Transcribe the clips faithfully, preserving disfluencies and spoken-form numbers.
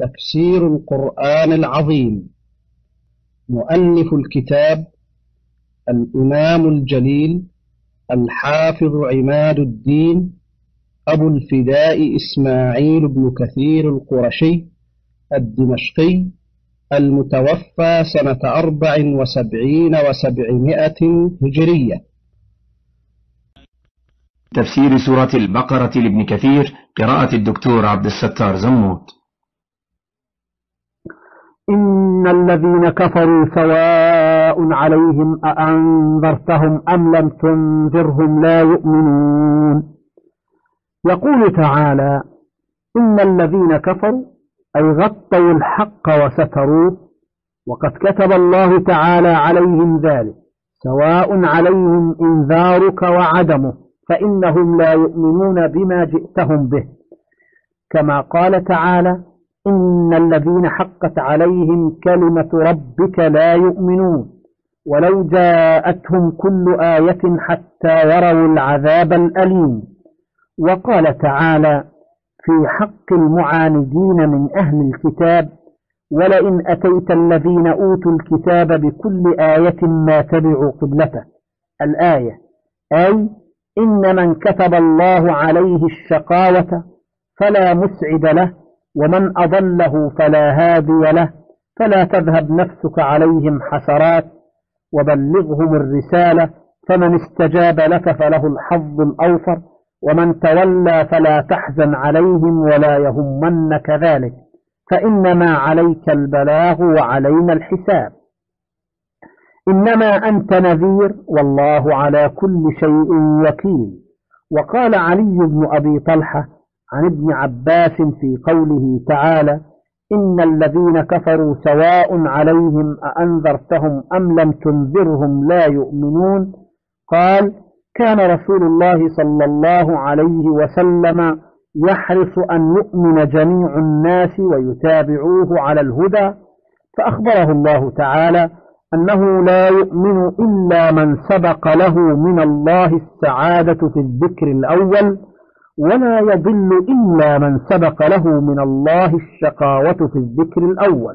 تفسير القرآن العظيم. مؤلف الكتاب الإمام الجليل الحافظ عماد الدين أبو الفداء إسماعيل بن كثير القرشي الدمشقي المتوفى سنة أربع وسبعين وسبعمائة هجرية. تفسير سورة البقرة لابن كثير، قراءة الدكتور عبد الستار زموت. إن الذين كفروا سواء عليهم أأنذرتهم أم لم تنذرهم لا يؤمنون. يقول تعالى: إن الذين كفروا أي غطوا الحق وستروه، وقد كتب الله تعالى عليهم ذلك، سواء عليهم إنذارك وعدمه فإنهم لا يؤمنون بما جئتهم به، كما قال تعالى: إن الذين حقت عليهم كلمة ربك لا يؤمنون ولو جاءتهم كل آية حتى يروا العذاب الأليم. وقال تعالى في حق المعاندين من أهل الكتاب: ولئن أتيت الذين أوتوا الكتاب بكل آية ما تبعوا قبلته. الآية أي إن من كتب الله عليه الشقاوة فلا مسعد له، ومن أضله فلا هادي له، فلا تذهب نفسك عليهم حسرات، وبلغهم الرسالة، فمن استجاب لك فله الحظ الأوفر، ومن تولى فلا تحزن عليهم ولا يهمنك ذلك، فإنما عليك البلاغ وعلينا الحساب. إنما أنت نذير والله على كل شيء وكيل. وقال علي بن أبي طلحة عن ابن عباس في قوله تعالى: إن الذين كفروا سواء عليهم أأنذرتهم أم لم تنذرهم لا يؤمنون، قال: كان رسول الله صلى الله عليه وسلم يحرص أن يؤمن جميع الناس ويتابعوه على الهدى، فأخبره الله تعالى أنه لا يؤمن إلا من سبق له من الله السعادة في الذكر الأول، ولا يضل إلا من سبق له من الله الشقاوة في الذكر الأول.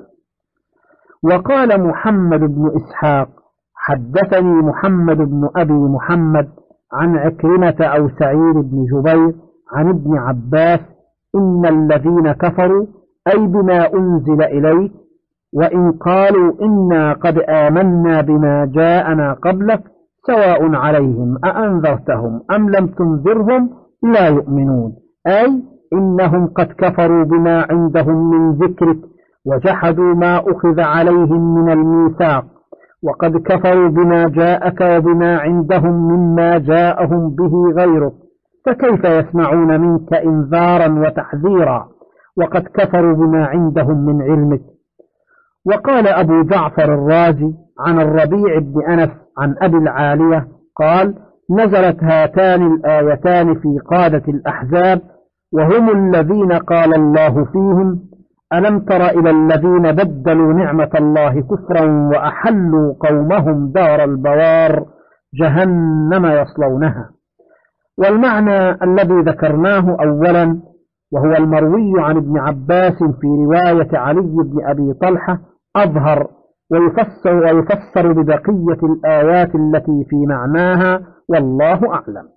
وقال محمد بن إسحاق: حدثني محمد بن أبي محمد عن عكرمة أو سعيد بن جبير عن ابن عباس: إن الذين كفروا أي بما أنزل إليك، وإن قالوا إنا قد آمنا بما جاءنا قبلك سواء عليهم أأنذرتهم أم لم تنذرهم لا يؤمنون، أي إنهم قد كفروا بما عندهم من ذكرك وجحدوا ما أخذ عليهم من الميثاق، وقد كفروا بما جاءك وبما عندهم مما جاءهم به غيرك، فكيف يسمعون منك إنذارا وتحذيرا وقد كفروا بما عندهم من علمك. وقال أبو جعفر الرازي عن الربيع بن أنس عن أبي العالية قال: نزلت هاتان الآيتان في قادة الأحزاب، وهم الذين قال الله فيهم: ألم تر إلى الذين بدلوا نعمة الله كفرا وأحلوا قومهم دار البوار جهنم يصلونها. والمعنى الذي ذكرناه أولا، وهو المروي عن ابن عباس في رواية علي بن أبي طلحة، أظهر ويفسر, ويفسر ببقية الآيات التي في معناها، والله أعلم.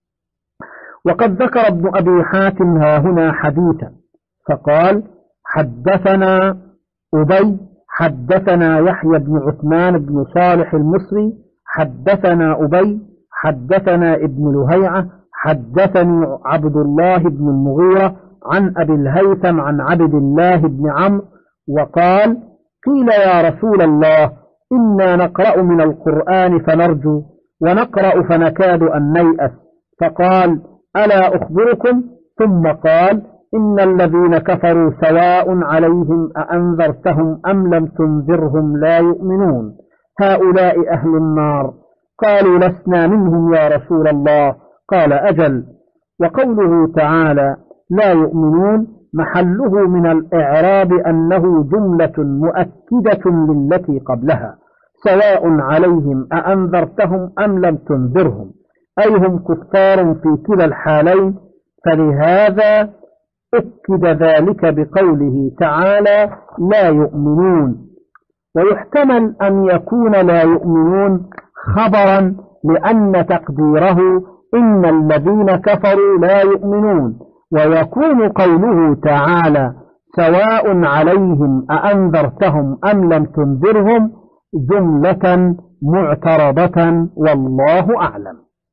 وقد ذكر ابن أبي حاتم ها هنا حديثا فقال: حدثنا أبي حدثنا يحيى بن عثمان بن صالح المصري حدثنا أبي حدثنا ابن لهيعة حدثني عبد الله بن المغيرة عن أبي الهيثم عن عبد الله بن عمرو وقال: قيل يا رسول الله إنا نقرأ من القرآن فنرجو ونقرأ فنكاد أن نيأس، فقال: ألا أخبركم؟ ثم قال: إن الذين كفروا سواء عليهم أأنذرتهم أم لم تنذرهم لا يؤمنون، هؤلاء أهل النار. قالوا: لسنا منهم يا رسول الله. قال: أجل. وقوله تعالى لا يؤمنون محله من الإعراب أنه جملة مؤكدة للتي قبلها، سواء عليهم أأنذرتهم أم لم تنذرهم، أي هم كفار في كلا الحالين، فلهذا أكد ذلك بقوله تعالى لا يؤمنون، ويحتمل أن يكون لا يؤمنون خبرا لأن تقديره إن الذين كفروا لا يؤمنون، ويكون قوله تعالى سواء عليهم أأنذرتهم أم لم تنذرهم جملة معترضة والله أعلم.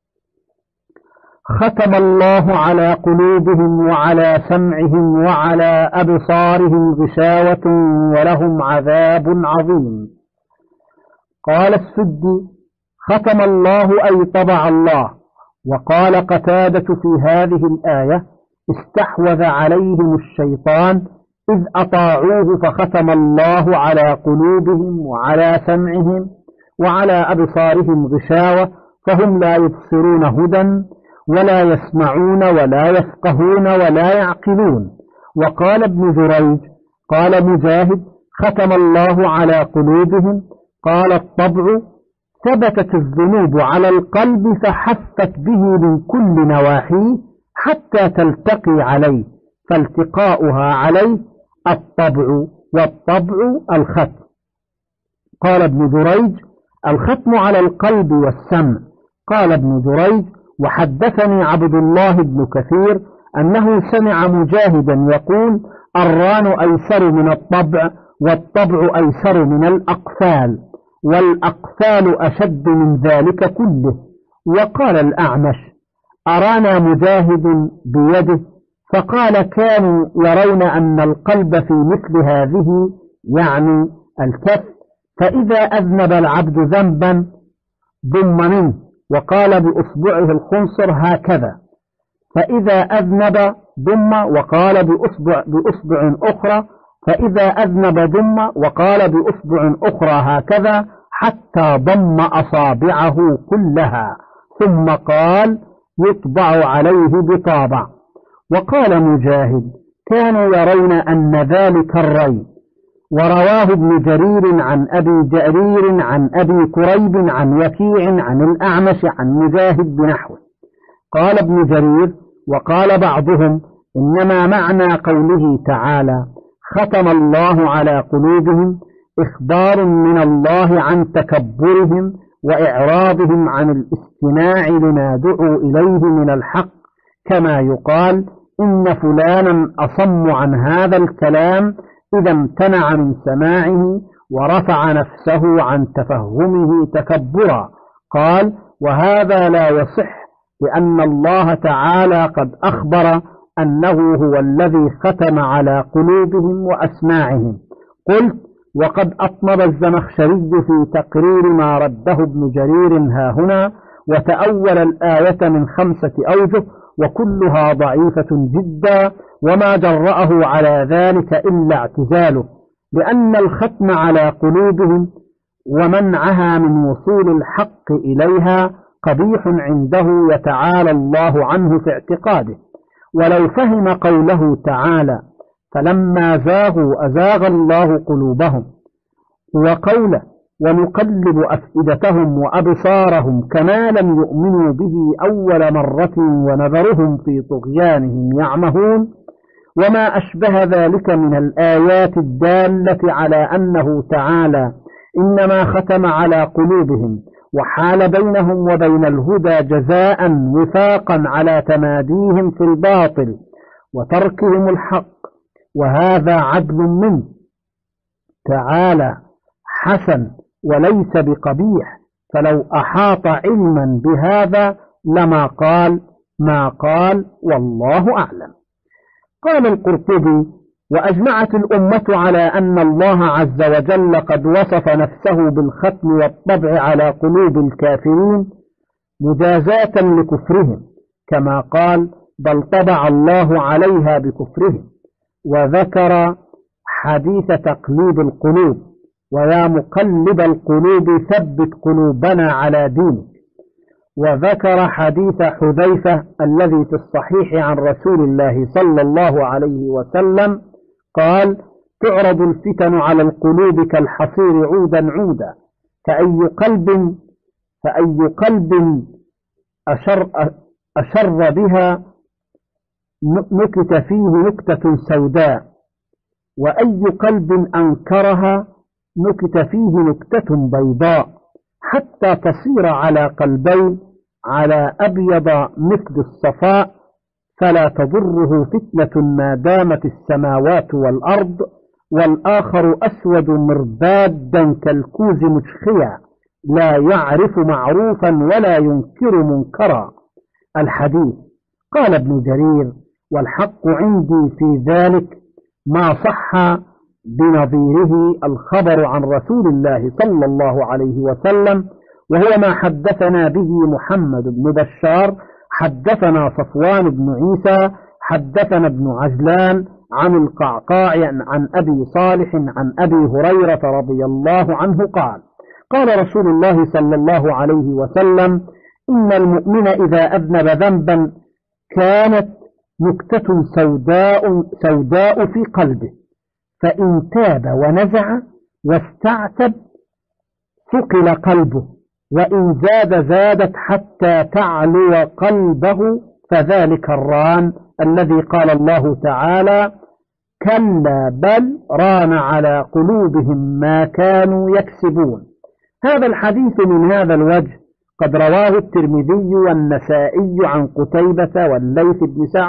ختم الله على قلوبهم وعلى سمعهم وعلى أبصارهم غشاوة ولهم عذاب عظيم. قال السدي ختم الله أي طبع الله. وقال قتادة في هذه الآية استحوذ عليهم الشيطان إذ أطاعوه فختم الله على قلوبهم وعلى سمعهم وعلى أبصارهم غشاوة فهم لا يبصرون هدى ولا يسمعون ولا يفقهون ولا يعقلون. وقال ابن جريج قال مجاهد ختم الله على قلوبهم. قال الطبع ثبتت الذنوب على القلب فحفت به من كل نواحيه حتى تلتقي عليه، فالتقاؤها عليه الطبع، والطبع الختم. قال ابن جريج الختم على القلب والسمع. قال ابن جريج وحدثني عبد الله بن كثير أنه سمع مجاهدا يقول الران أيسر من الطبع والطبع أيسر من الأقفال والأقفال أشد من ذلك كله. وقال الأعمش أرانا مجاهد بيده، فقال كانوا يرون أن القلب في مثل هذه يعني الكف، فإذا أذنب العبد ذنبا ضم منه، وقال بأصبعه الخنصر هكذا، فإذا أذنب ضم وقال بأصبع, بأصبع أخرى، فإذا أذنب ضم وقال بأصبع أخرى هكذا حتى ضم أصابعه كلها، ثم قال يطبع عليه بطابع. وقال مجاهد كانوا يرون أن ذلك الري. ورواه ابن جرير عن أبي جرير عن أبي كريب عن وكيع عن الأعمش عن مجاهد بنحوه. قال ابن جرير وقال بعضهم إنما معنى قوله تعالى ختم الله على قلوبهم إخبار من الله عن تكبرهم وإعراضهم عن الاستماع لما دعوا إليه من الحق، كما يقال إن فلانا أصم عن هذا الكلام إذا امتنع من سماعه ورفع نفسه عن تفهمه تكبرا. قال وهذا لا يصح، لأن الله تعالى قد أخبر أنه هو الذي ختم على قلوبهم وأسماعهم. قلت وقد أطنب الزمخشري في تقرير ما رده ابن جرير هاهنا، وتأول الآية من خمسة أوجه وكلها ضعيفة جدا، وما جرأه على ذلك إلا اعتزاله، لأن الختم على قلوبهم ومنعها من وصول الحق إليها قبيح عنده يتعالى الله عنه في اعتقاده. ولو فهم قوله تعالى فلما زاغوا أزاغ الله قلوبهم وقوله ونقلب أفئدتهم وأبصارهم كما لم يؤمنوا به أول مرة ونذرهم في طغيانهم يعمهون، وما أشبه ذلك من الآيات الدالة على أنه تعالى إنما ختم على قلوبهم وحال بينهم وبين الهدى جزاء وفاقا على تماديهم في الباطل وتركهم الحق، وهذا عدل منه تعالى حسن وليس بقبيح، فلو أحاط علما بهذا لما قال ما قال والله أعلم. قال القرطبي وأجمعت الأمة على أن الله عز وجل قد وصف نفسه بالختم والطبع على قلوب الكافرين مجازاة لكفرهم، كما قال بل طبع الله عليها بكفرهم، وذكر حديث تقليب القلوب ويا مقلب القلوب ثبت قلوبنا على دينك، وذكر حديث حذيفة الذي في الصحيح عن رسول الله صلى الله عليه وسلم قال تعرض الفتن على القلوب كالحصير عودا عودا، فأي قلب فأي قلب أشر, أشر بها نكت فيه نكتة سوداء، وأي قلب أنكرها نكت فيه نكتة بيضاء، حتى تصير على قلبين على أبيض مثل الصفاء، فلا تضره فتنة ما دامت السماوات والأرض، والآخر أسود مربادا كالكوز مشخيا، لا يعرف معروفا ولا ينكر منكرا. الحديث. قال ابن جرير: والحق عندي في ذلك ما صح بنظيره الخبر عن رسول الله صلى الله عليه وسلم، وهو ما حدثنا به محمد بن بشار حدثنا صفوان بن عيسى حدثنا ابن عجلان عن القعقاع عن أبي صالح عن أبي هريرة رضي الله عنه قال: قال رسول الله صلى الله عليه وسلم: إن المؤمن إذا أذنب ذنبا كانت نكتة سوداء, سوداء في قلبه، فإن تاب ونزع واستعتب ثقل قلبه، وإن زاد زادت حتى تعلو قلبه، فذلك الران الذي قال الله تعالى: كلا بل ران على قلوبهم ما كانوا يكسبون. هذا الحديث من هذا الوجه قد رواه الترمذي والنسائي عن قتيبة والليث بن سعد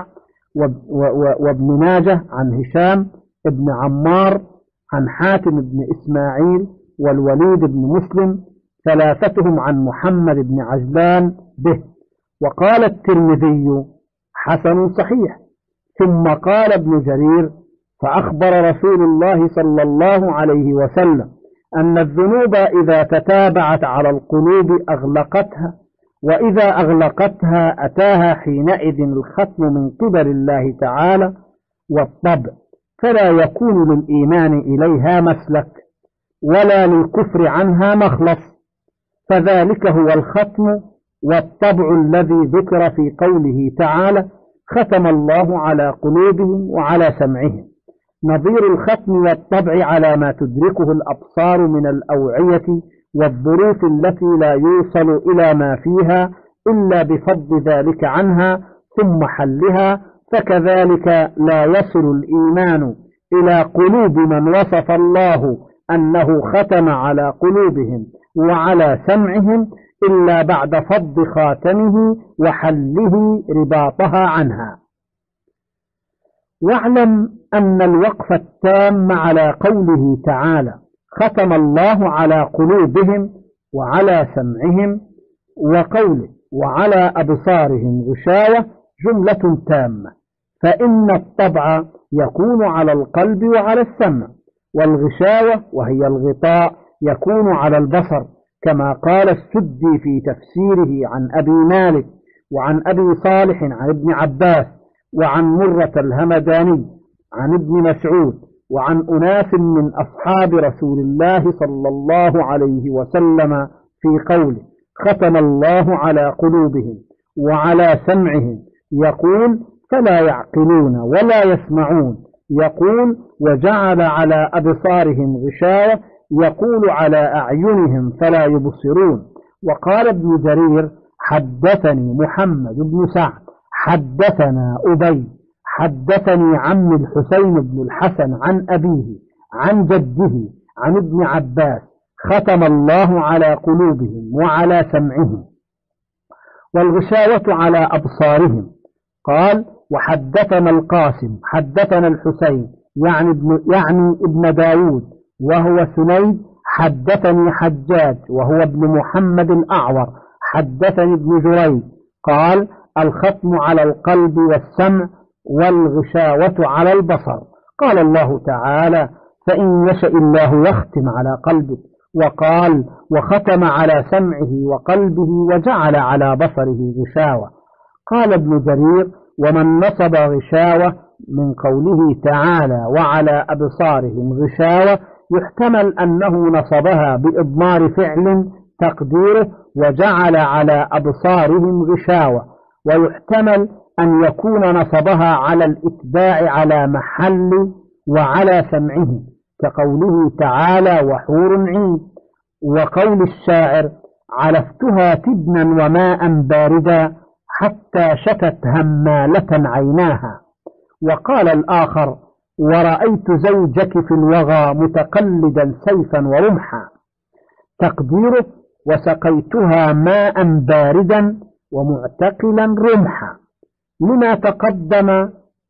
وابن ماجه عن هشام بن عمار عن حاتم بن إسماعيل والوليد بن مسلم، ثلاثتهم عن محمد بن عجلان به. وقال الترمذي: حسن صحيح. ثم قال ابن جرير: فأخبر رسول الله صلى الله عليه وسلم أن الذنوب إذا تتابعت على القلوب أغلقتها، وإذا أغلقتها أتاها حينئذ الختم من قبل الله تعالى والطبع، فلا يكون للإيمان إليها مسلك ولا للكفر عنها مخلص، فذلك هو الختم والطبع الذي ذكر في قوله تعالى: ختم الله على قلوبهم وعلى سمعهم، نظير الختم والطبع على ما تدركه الأبصار من الأوعية والظروف التي لا يوصل إلى ما فيها إلا بفض ذلك عنها ثم حلها، فكذلك لا يصل الإيمان إلى قلوب من وصف الله أنه ختم على قلوبهم وعلى سمعهم إلا بعد فض خاتمه وحله رباطها عنها. واعلم أن الوقف التام على قوله تعالى: ختم الله على قلوبهم وعلى سمعهم، وقوله وعلى أبصارهم غشاوة، جملة تامة، فإن الطبع يكون على القلب وعلى السمع، والغشاوة وهي الغطاء يكون على البصر، كما قال السدي في تفسيره عن أبي مالك وعن أبي صالح عن ابن عباس وعن مرة الهمداني عن ابن مسعود وعن أناس من أصحاب رسول الله صلى الله عليه وسلم في قوله: ختم الله على قلوبهم وعلى سمعهم، يقول: فلا يعقلون ولا يسمعون، يقول: وجعل على أبصارهم غشاوة، يقول: على أعينهم فلا يبصرون. وقال ابن جرير: حدثني محمد بن سعد حدثنا أبي حدثني عم الحسين بن الحسن عن أبيه عن جده عن ابن عباس: ختم الله على قلوبهم وعلى سمعهم، والغشاوة على أبصارهم. قال: وحدثنا القاسم حدثنا الحسين يعني ابن, يعني ابن داود وهو سنيد، حدثني حجاج وهو ابن محمد الأعور حدثني ابن جريج قال: الختم على القلب والسمع، والغشاوة على البصر. قال الله تعالى: فإن يشأ الله يختم على قلبك. وقال: وختم على سمعه وقلبه وجعل على بصره غشاوة. قال ابن جرير: ومن نصب غشاوة من قوله تعالى: وعلى أبصارهم غشاوة، يحتمل أنه نصبها بإضمار فعل تقديره وجعل على أبصارهم غشاوة، ويحتمل أن يكون نصبها على الإتباع على محل وعلى سمعه، كقوله تعالى: وحور عين. وقول الشاعر: علفتها تبنا وماء باردا حتى شتت همالة عيناها. وقال الآخر: ورأيت زوجك في الوغى متقلدا سيفا ورمحا. تقديره: وسقيتها ماء باردا ومعتقلا رمحا، لما تقدم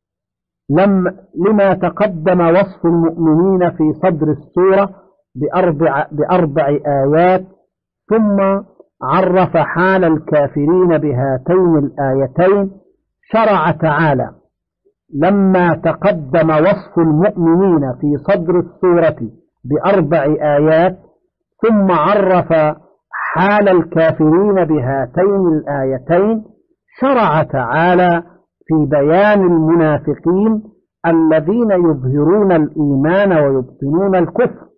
لم لما تقدم وصف المؤمنين في صدر السورة بأربع, بأربع آيات، ثم عرف حال الكافرين بهاتين الآيتين. شرع تعالى لما تقدم وصف المؤمنين في صدر السورة بأربع آيات، ثم عرف حال الكافرين بهاتين الآيتين، شرع تعالى في بيان المنافقين الذين يظهرون الإيمان ويبطنون الكفر.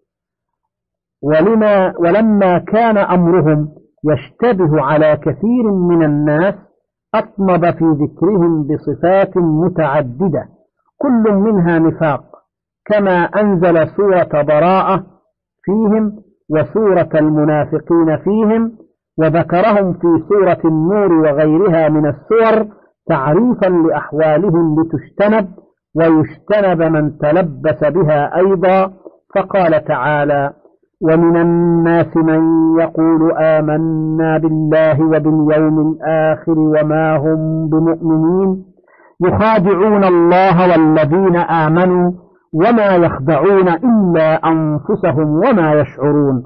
ولما ولما كان أمرهم يشتبه على كثير من الناس، أطنب في ذكرهم بصفات متعددة كل منها نفاق، كما أنزل سورة براءة فيهم وسورة المنافقين فيهم، وذكرهم في سورة النور وغيرها من السور تعريفا لأحوالهم لتجتنب ويجتنب من تلبس بها أيضا. فقال تعالى: ومن الناس من يقول آمنا بالله وباليوم الآخر وما هم بمؤمنين يخادعون الله والذين آمنوا وما يخدعون إلا أنفسهم وما يشعرون.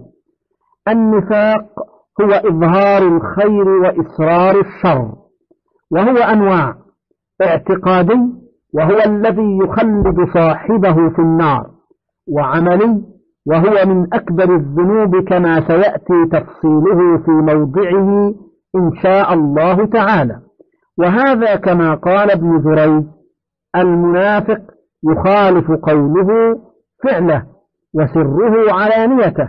النفاق هو إظهار الخير وإسرار الشر، وهو أنواع: اعتقادي وهو الذي يخلد صاحبه في النار، وعملي وهو من أكبر الذنوب كما سيأتي تفصيله في موضعه إن شاء الله تعالى. وهذا كما قال ابن جريج: المنافق يخالف قوله فعله، وسره علانيته،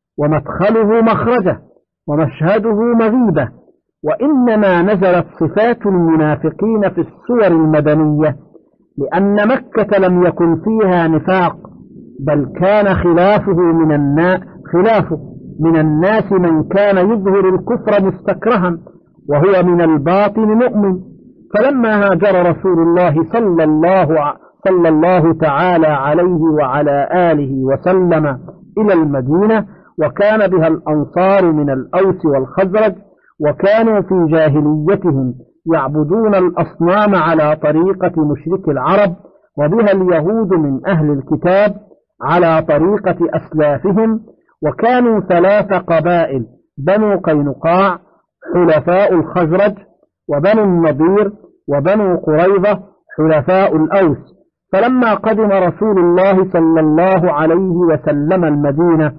ومدخله مخرجه، ومشهده مغيبه. وإنما نزلت صفات المنافقين في السور المدنية لأن مكة لم يكن فيها نفاق، بل كان خلافه من الناس خلافه من الناس من كان يظهر الكفر مستكرها وهو من الباطن مؤمن. فلما هاجر رسول الله صلى الله صلى الله تعالى عليه وعلى آله وسلم إلى المدينة، وكان بها الأنصار من الأوس والخزرج، وكانوا في جاهليتهم يعبدون الأصنام على طريقة مشرك العرب، وبها اليهود من أهل الكتاب على طريقة أسلافهم، وكانوا ثلاث قبائل: بنو قينقاع حلفاء الخزرج، وبنو النضير، وبنو قريظة حلفاء الأوس. فلما قدم رسول الله صلى الله عليه وسلم المدينة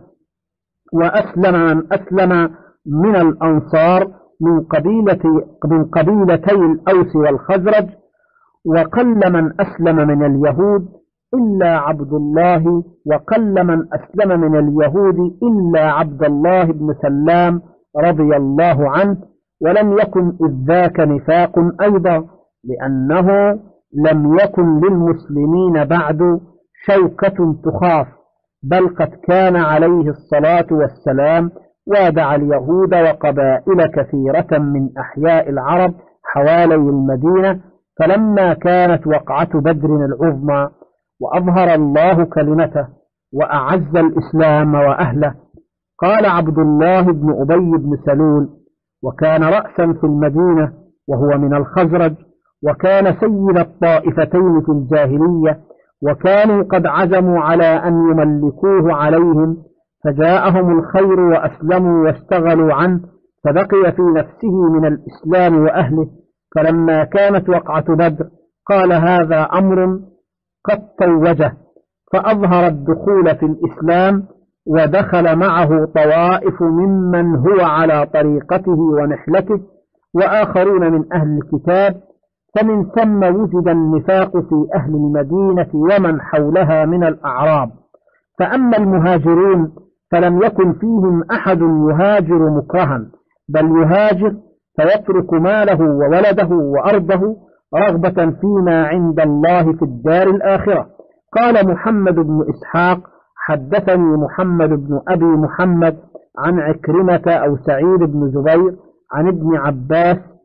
وأسلم من أسلم من الأنصار من قبيلة من قبيلتي الأوس والخزرج، وقل من أسلم من اليهود إلا عبد الله وقل من أسلم من اليهود إلا عبد الله بن سلام رضي الله عنه. ولم يكن إذ ذاك نفاق أيضا، لأنه لم يكن للمسلمين بعد شوكة تخاف، بل قد كان عليه الصلاة والسلام وادع اليهود وقبائل كثيرة من أحياء العرب حوالي المدينة. فلما كانت وقعة بدر العظمى وأظهر الله كلمته وأعز الإسلام وأهله، قال عبد الله بن أبي بن سلول، وكان رأسا في المدينة وهو من الخزرج، وكان سيد الطائفتين في الجاهلية، وكانوا قد عزموا على أن يملكوه عليهم، فجاءهم الخير وأسلموا واشتغلوا عنه، فبقي في نفسه من الإسلام وأهله. فلما كانت وقعة بدر قال: هذا أمر قد توجه، فأظهر الدخول في الإسلام، ودخل معه طوائف ممن هو على طريقته ونحلته، وآخرون من أهل الكتاب. فمن ثم وجد النفاق في أهل المدينة ومن حولها من الأعراب. فأما المهاجرون فلم يكن فيهم أحد يهاجر مكرها، بل يهاجر فيترك ماله وولده وأرضه رغبة فيما عند الله في الدار الآخرة. قال محمد بن إسحاق: حدثني محمد بن أبي محمد عن عكرمة أو سعيد بن جبير عن ابن عباس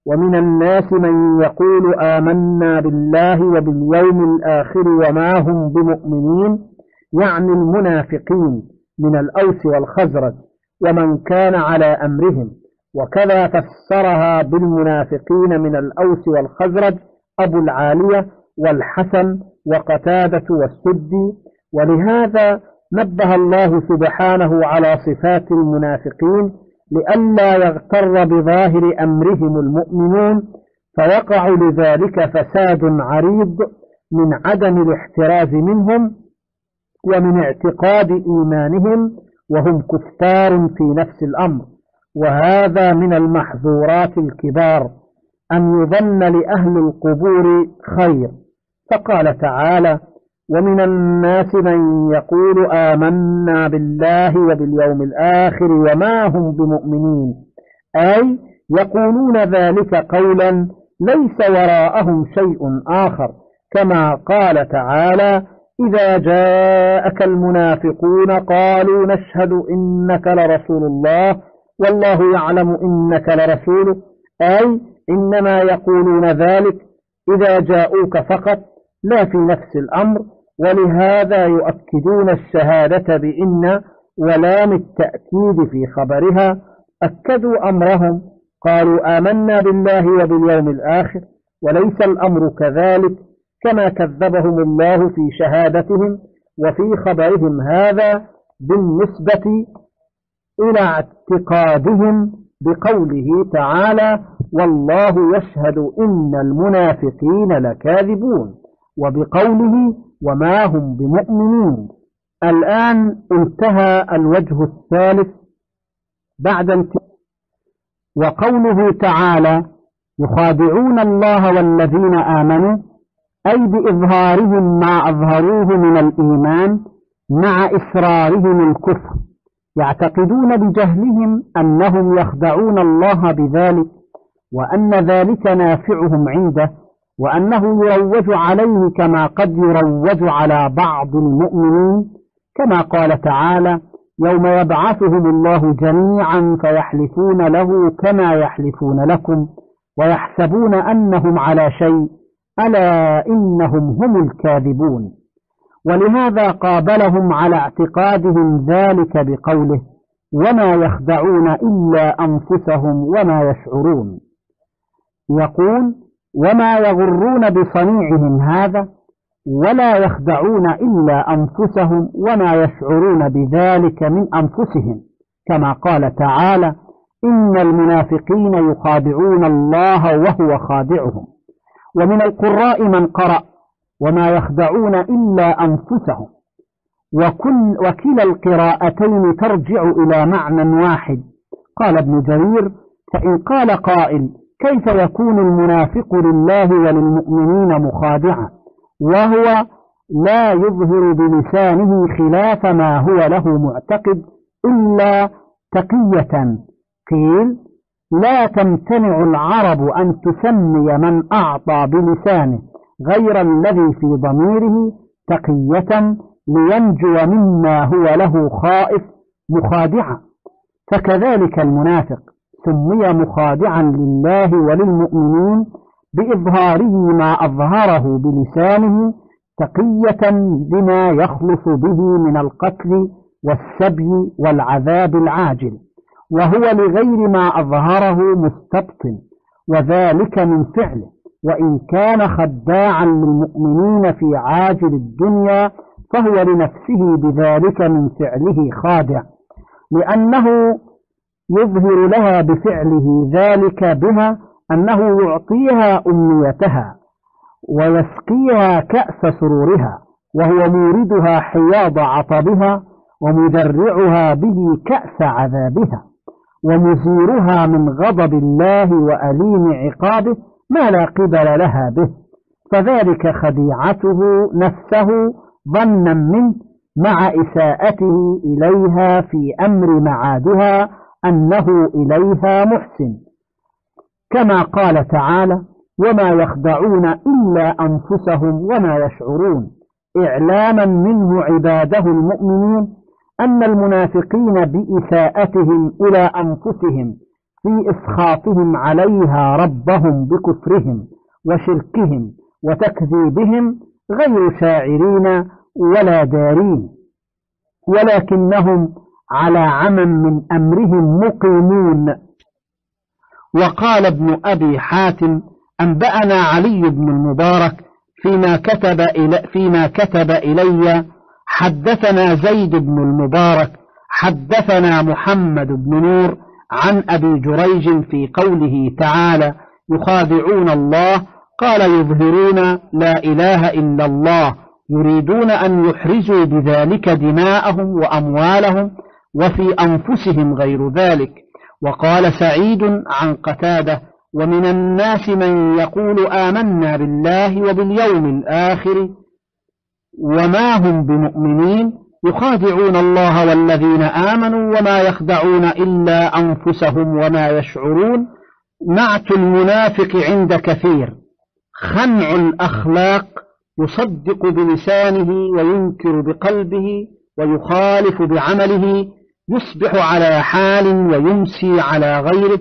ومن الناس من يقول آمنا بالله وباليوم الآخر وما هم بمؤمنين، يعني المنافقين من الأوس والخزرج ومن كان على أمرهم. وكذا فسرها بالمنافقين من الأوس والخزرج أبو العالية والحسن وقتادة والسدي. ولهذا نبه الله سبحانه على صفات المنافقين لئلا يغتر بظاهر أمرهم المؤمنون، فيقع لذلك فساد عريض من عدم الاحتراز منهم ومن اعتقاد إيمانهم وهم كفار في نفس الأمر. وهذا من المحظورات الكبار أن يظن لأهل القبور خير. فقال تعالى: ومن الناس من يقول آمنا بالله وباليوم الآخر وما هم بمؤمنين، أي يقولون ذلك قولا ليس وراءهم شيء آخر، كما قال تعالى: إذا جاءك المنافقون قالوا نشهد إنك لرسول الله والله يعلم إنك لرسوله، أي إنما يقولون ذلك إذا جاءوك فقط لا في نفس الأمر. ولهذا يؤكدون الشهادة بإن ولام التأكيد في خبرها، أكدوا أمرهم قالوا آمنا بالله وباليوم الآخر، وليس الأمر كذلك كما كذبهم الله في شهادتهم وفي خبرهم هذا بالنسبة إلى اعتقادهم بقوله تعالى: والله يشهد إن المنافقين لكاذبون، وبقوله وما هم بمؤمنين. الآن انتهى الوجه الثالث بعد انتهاء. وقوله تعالى: يخادعون الله والذين آمنوا، أي بإظهارهم ما أظهروه من الإيمان مع إسرارهم الكفر، يعتقدون بجهلهم أنهم يخدعون الله بذلك، وأن ذلك نافعهم عنده، وأنه يروج عليه كما قد يروج على بعض المؤمنين، كما قال تعالى: يوم يبعثهم الله جميعا فيحلفون له كما يحلفون لكم ويحسبون أنهم على شيء ألا إنهم هم الكاذبون. ولهذا قابلهم على اعتقادهم ذلك بقوله: وما يخدعون إلا أنفسهم وما يشعرون. يقول: وما يغرون بصنيعهم هذا، ولا يخدعون إلا أنفسهم وما يشعرون بذلك من أنفسهم، كما قال تعالى: إن المنافقين يخادعون الله وهو خادعهم. ومن القراء من قرأ: وما يخدعون إلا أنفسهم. وكل وكلا القراءتين ترجع إلى معنى واحد. قال ابن جرير: فإن قال قائل: كيف يكون المنافق لله وللمؤمنين مخادعا وهو لا يظهر بلسانه خلاف ما هو له معتقد إلا تقية؟ قيل: لا تمتنع العرب أن تسمي من أعطى بلسانه غير الذي في ضميره تقية لينجو مما هو له خائف مخادعا، فكذلك المنافق سمي مخادعا لله وللمؤمنين بإظهاره ما أظهره بلسانه تقية بما يخلص به من القتل والسبي والعذاب العاجل، وهو لغير ما أظهره مستبطن، وذلك من فعله، وإن كان خداعا للمؤمنين في عاجل الدنيا فهو لنفسه بذلك من فعله خادع، لأنه يظهر لها بفعله ذلك بها أنه يعطيها أمنيتها ويسقيها كأس سرورها، وهو موردها حياض عطبها ومدرعها به كأس عذابها، ومزيرها من غضب الله وأليم عقابه ما لا قبل لها به، فذلك خديعته نفسه ظنا منه مع إساءته إليها في أمر معادها أنه إليها محسن، كما قال تعالى: وما يخدعون إلا أنفسهم وما يشعرون، إعلاما منه عباده المؤمنين أن المنافقين بإساءتهم إلى أنفسهم في إسخاطهم عليها ربهم بكفرهم وشركهم وتكذيبهم غير شاعرين ولا دارين، ولكنهم على عمى من أمرهم مقيمون. وقال ابن أبي حاتم أنبأنا علي بن المبارك فيما كتب إلي, فيما كتب إلي حدثنا زيد بن المبارك حدثنا محمد بن نور عن أبي جريج في قوله تعالى يخادعون الله قال يظهرون لا إله إلا الله يريدون أن يحرزوا بذلك دماءهم وأموالهم وفي أنفسهم غير ذلك. وقال سعيد عن قتادة ومن الناس من يقول آمنا بالله وباليوم الآخر وما هم بمؤمنين يخادعون الله والذين آمنوا وما يخدعون إلا أنفسهم وما يشعرون. نعت المنافق عند كثير خنع الأخلاق يصدق بلسانه وينكر بقلبه ويخالف بعمله يصبح على حال ويمسي على غيره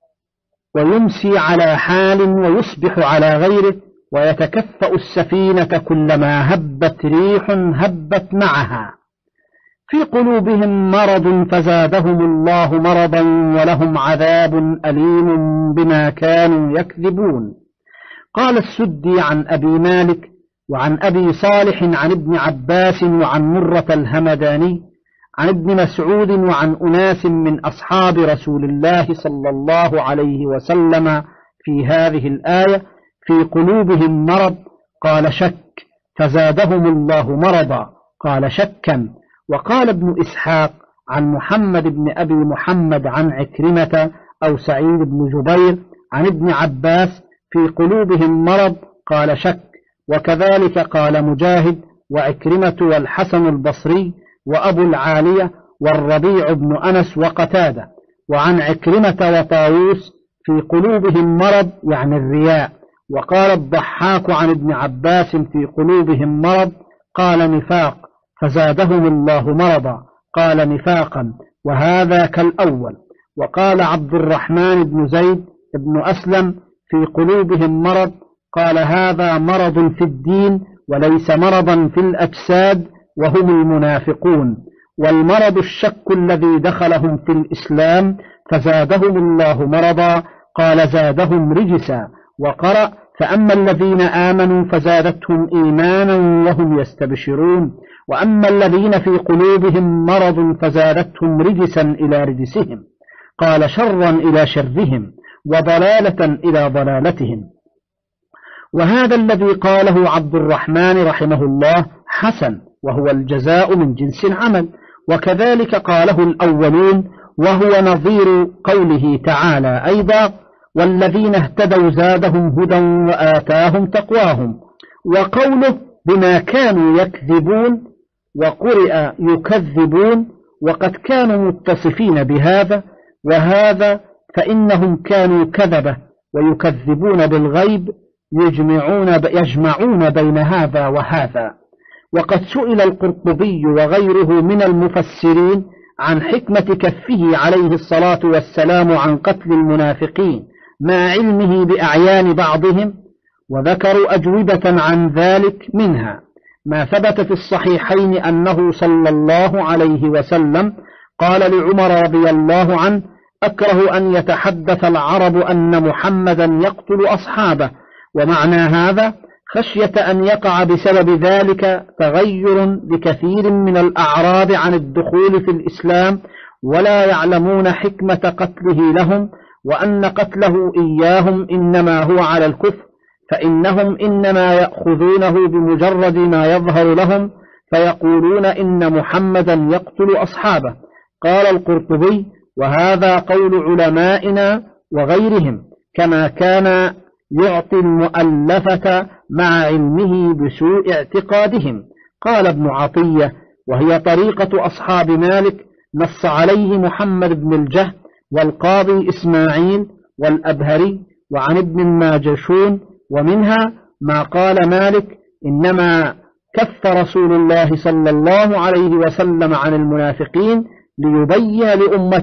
ويمسي على حال ويصبح على غيره ويتكفأ السفينة كلما هبت ريح هبت معها. في قلوبهم مرض فزادهم الله مرضا ولهم عذاب أليم بما كانوا يكذبون. قال السدي عن أبي مالك وعن أبي صالح عن ابن عباس وعن مرة الهمداني عن ابن مسعود وعن أناس من أصحاب رسول الله صلى الله عليه وسلم في هذه الآية في قلوبهم مرض قال شك فزادهم الله مرضا قال شكا. وقال ابن إسحاق عن محمد بن أبي محمد عن عكرمة أو سعيد بن جبير عن ابن عباس في قلوبهم مرض قال شك. وكذلك قال مجاهد وعكرمة والحسن البصري وأبو العالية والربيع بن أنس وقتادة. وعن عكرمة وطاووس في قلوبهم مرض يعني الرياء. وقال الضحاك عن ابن عباس في قلوبهم مرض قال نفاق فزادهم الله مرضا قال نفاقا وهذا كالأول. وقال عبد الرحمن بن زيد بن أسلم في قلوبهم مرض قال هذا مرض في الدين وليس مرضا في الأجساد وهم المنافقون. والمرض الشك الذي دخلهم في الإسلام فزادهم الله مرضا قال زادهم رجسا. وقرأ فأما الذين آمنوا فزادتهم إيمانا وهم يستبشرون وأما الذين في قلوبهم مرض فزادتهم رجسا إلى رجسهم قال شرا إلى شرهم وضلالة إلى ضلالتهم. وهذا الذي قاله عبد الرحمن رحمه الله حسن وهو الجزاء من جنس العمل. وكذلك قاله الأولون وهو نظير قوله تعالى أيضا والذين اهتدوا زادهم هدى وآتاهم تقواهم. وقوله بما كانوا يكذبون وقرئ يكذبون وقد كانوا متصفين بهذا وهذا فإنهم كانوا كذبة ويكذبون بالغيب يجمعون, يجمعون بين هذا وهذا. وقد سئل القرطبي وغيره من المفسرين عن حكمة كفه عليه الصلاة والسلام عن قتل المنافقين مع علمه بأعيان بعضهم وذكروا أجوبة عن ذلك منها ما ثبت في الصحيحين أنه صلى الله عليه وسلم قال لعمر رضي الله عنه أكره أن يتحدث العرب أن محمدا يقتل أصحابه. ومعنى هذا خشية أن يقع بسبب ذلك تغير لكثير من الأعراب عن الدخول في الإسلام ولا يعلمون حكمة قتله لهم وأن قتله إياهم إنما هو على الكفر فإنهم إنما يأخذونه بمجرد ما يظهر لهم فيقولون إن محمدا يقتل أصحابه. قال القرطبي وهذا قول علمائنا وغيرهم كما كان يعطي المؤلفة مع علمه بسوء اعتقادهم. قال ابن عطية وهي طريقة أصحاب مالك نص عليه محمد بن الجهد والقاضي إسماعيل والأبهري وعن ابن الماجشون. ومنها ما قال مالك إنما كف رسول الله صلى الله عليه وسلم عن المنافقين ليبين لأمته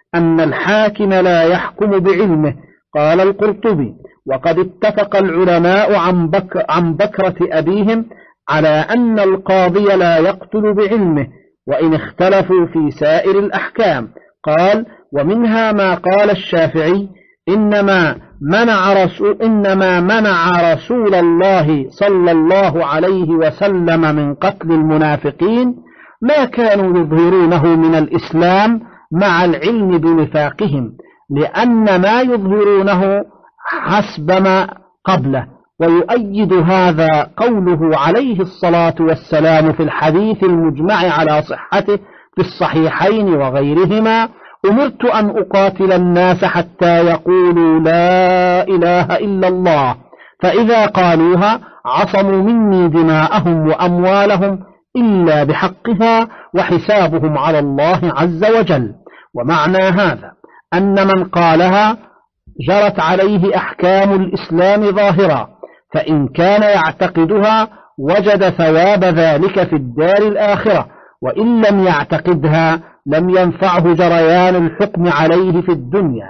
أن الحاكم لا يحكم بعلمه. قال القرطبي: وقد اتفق العلماء عن, بك عن بكرة أبيهم على أن القاضي لا يقتل بعلمه، وإن اختلفوا في سائر الأحكام. قال: ومنها ما قال الشافعي: إنما منع رسول, إنما منع رسول الله صلى الله عليه وسلم من قتل المنافقين ما كانوا يظهرونه من الإسلام مع العلم بنفاقهم، لأن ما يظهرونه حسب ما قبله. ويؤيد هذا قوله عليه الصلاة والسلام في الحديث المجمع على صحته في الصحيحين وغيرهما: أمرت أن أقاتل الناس حتى يقولوا لا إله إلا الله، فإذا قالوها عصموا مني دماءهم وأموالهم إلا بحقها وحسابهم على الله عز وجل. ومعنى هذا أن من قالها جرت عليه أحكام الإسلام ظاهرا، فإن كان يعتقدها وجد ثواب ذلك في الدار الآخرة، وإن لم يعتقدها لم ينفعه جريان الحكم عليه في الدنيا.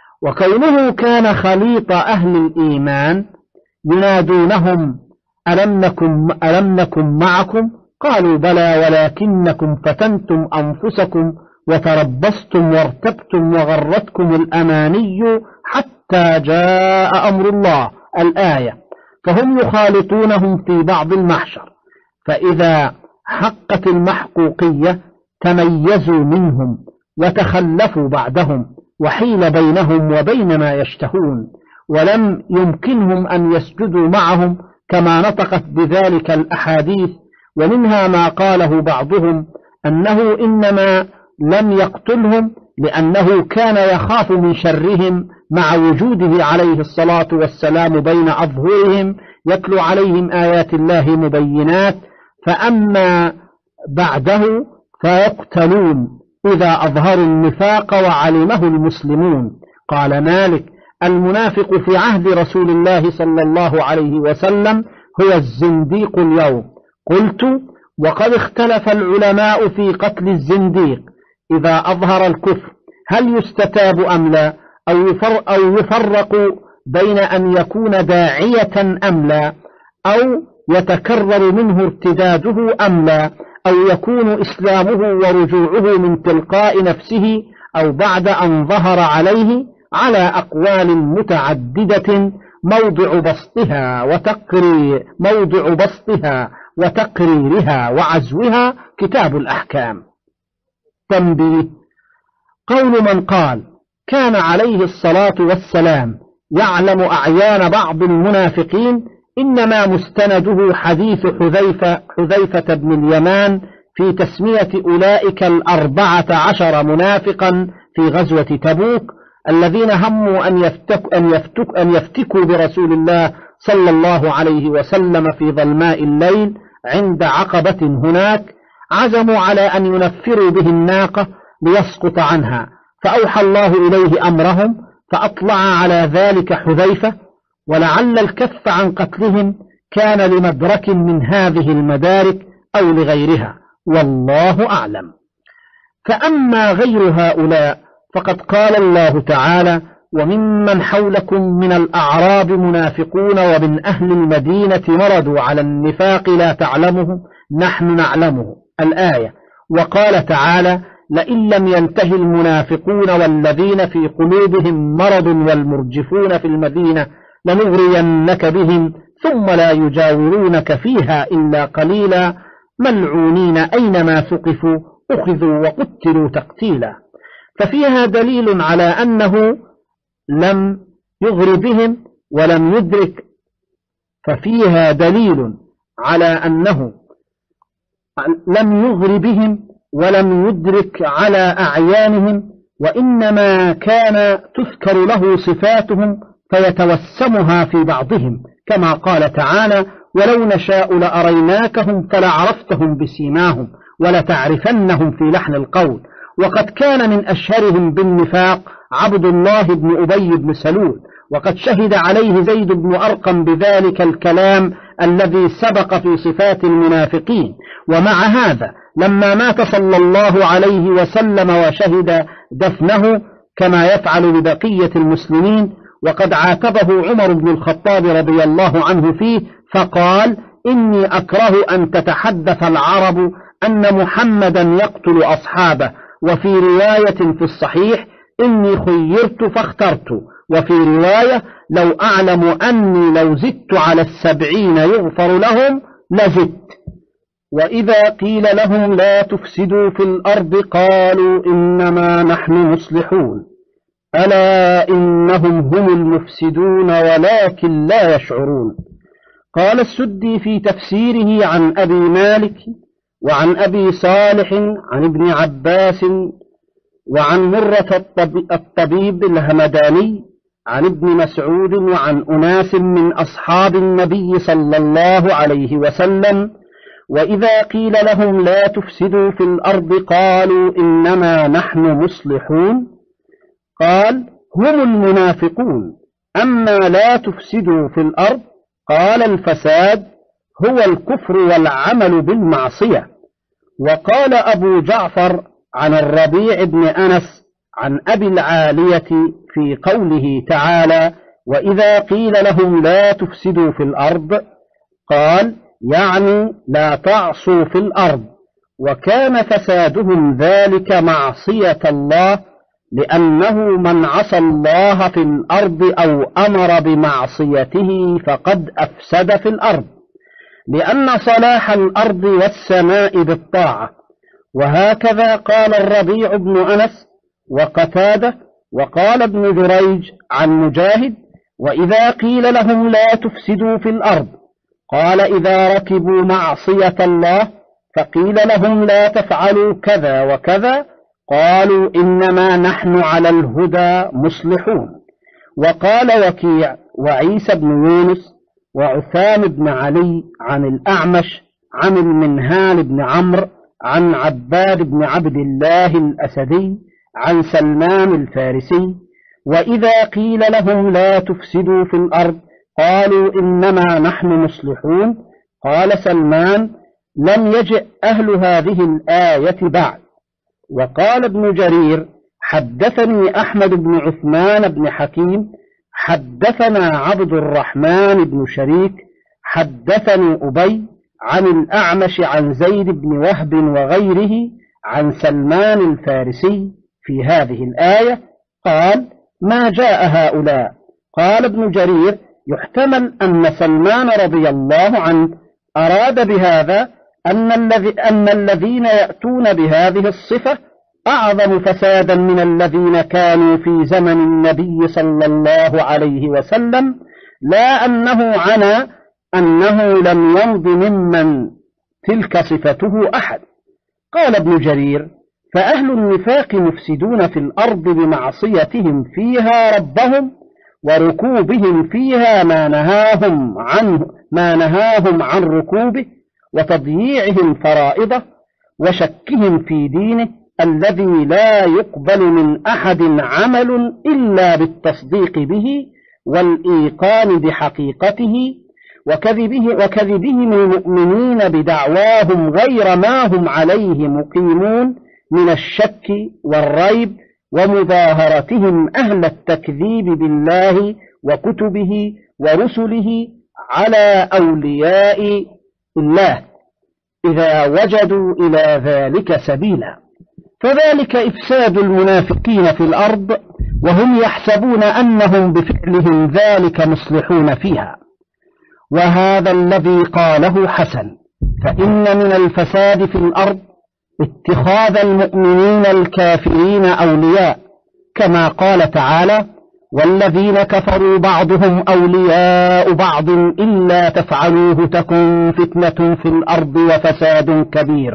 وكونه كان خليط أهل الإيمان ينادونهم: ألم نكن, ألم نكن معكم؟ قالوا: بلى ولكنكم فتنتم أنفسكم وتربصتم وارتبتم وغرتكم الأماني حتى جاء أمر الله، الآية. فهم يخالطونهم في بعض المحشر، فإذا حقت المحقوقية تميزوا منهم وتخلفوا بعدهم، وحيل بينهم وبين ما يشتهون، ولم يمكنهم أن يسجدوا معهم كما نطقت بذلك الأحاديث. ومنها ما قاله بعضهم أنه إنما لم يقتلهم لأنه كان يخاف من شرهم مع وجوده عليه الصلاة والسلام بين أظهرهم يتلو عليهم آيات الله مبينات، فأما بعده فيقتلون إذا أظهروا النفاق وعلمه المسلمون. قال مالك: المنافق في عهد رسول الله صلى الله عليه وسلم هو الزنديق اليوم. قلت: وقد اختلف العلماء في قتل الزنديق إذا أظهر الكفر، هل يستتاب أم لا، أو يفرق بين أن يكون داعية أم لا، أو يتكرر منه ارتداده أم لا، أو يكون إسلامه ورجوعه من تلقاء نفسه أو بعد أن ظهر عليه، على أقوال متعددة موضع بسطها وتقرير موضع بسطها وتقريرها وعزوها كتاب الأحكام. تنبيه: قول من قال كان عليه الصلاة والسلام يعلم أعيان بعض المنافقين إنما مستنده حديث حذيفة, حذيفة بن اليمان في تسمية أولئك الأربعة عشر منافقا في غزوة تبوك الذين هموا أن, يفتك أن, يفتك أن يفتكوا برسول الله صلى الله عليه وسلم في ظلماء الليل عند عقبة هناك، عزموا على أن ينفروا به الناقة ليسقط عنها، فأوحى الله إليه أمرهم فأطلع على ذلك حذيفة، ولعل الكف عن قتلهم كان لمدرك من هذه المدارك أو لغيرها، والله أعلم. فأما غير هؤلاء فقد قال الله تعالى: وممن حولكم من الأعراب منافقون ومن أهل المدينة مردوا على النفاق لا تعلمهم نحن نعلمه، الآية. وقال تعالى: لئن لم ينتهي المنافقون والذين في قلوبهم مرض والمرجفون في المدينة لنغرينك بهم ثم لا يجاورونك فيها إلا قليلا ملعونين أينما ثقفوا أخذوا وقتلوا تقتيلا. ففيها دليل على أنه لم يغر بهم ولم يدرك ففيها دليل على أنه لم يغر بهم ولم يدرك على أعيانهم، وإنما كان تذكر له صفاتهم فيتوسمها في بعضهم، كما قال تعالى: ولو نشاء لأريناكهم فلعرفتهم بسيماهم ولتعرفنهم في لحن القول. وقد كان من أشهرهم بالنفاق عبد الله بن أبي بن سلول، وقد شهد عليه زيد بن أرقم بذلك الكلام الذي سبق في صفات المنافقين. ومع هذا لما مات صلى الله عليه وسلم وشهد دفنه كما يفعل ببقية المسلمين، وقد عاتبه عمر بن الخطاب رضي الله عنه فيه فقال: إني أكره أن تتحدث العرب أن محمدا يقتل أصحابه، وفي رواية في الصحيح: إني خيرت فاخترت، وفي رواية: لو أعلم أني لو زدت على السبعين يغفر لهم لزدت. وإذا قيل لهم لا تفسدوا في الأرض قالوا إنما نحن مصلحون، ألا إنهم هم المفسدون ولكن لا يشعرون. قال السدي في تفسيره عن أبي مالك وعن أبي صالح عن ابن عباس وعن مرة الطبيب الهمداني عن ابن مسعود وعن أناس من أصحاب النبي صلى الله عليه وسلم: وإذا قيل لهم لا تفسدوا في الأرض قالوا إنما نحن مصلحون، قال: هم المنافقون. أما لا تفسدوا في الأرض قال: الفساد هو الكفر والعمل بالمعصية. وقال أبو جعفر عن الربيع بن أنس عن أبي العالية في قوله تعالى: وإذا قيل لهم لا تفسدوا في الأرض، قال: يعني لا تعصوا في الأرض، وكان فسادهم ذلك معصية الله، لأنه من عصى الله في الأرض أو أمر بمعصيته فقد أفسد في الأرض، لأن صلاح الأرض والسماء بالطاعة. وهكذا قال الربيع بن أنس وقتادة. وقال ابن جريج عن مجاهد: وإذا قيل لهم لا تفسدوا في الأرض، قال: إذا ركبوا معصية الله فقيل لهم لا تفعلوا كذا وكذا، قالوا إنما نحن على الهدى مصلحون. وقال وكيع وعيسى بن يونس وعثام بن علي عن الأعمش عن المنهال بن عمرو عن عباد بن عبد الله الأسدي عن سلمان الفارسي: وإذا قيل لهم لا تفسدوا في الأرض قالوا إنما نحن مصلحون، قال سلمان: لم يجئ أهل هذه الآية بعد. وقال ابن جرير: حدثني أحمد بن عثمان بن حكيم حدثنا عبد الرحمن بن شريك حدثني أبي عن الأعمش عن زيد بن وهب وغيره عن سلمان الفارسي في هذه الآية، قال: ما جاء هؤلاء. قال ابن جرير: يحتمل أن سلمان رضي الله عنه أراد بهذا أن, الذي أن الذين يأتون بهذه الصفة أعظم فسادا من الذين كانوا في زمن النبي صلى الله عليه وسلم، لا أنه عنى أنه لم يمض ممن تلك صفته أحد. قال ابن جرير: فأهل النفاق مفسدون في الأرض بمعصيتهم فيها ربهم، وركوبهم فيها ما نهاهم عنه ما نهاهم عن ركوبه، وتضييعهم فرائضه، وشكهم في دينه الذي لا يقبل من أحد عمل إلا بالتصديق به والإيقان بحقيقته، وكذبه وكذبهم المؤمنين بدعواهم غير ما هم عليه مقيمون من الشك والريب، ومظاهرتهم أهل التكذيب بالله وكتبه ورسله على أولياء الله إذا وجدوا إلى ذلك سبيلا. فذلك إفساد المنافقين في الأرض، وهم يحسبون أنهم بفعلهم ذلك مصلحون فيها. وهذا الذي قاله حسن، فإن من الفساد في الأرض اتخاذ المؤمنين الكافرين أولياء، كما قال تعالى: والذين كفروا بعضهم أولياء بعض إلا تفعلوه تكن فتنة في الأرض وفساد كبير.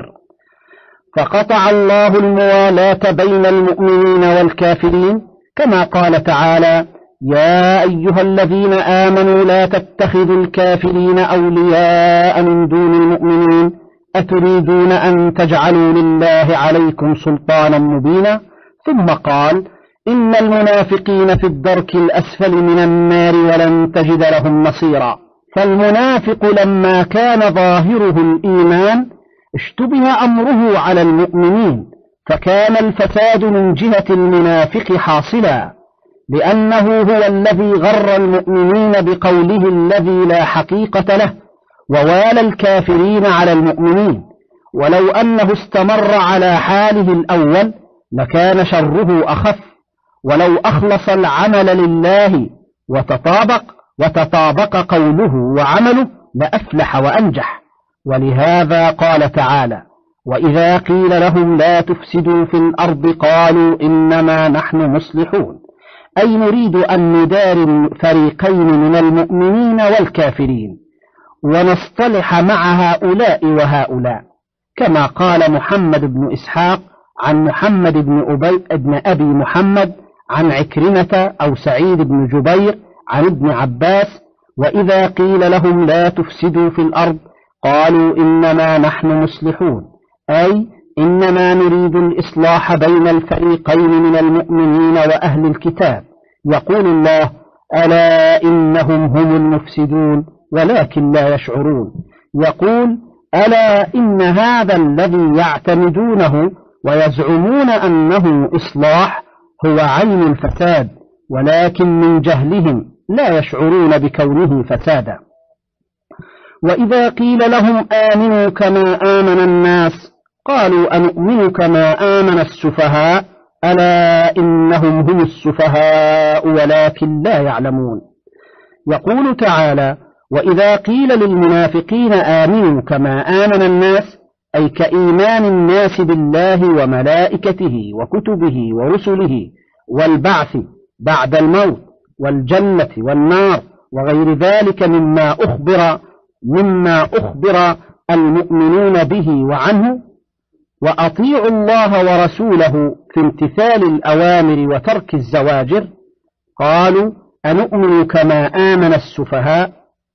فقطع الله الموالاة بين المؤمنين والكافرين، كما قال تعالى: يا أيها الذين آمنوا لا تتخذوا الكافرين أولياء من دون المؤمنين أتريدون أن تجعلوا لله عليكم سلطانا مبينا. ثم قال: إن المنافقين في الدرك الأسفل من النار ولن تجد لهم نصيرا. فالمنافق لما كان ظاهره الإيمان اشتبه أمره على المؤمنين، فكان الفساد من جهة المنافق حاصلا، لأنه هو الذي غر المؤمنين بقوله الذي لا حقيقة له، ووالى الكافرين على المؤمنين. ولو أنه استمر على حاله الأول لكان شره أخف، ولو أخلص العمل لله وتطابق وتطابق قوله وعمله لأفلح وأنجح. ولهذا قال تعالى: وإذا قيل لهم لا تفسدوا في الأرض قالوا إنما نحن مصلحون، أي نريد أن ندار الفريقين من المؤمنين والكافرين ونصطلح مع هؤلاء وهؤلاء، كما قال محمد بن إسحاق عن محمد بن أبي بن أبي محمد عن عكرمة أو سعيد بن جبير عن ابن عباس: وإذا قيل لهم لا تفسدوا في الأرض قالوا إنما نحن مصلحون، أي إنما نريد الإصلاح بين الفريقين من المؤمنين وأهل الكتاب. يقول الله: ألا إنهم هم المفسدون ولكن لا يشعرون. يقول: ألا إن هذا الذي يعتمدونه ويزعمون أنه إصلاح هو عين الفساد، ولكن من جهلهم لا يشعرون بكونه فسادا. وإذا قيل لهم آمنوا كما آمن الناس قالوا أنؤمن كما آمن السفهاء، ألا إنهم هم السفهاء ولكن لا يعلمون. يقول تعالى: وإذا قيل للمنافقين آمنوا كما آمن الناس، أي كإيمان الناس بالله وملائكته وكتبه ورسله والبعث بعد الموت والجنة والنار وغير ذلك مما أخبر مما أخبر المؤمنون به وعنه، وأطيعوا الله ورسوله في امتثال الأوامر وترك الزواجر. قالوا أنؤمن كما آمن السفهاء،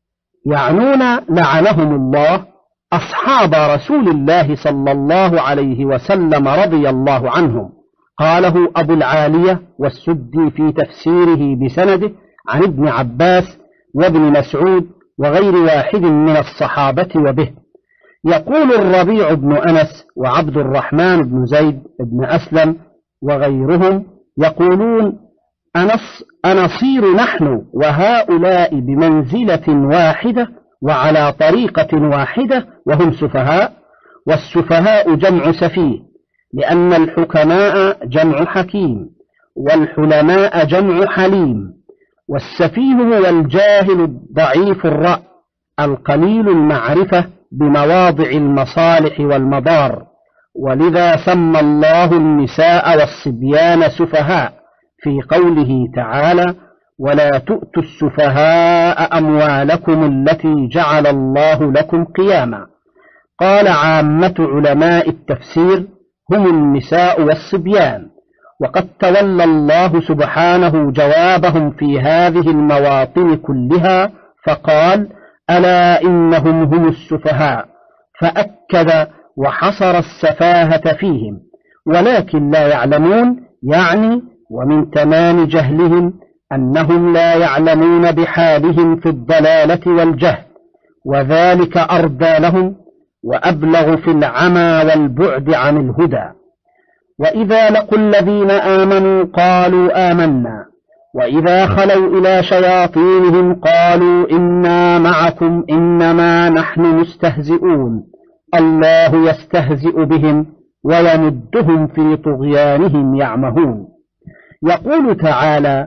يعنون لعنهم الله أصحاب رسول الله صلى الله عليه وسلم رضي الله عنهم. قاله أبو العالية والسدي في تفسيره بسنده عن ابن عباس وابن مسعود وغير واحد من الصحابة وبه. يقول الربيع بن أنس وعبد الرحمن بن زيد بن أسلم وغيرهم يقولون: أنص أنصير نحن وهؤلاء بمنزلة واحدة وعلى طريقة واحدة وهم سفهاء. والسفهاء جمع سفيه، لأن الحكماء جمع حكيم، والحلماء جمع حليم. والسفيه هو الجاهل الضعيف الرأي القليل المعرفة بمواضع المصالح والمضار. ولذا سمى الله النساء والصبيان سفهاء في قوله تعالى: ولا تؤتوا السفهاء أموالكم التي جعل الله لكم قياما. قال عامة علماء التفسير: هم النساء والصبيان. وقد تولى الله سبحانه جوابهم في هذه المواطن كلها فقال: ألا إنهم هم السفهاء، فأكد وحصر السفاهة فيهم، ولكن لا يعلمون، يعني ومن تمام جهلهم أنهم لا يعلمون بحالهم في الضلالة والجهل، وذلك أردى لهم وأبلغ في العمى والبعد عن الهدى. وإذا لقوا الذين آمنوا قالوا آمنا، وإذا خلوا إلى شياطينهم قالوا إنا معكم إنما نحن مستهزئون، الله يستهزئ بهم ويمدهم في طغيانهم يعمهون. يقول تعالى: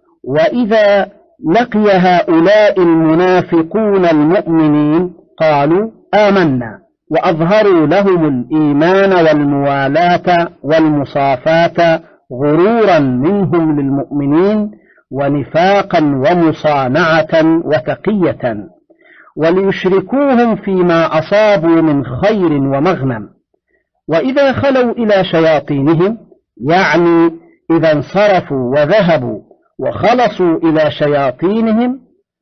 وإذا لقي هؤلاء المنافقون المؤمنين قالوا آمنا، وأظهروا لهم الإيمان والموالاة والمصافاة غرورا منهم للمؤمنين ونفاقا ومصانعة وتقية، وليشركوهم فيما أصابوا من خير ومغنم. وإذا خلوا إلى شياطينهم، يعني إذا انصرفوا وذهبوا وخلصوا إلى شياطينهم،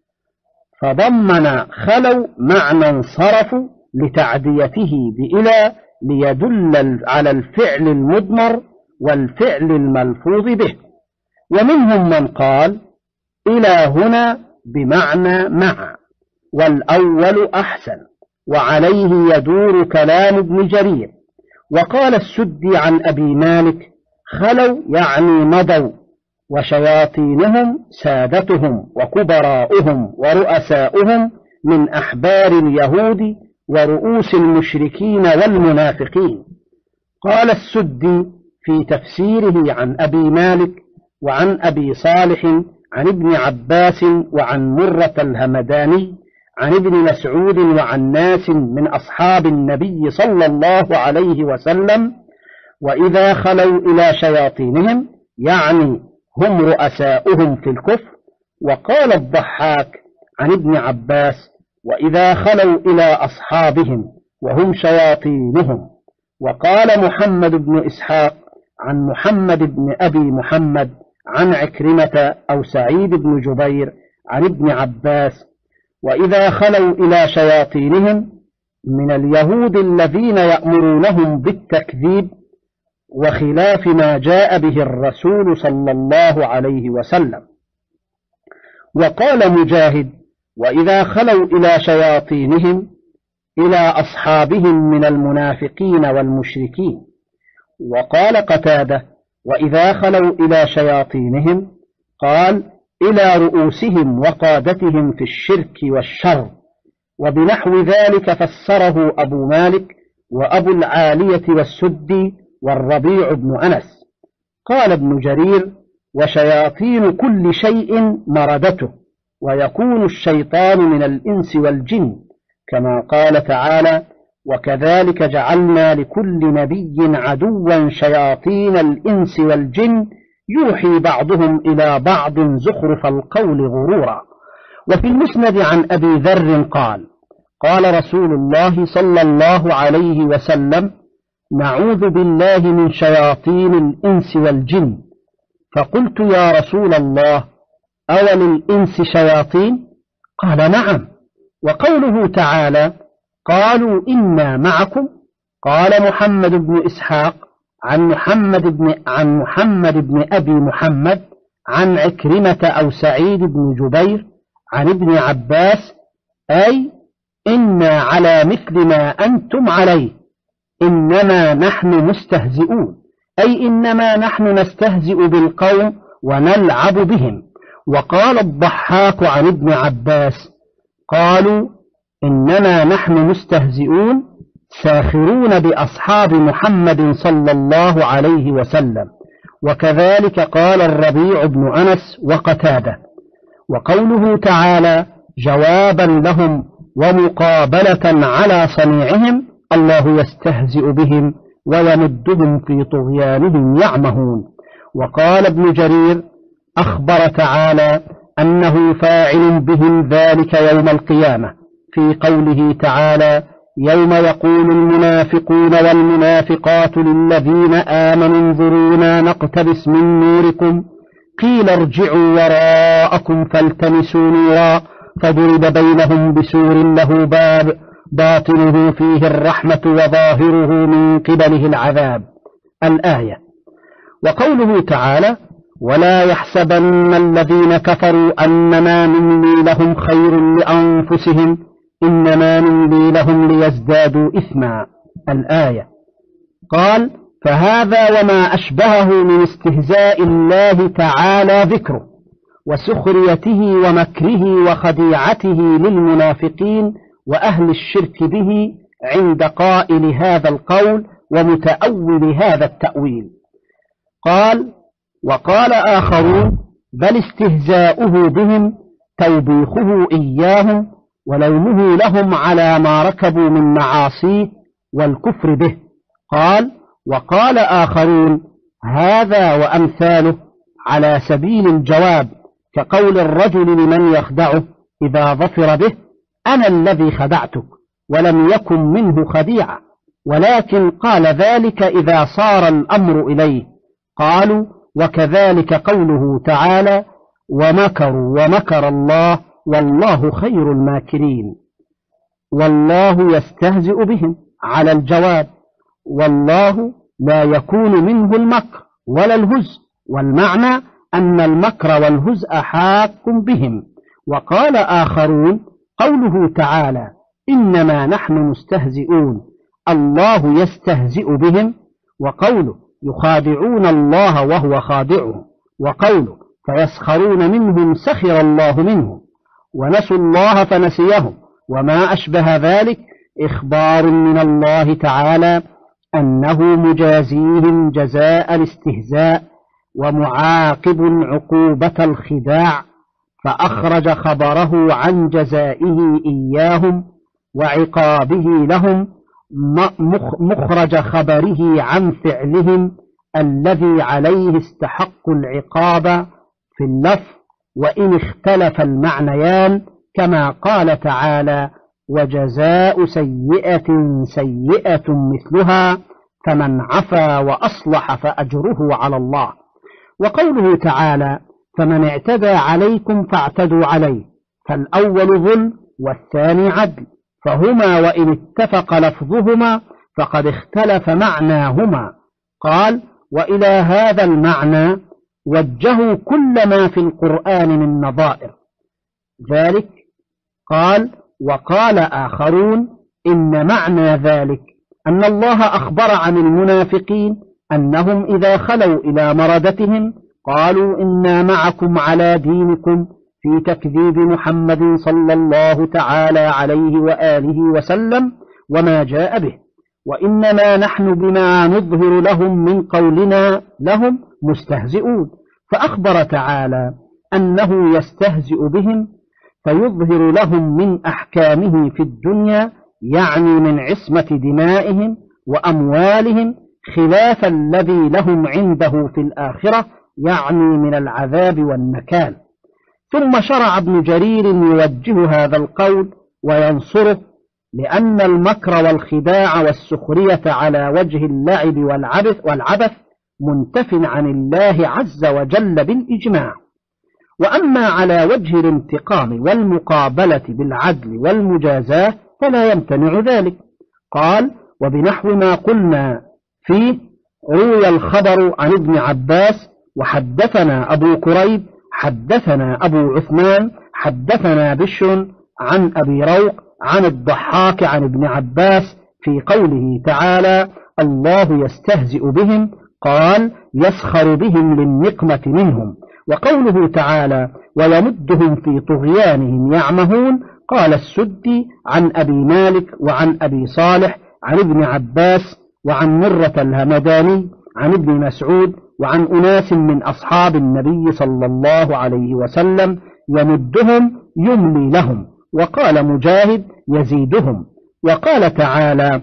فضمن خلوا معنى انصرفوا لتعديته بإلى ليدل على الفعل المضمر والفعل الملفوظ به. ومنهم من قال إلى هنا بمعنى مع، والأول أحسن، وعليه يدور كلام ابن جرير. وقال السدي عن أبي مالك: خلوا يعني مضوا، وشياطينهم سادتهم وكبراؤهم ورؤساؤهم من أحبار اليهود ورؤوس المشركين والمنافقين. قال السدي في تفسيره عن أبي مالك وعن أبي صالح عن ابن عباس وعن مرة الهمداني عن ابن مسعود وعن ناس من أصحاب النبي صلى الله عليه وسلم: وإذا خلوا إلى شياطينهم يعني هم رؤساؤهم في الكفر. وقال الضحاك عن ابن عباس: وإذا خلوا إلى أصحابهم وهم شياطينهم. وقال محمد بن إسحاق عن محمد بن أبي محمد عن عكرمة أو سعيد بن جبير عن ابن عباس: وإذا خلوا إلى شياطينهم من اليهود الذين يأمرونهم بالتكذيب وخلاف ما جاء به الرسول صلى الله عليه وسلم. وقال مجاهد: وإذا خلوا إلى شياطينهم إلى أصحابهم من المنافقين والمشركين. وقال قتادة: وإذا خلوا إلى شياطينهم قال: إلى رؤوسهم وقادتهم في الشرك والشر. وبنحو ذلك فسره أبو مالك وأبو العالية والسدي والربيع بن أنس. قال ابن جرير: وشياطين كل شيء مردته، ويكون الشيطان من الإنس والجن، كما قال تعالى: وكذلك جعلنا لكل نبي عدوا شياطين الإنس والجن يوحي بعضهم إلى بعض زخرف القول غرورا. وفي المسند عن أبي ذر قال: قال رسول الله صلى الله عليه وسلم: نعوذ بالله من شياطين الإنس والجن. فقلت: يا رسول الله، أول الإنس شياطين؟ قال: نعم. وقوله تعالى: قالوا إنا معكم. قال محمد بن إسحاق عن محمد بن, عن محمد بن أبي محمد عن عكرمة أو سعيد بن جبير عن ابن عباس: أي إنا على مثل ما أنتم عليه، إنما نحن مستهزئون، أي إنما نحن نستهزئ بالقوم ونلعب بهم. وقال الضحاك عن ابن عباس: قالوا إنما نحن مستهزئون ساخرون بأصحاب محمد صلى الله عليه وسلم. وكذلك قال الربيع بن أنس وقتادة. وقوله تعالى جوابا لهم ومقابلة على صنيعهم: الله يستهزئ بهم ويمدهم في طغيانهم يعمهون. وقال ابن جرير: أخبر تعالى أنه فاعل بهم ذلك يوم القيامة في قوله تعالى: يوم يقول المنافقون والمنافقات للذين آمنوا انظرونا نقتبس من نوركم قيل ارجعوا وراءكم فالتمسوا نورا فضرب بينهم بسور له باب باطنه فيه الرحمة وظاهره من قبله العذاب. الآية. وقوله تعالى: ولا يحسبن الذين كفروا أنما نملي لهم خير لأنفسهم إنما نملي لهم ليزدادوا إثما. الآية. قال: فهذا وما أشبهه من استهزاء الله تعالى ذكره وسخريته ومكره وخديعته للمنافقين وأهل الشرك به عند قائل هذا القول ومتأول هذا التأويل. قال: وقال آخرون: بل استهزاؤه بهم توبيخه إياهم ولومه لهم على ما ركبوا من معاصيه والكفر به. قال: وقال آخرون: هذا وأمثاله على سبيل الجواب، كقول الرجل لمن يخدعه إذا ظفر به: أنا الذي خدعتك، ولم يكن منه خديعة، ولكن قال ذلك إذا صار الأمر إليه. قالوا: وكذلك قوله تعالى: ومكروا ومكر الله والله خير الماكرين. والله يستهزئ بهم على الجواب، والله لا يكون منه المكر ولا الهزء، والمعنى أن المكر والهزء حاك بهم. وقال آخرون: قوله تعالى إنما نحن مستهزئون الله يستهزئ بهم، وقوله يخادعون الله وهو خادعهم، وقوله فيسخرون منهم سخر الله منهم، ونسوا الله فنسيهم، وما أشبه ذلك إخبار من الله تعالى أنه مجازيهم جزاء الاستهزاء ومعاقب عقوبة الخداع، فأخرج خبره عن جزائه إياهم وعقابه لهم مخرج خبره عن فعلهم الذي عليه استحق العقاب في اللفظ، وإن اختلف المعنيان، كما قال تعالى وجزاء سيئة سيئة مثلها فمن عفا وأصلح فأجره على الله. وقوله تعالى فمن اعتدى عليكم فاعتدوا عليه، فالأول ظلم والثاني عدل، فهما وإن اتفق لفظهما فقد اختلف معناهما. قال وإلى هذا المعنى وجهوا كل ما في القرآن من نظائر ذلك. قال وقال آخرون إن معنى ذلك أن الله أخبر عن المنافقين أنهم إذا خلوا إلى مردتهم قالوا إنا معكم على دينكم في تكذيب محمد صلى الله تعالى عليه وآله وسلم وما جاء به، وإنما نحن بما نظهر لهم من قولنا لهم مستهزئون. فأخبر تعالى أنه يستهزئ بهم فيظهر لهم من أحكامه في الدنيا، يعني من عصمة دمائهم وأموالهم، خلاف الذي لهم عنده في الآخرة، يعني من العذاب والنكال. ثم شرع ابن جرير يوجه هذا القول وينصره، لأن المكر والخداع والسخرية على وجه اللعب والعبث, والعبث منتف عن الله عز وجل بالإجماع. وأما على وجه الانتقام والمقابلة بالعدل والمجازاة فلا يمتنع ذلك. قال وبنحو ما قلنا فيه روي الخبر عن ابن عباس وحدثنا أبو كريب حدثنا أبو عثمان حدثنا بشر عن أبي روق عن الضحاك عن ابن عباس في قوله تعالى الله يستهزئ بهم، قال يسخر بهم للنقمة منهم. وقوله تعالى ويمدهم في طغيانهم يعمهون، قال السدي عن أبي مالك وعن أبي صالح عن ابن عباس وعن مرة الهمداني عن ابن مسعود وعن أناس من أصحاب النبي صلى الله عليه وسلم يمدهم يملي لهم. وقال مجاهد يزيدهم. وقال تعالى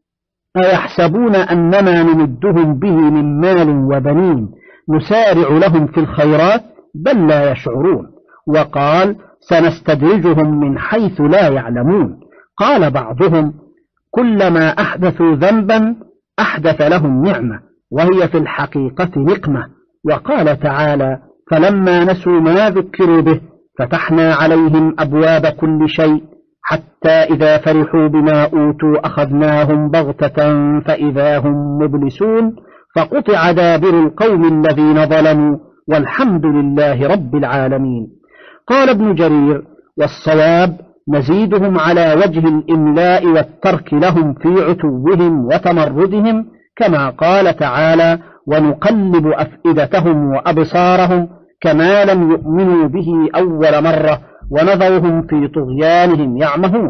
أيحسبون أنما نمدهم به من مال وبنين نسارع لهم في الخيرات بل لا يشعرون. وقال سنستدرجهم من حيث لا يعلمون. قال بعضهم كلما أحدثوا ذنبا أحدث لهم نعمة وهي في الحقيقة نقمة. وقال تعالى فلما نسوا ما ذكروا به فتحنا عليهم أبواب كل شيء حتى إذا فرحوا بما أوتوا أخذناهم بغتة فإذا هم مبلسون فقطع دابر القوم الذين ظلموا والحمد لله رب العالمين. قال ابن جرير والصواب نزيدهم على وجه الإملاء والترك لهم في عتوهم وتمردهم، كما قال تعالى ونقلب أفئدتهم وأبصارهم كما لم يؤمنوا به أول مرة ونذرهم في طغيانهم يعمهون.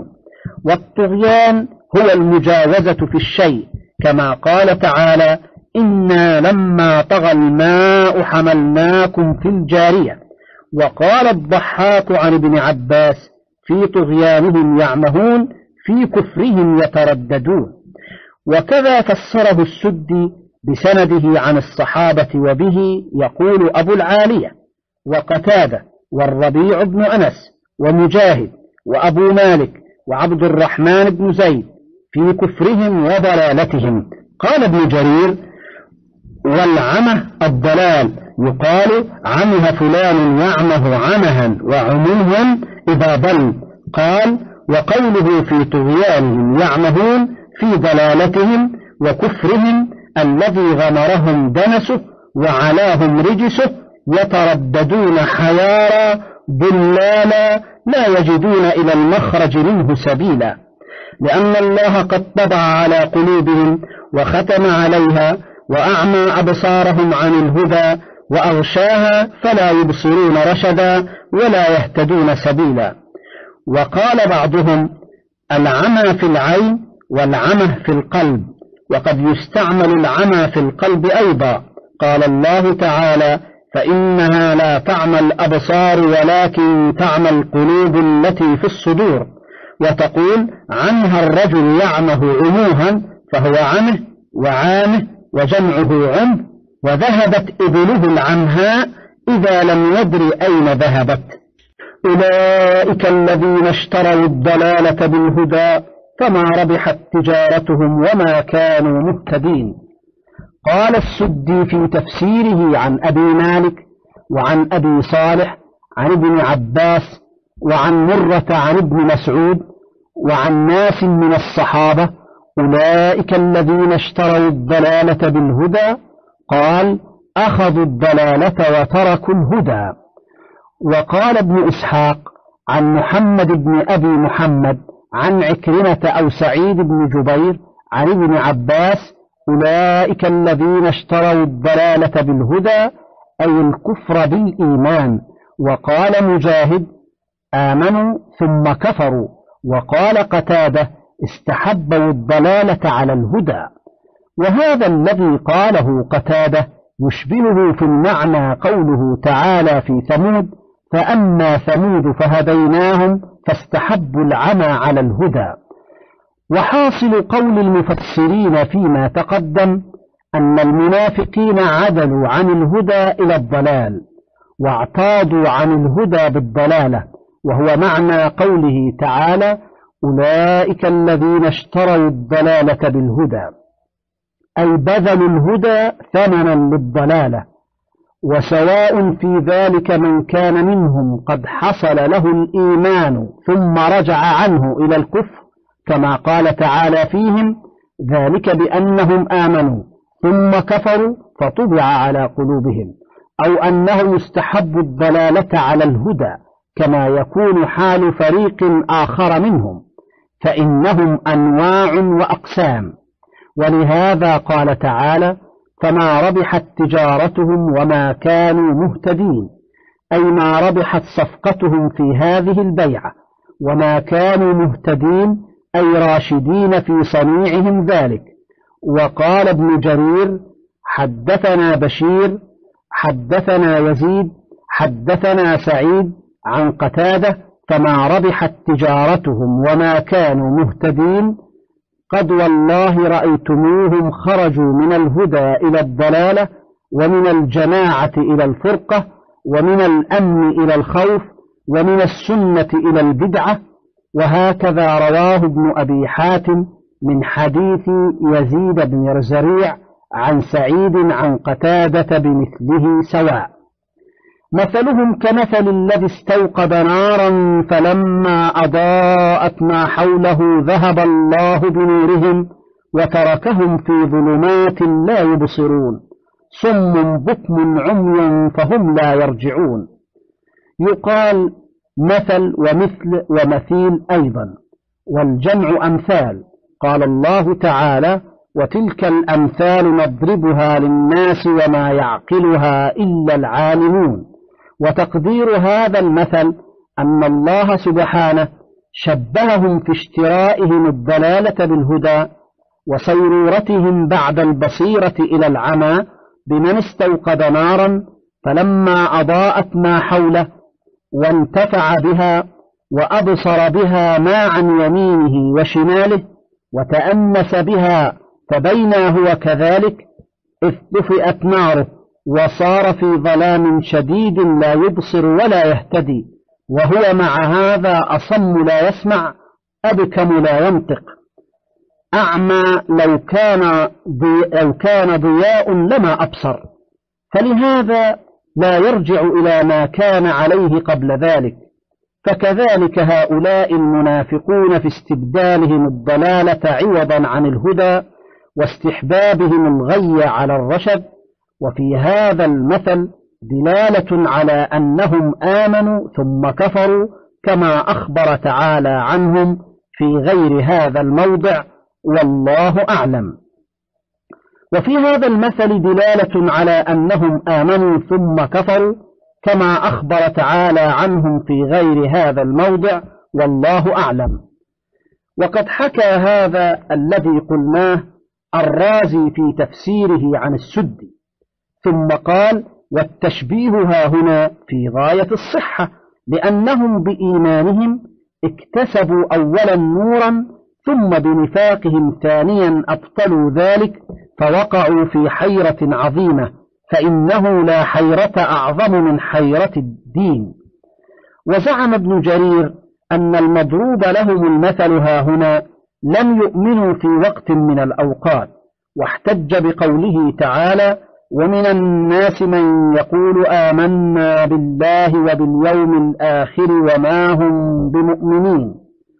والطغيان هو المجاوزة في الشيء، كما قال تعالى إنا لما طغى الماء حملناكم في الجارية. وقال الضحاك عن ابن عباس في طغيانهم يعمهون في كفرهم يترددون. وكذا فسره السدي بسنده عن الصحابة وبه يقول أبو العالية وقتادة والربيع بن أنس ومجاهد وأبو مالك وعبد الرحمن بن زيد في كفرهم وضلالتهم. قال ابن جرير والعمه الضلال، يقال عمه فلان يعمه عمها وعموها إذا ضل. قال وقوله في طغيانهم يعمهون في ضلالتهم وكفرهم الذي غمرهم دنسه وعلاهم رجسه يترددون حيارى ضلالا لا يجدون إلى المخرج منه سبيلا. لأن الله قد طبع على قلوبهم وختم عليها وأعمى أبصارهم عن الهدى وأغشاها فلا يبصرون رشدا ولا يهتدون سبيلا. وقال بعضهم العمى في العين والعمى في القلب، وقد يستعمل العمى في القلب أيضا. قال الله تعالى فإنها لا تعمى الأبصار ولكن تعمى القلوب التي في الصدور، وتقول عنها الرجل يعمه عموها فهو عمه وعامه وجمعه عمه، وذهبت إبله العمهاء إذا لم يدر أين ذهبت. أولئك الذين اشتروا الضلالة بالهدى فما ربحت تجارتهم وما كانوا مهتدين. قال السدي في تفسيره عن أبي مالك وعن أبي صالح عن ابن عباس وعن مرة عن ابن مسعود وعن ناس من الصحابة أولئك الذين اشتروا الضلالة بالهدى، قال أخذوا الضلالة وتركوا الهدى. وقال ابن إسحاق عن محمد بن أبي محمد عن عكرمة أو سعيد بن جبير عن ابن عباس أولئك الذين اشتروا الضلالة بالهدى أي الكفر بالإيمان. وقال مجاهد آمنوا ثم كفروا. وقال قتادة استحبوا الضلالة على الهدى. وهذا الذي قاله قتادة يشبهه في المعنى قوله تعالى في ثمود فأما ثمود فهديناهم فاستحبوا العمى على الهدى. وحاصل قول المفسرين فيما تقدم أن المنافقين عدلوا عن الهدى إلى الضلال واعتاضوا عن الهدى بالضلالة، وهو معنى قوله تعالى أولئك الذين اشتروا الضلالة بالهدى، أي بذلوا الهدى ثمنا للضلالة. وسواء في ذلك من كان منهم قد حصل له الإيمان ثم رجع عنه إلى الكفر كما قال تعالى فيهم ذلك بأنهم آمنوا ثم كفروا فطبع على قلوبهم، أو أنهم استحبوا الضلالة على الهدى كما يكون حال فريق آخر منهم، فإنهم أنواع وأقسام. ولهذا قال تعالى فما ربحت تجارتهم وما كانوا مهتدين، أي ما ربحت صفقتهم في هذه البيعة، وما كانوا مهتدين أي راشدين في صنيعهم ذلك. وقال ابن جرير حدثنا بشير حدثنا يزيد حدثنا سعيد عن قتادة فما ربحت تجارتهم وما كانوا مهتدين قد والله رأيتموهم خرجوا من الهدى إلى الضلالة، ومن الجماعة إلى الفرقة، ومن الأمن إلى الخوف، ومن السنة إلى البدعة. وهكذا رواه ابن أبي حاتم من حديث يزيد بن رزريع عن سعيد عن قتادة بمثله سواء. مثلهم كمثل الذي استوقد نارا فلما أضاءت ما حوله ذهب الله بنورهم وتركهم في ظلمات لا يبصرون صم بكم عمي فهم لا يرجعون. يقال مثل ومثل ومثيل أيضا، والجمع أمثال. قال الله تعالى وتلك الأمثال نضربها للناس وما يعقلها إلا العالمون. وتقدير هذا المثل أن الله سبحانه شبههم في اشترائهم الضلالة بالهدى وصيرورتهم بعد البصيرة إلى العمى بمن استوقد نارا فلما أضاءت ما حوله وانتفع بها وأبصر بها ما عن يمينه وشماله وتأنس بها فبينا هو كذلك إذ طفئت ناره وصار في ظلام شديد لا يبصر ولا يهتدي، وهو مع هذا أصم لا يسمع أبكم لا ينطق، أعمى لو كان ضي... لو كان ضياء لما أبصر، فلهذا لا يرجع إلى ما كان عليه قبل ذلك. فكذلك هؤلاء المنافقون في استبدالهم الضلالة عوضا عن الهدى واستحبابهم الغي على الرشد. وفي هذا المثل دلالة على أنهم آمنوا ثم كفروا كما أخبر تعالى عنهم في غير هذا الموضع، والله أعلم. وفي هذا المثل دلالة على أنهم آمنوا ثم كفروا، كما أخبر تعالى عنهم في غير هذا الموضع، والله أعلم. وقد حكى هذا الذي قلناه الرازي في تفسيره عن السدي، ثم قال: والتشبيه ها هنا في غاية الصحة، لأنهم بإيمانهم اكتسبوا أولا نورا، ثم بنفاقهم ثانيا أبطلوا ذلك، فوقعوا في حيرة عظيمة، فإنه لا حيرة أعظم من حيرة الدين. وزعم ابن جرير أن المضروب لهم المثل ها هنا لم يؤمنوا في وقت من الأوقات، واحتج بقوله تعالى: ومن الناس من يقول آمنا بالله وباليوم الآخر وما هم بمؤمنين.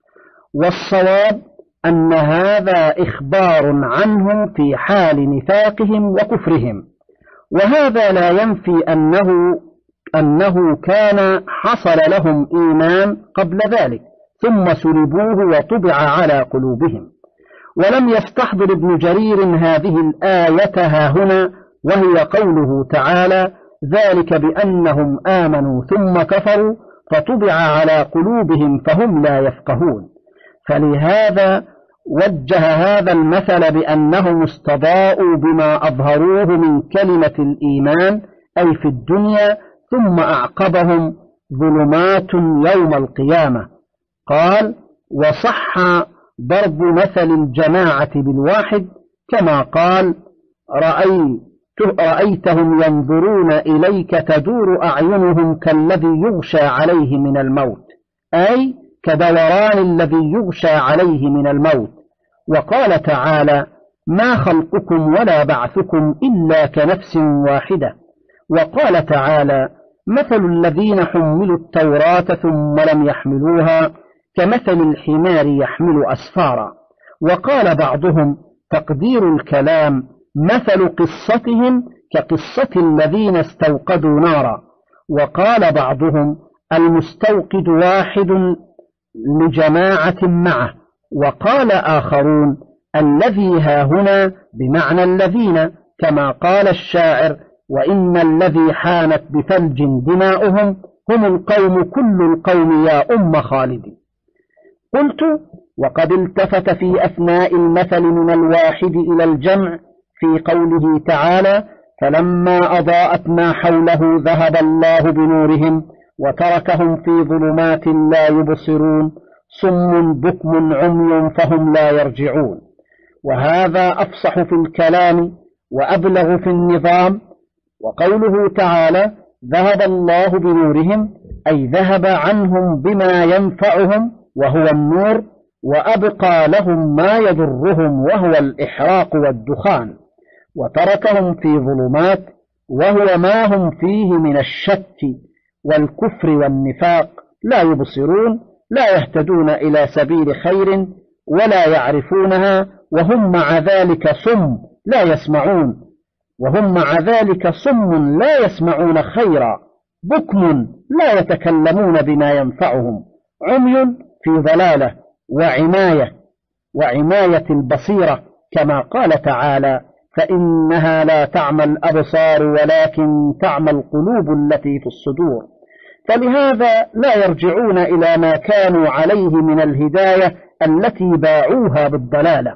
والصواب أن هذا إخبار عنهم في حال نفاقهم وكفرهم، وهذا لا ينفي أنه أنه كان حصل لهم إيمان قبل ذلك ثم سلبوه وطبع على قلوبهم. ولم يستحضر ابن جرير هذه الآية ها هنا، وهي قوله تعالى: ذلك بأنهم آمنوا ثم كفروا فطبع على قلوبهم فهم لا يفقهون. فلهذا وجه هذا المثل بأنهم استضاءوا بما أظهروه من كلمة الإيمان أي في الدنيا، ثم أعقبهم ظلمات يوم القيامة. قال: وصح ضرب مثل الجماعة بالواحد، كما قال: رأيت رأيتهم ينظرون إليك تدور أعينهم كالذي يغشى عليه من الموت، أي كدوران الذي يغشى عليه من الموت. وقال تعالى: ما خلقكم ولا بعثكم إلا كنفس واحدة. وقال تعالى: مثل الذين حملوا التوراة ثم لم يحملوها كمثل الحمار يحمل أسفارا. وقال بعضهم: تقدير الكلام مثل قصتهم كقصة الذين استوقدوا نارا. وقال بعضهم: المستوقد واحد لجماعة معه. وقال آخرون: الذي ها هنا بمعنى الذين، كما قال الشاعر: وإن الذي حانت بثلج دماؤهم هم القوم كل القوم يا أم خالد. قلت: وقد التفت في أثناء المثل من الواحد إلى الجمع في قوله تعالى: فلما أضاءت ما حوله ذهب الله بنورهم وتركهم في ظلمات لا يبصرون صم بكم عمي فهم لا يرجعون. وهذا أفصح في الكلام وأبلغ في النظام. وقوله تعالى: ذهب الله بنورهم أي ذهب عنهم بما ينفعهم وهو النور، وأبقى لهم ما يضرهم وهو الإحراق والدخان، وتركهم في ظلمات وهو ما هم فيه من الشك والكفر والنفاق، لا يبصرون، لا يهتدون إلى سبيل خير ولا يعرفونها، وهم مع ذلك صم لا يسمعون وهم مع ذلك صم لا يسمعون خيرا، بكم لا يتكلمون بما ينفعهم، عمي في ضلالة وعماية وعماية البصيرة، كما قال تعالى: فإنها لا تعمى الأبصار ولكن تعمى القلوب التي في الصدور. فلهذا لا يرجعون إلى ما كانوا عليه من الهداية التي باعوها بالضلالة.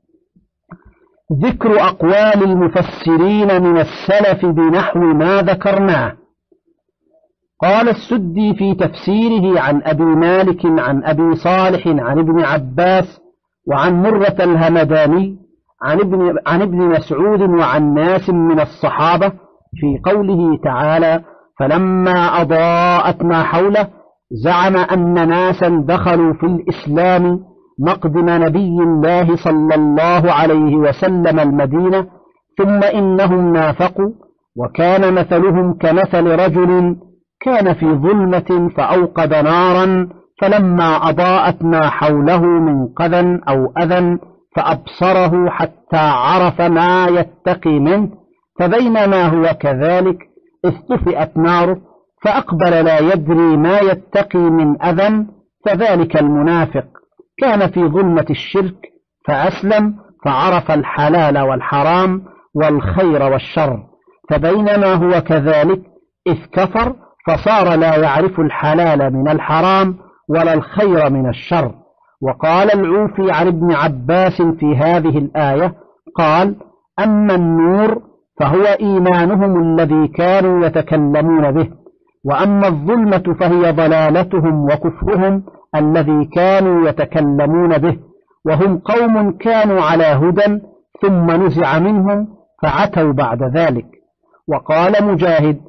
ذكر أقوال المفسرين من السلف بنحو ما ذكرناه. قال السدي في تفسيره عن أبي مالك عن أبي صالح عن ابن عباس وعن مرة الهمداني عن ابن, عن ابن مسعود وعن ناس من الصحابة في قوله تعالى: فلما أضاءت ما حوله، زعم أن ناسا دخلوا في الإسلام مقدم نبي الله صلى الله عليه وسلم المدينة، ثم إنهم نافقوا، وكان مثلهم كمثل رجل كان في ظلمة فأوقد نارا، فلما أضاءت ما حوله من قذى أو أذى فأبصره حتى عرف ما يتقي منه، فبينما هو كذلك إذ طفئت ناره فأقبل لا يدري ما يتقي من أذى، فذلك المنافق. كان في ظلمة الشرك فأسلم فعرف الحلال والحرام والخير والشر، فبينما هو كذلك إذ كفر فصار لا يعرف الحلال من الحرام ولا الخير من الشر. وقال العوفي عن ابن عباس في هذه الآية قال: أما النور فهو إيمانهم الذي كانوا يتكلمون به، وأما الظلمة فهي ضلالتهم وكفرهم الذي كانوا يتكلمون به، وهم قوم كانوا على هدى ثم نزع منهم فعتوا بعد ذلك. وقال مجاهد: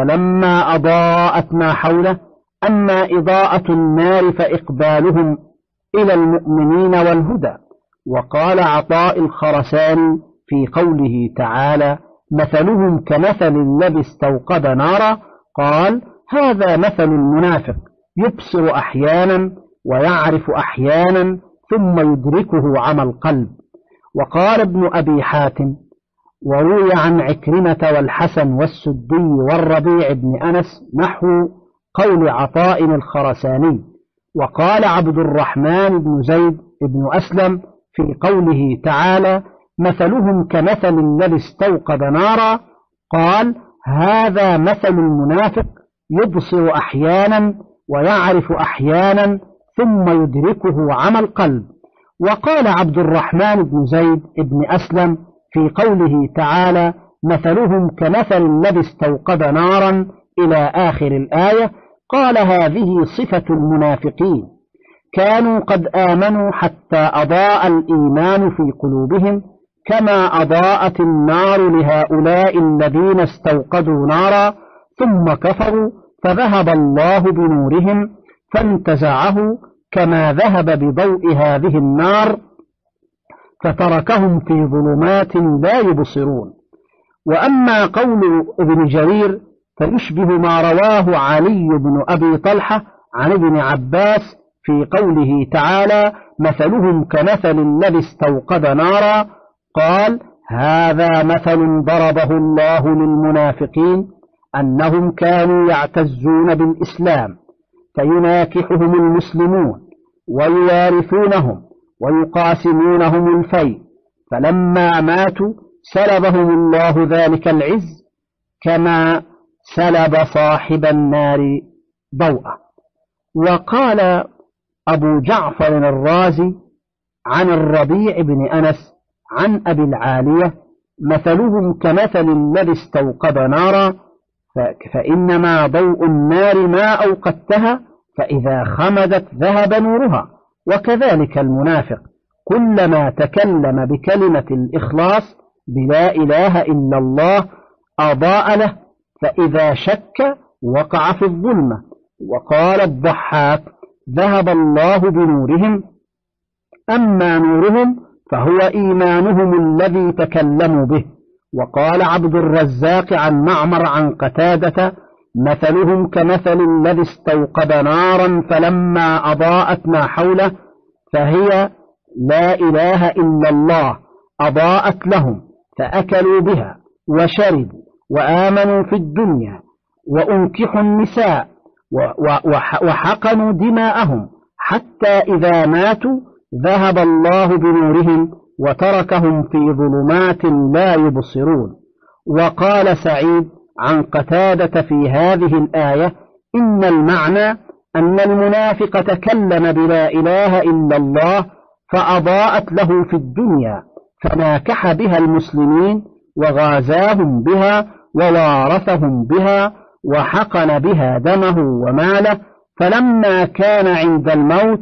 فلما أضاءت ما حوله، أما إضاءة النار فإقبالهم إلى المؤمنين والهدى. وقال عطاء الخرساني في قوله تعالى: مثلهم كمثل الذي استوقد نارا، قال: هذا مثل المنافق يبصر أحيانا ويعرف أحيانا ثم يدركه عمى القلب. وقال ابن أبي حاتم: وروي عن عكرمة والحسن والسدي والربيع بن أنس نحو قول عطاء الخرساني. وقال عبد الرحمن بن زيد بن أسلم في قوله تعالى: مثلهم كمثل الذي استوقد نارا، قال: هذا مثل المنافق يبصر أحيانا ويعرف أحيانا ثم يدركه عمى القلب. وقال عبد الرحمن بن زيد بن أسلم في قوله تعالى: مثلهم كمثل الذي استوقد نارا إلى آخر الآية، قال: هذه صفة المنافقين، كانوا قد آمنوا حتى أضاء الإيمان في قلوبهم كما أضاءت النار لهؤلاء الذين استوقدوا نارا ثم كفروا فذهب الله بنورهم فانتزعه كما ذهب بضوء هذه النار فتركهم في ظلمات لا يبصرون. وأما قول ابن جرير فيشبه ما رواه علي بن أبي طلحة عن ابن عباس في قوله تعالى: مثلهم كمثل الذي استوقد نارا، قال: هذا مثل ضربه الله للمنافقين أنهم كانوا يعتزون بالإسلام فيناكحهم المسلمون ويوارثونهم ويقاسمونهم الفيء، فلما ماتوا سلبهم الله ذلك العز كما سلب صاحب النار ضوءه. وقال أبو جعفر الرازي عن الربيع بن أنس عن أبي العالية: مثلهم كمثل الذي استوقد نارا، فإنما ضوء النار ما أوقدتها، فإذا خمدت ذهب نورها. وكذلك المنافق كلما تكلم بكلمة الإخلاص بلا إله إلا الله أضاء له، فإذا شك وقع في الظلمة. وقال الضحاك: ذهب الله بنورهم، أما نورهم فهو إيمانهم الذي تكلموا به. وقال عبد الرزاق عن معمر عن قتادة: مثلهم كمثل الذي استوقد نارا فلما أضاءت ما حوله فهي لا إله إلا الله أضاءت لهم فأكلوا بها وشربوا وآمنوا في الدنيا وأنكحوا النساء وحقنوا دماءهم حتى إذا ماتوا ذهب الله بنورهم وتركهم في ظلمات لا يبصرون. وقال سعيد عن قتادة في هذه الآية: إن المعنى أن المنافق تكلم بلا إله إلا الله فأضاءت له في الدنيا فناكح بها المسلمين وغازاهم بها ووارثهم بها وحقن بها دمه وماله، فلما كان عند الموت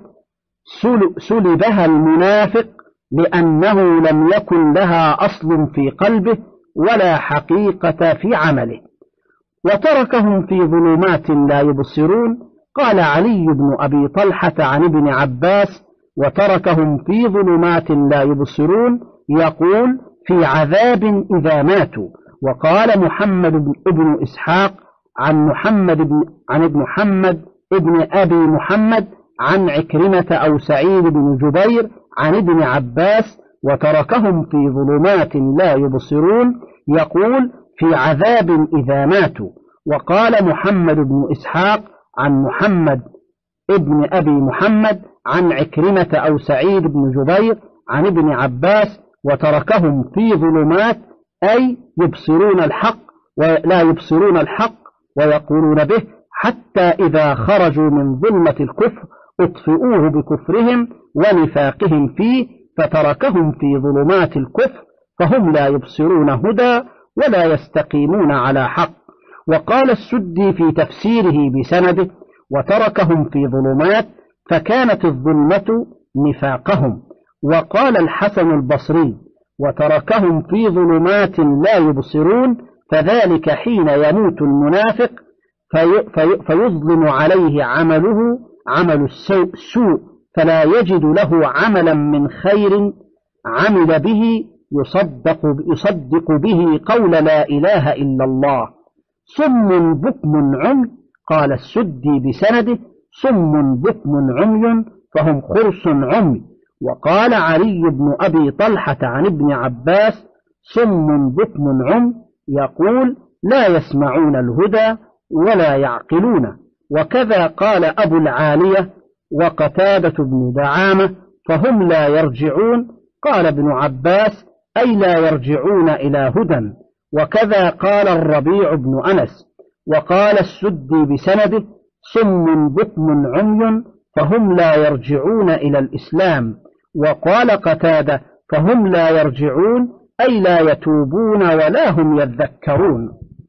سلبها المنافق لأنه لم يكن لها أصل في قلبه ولا حقيقة في عمله، وتركهم في ظلمات لا يبصرون. قال علي بن أبي طلحة عن ابن عباس: وتركهم في ظلمات لا يبصرون، يقول في عذاب إذا ماتوا. وقال محمد بن إسحاق عن محمد بن عن ابن محمد ابن أبي محمد عن عكرمة أو سعيد بن جبير عن ابن عباس: وتركهم في ظلمات لا يبصرون، يقول في عذاب إذا ماتوا. وقال محمد بن إسحاق عن محمد ابن أبي محمد عن عكرمة أو سعيد بن جبير عن ابن عباس وتركهم في ظلمات، أي يبصرون الحق ولا يبصرون الحق ويقولون به، حتى إذا خرجوا من ظلمة الكفر اطفئوه بكفرهم ونفاقهم فيه، فتركهم في ظلمات الكفر فهم لا يبصرون هدى ولا يستقيمون على حق. وقال السدي في تفسيره بسنده: وتركهم في ظلمات، فكانت الظلمة نفاقهم. وقال الحسن البصري: وتركهم في ظلمات لا يبصرون، فذلك حين يموت المنافق في في فيظلم عليه عمله عمل السوء، فلا يجد له عملا من خير عمل به يصدق, يصدق به قول لا إله إلا الله. صم بكم عمي، قال السدي بسنده: صم بكم عمي فهم خرس عمي. وقال علي بن أبي طلحة عن ابن عباس: صم بكم عمي، يقول: لا يسمعون الهدى ولا يعقلون. وكذا قال أبو العالية وقتادة بن دعامة: فهم لا يرجعون. قال ابن عباس: أي لا يرجعون إلى هدى. وكذا قال الربيع بن أنس. وقال السدي بسنده: صم بكم عمي فهم لا يرجعون إلى الإسلام. وقال قتادة: فهم لا يرجعون أي لا يتوبون ولا هم يذكرون.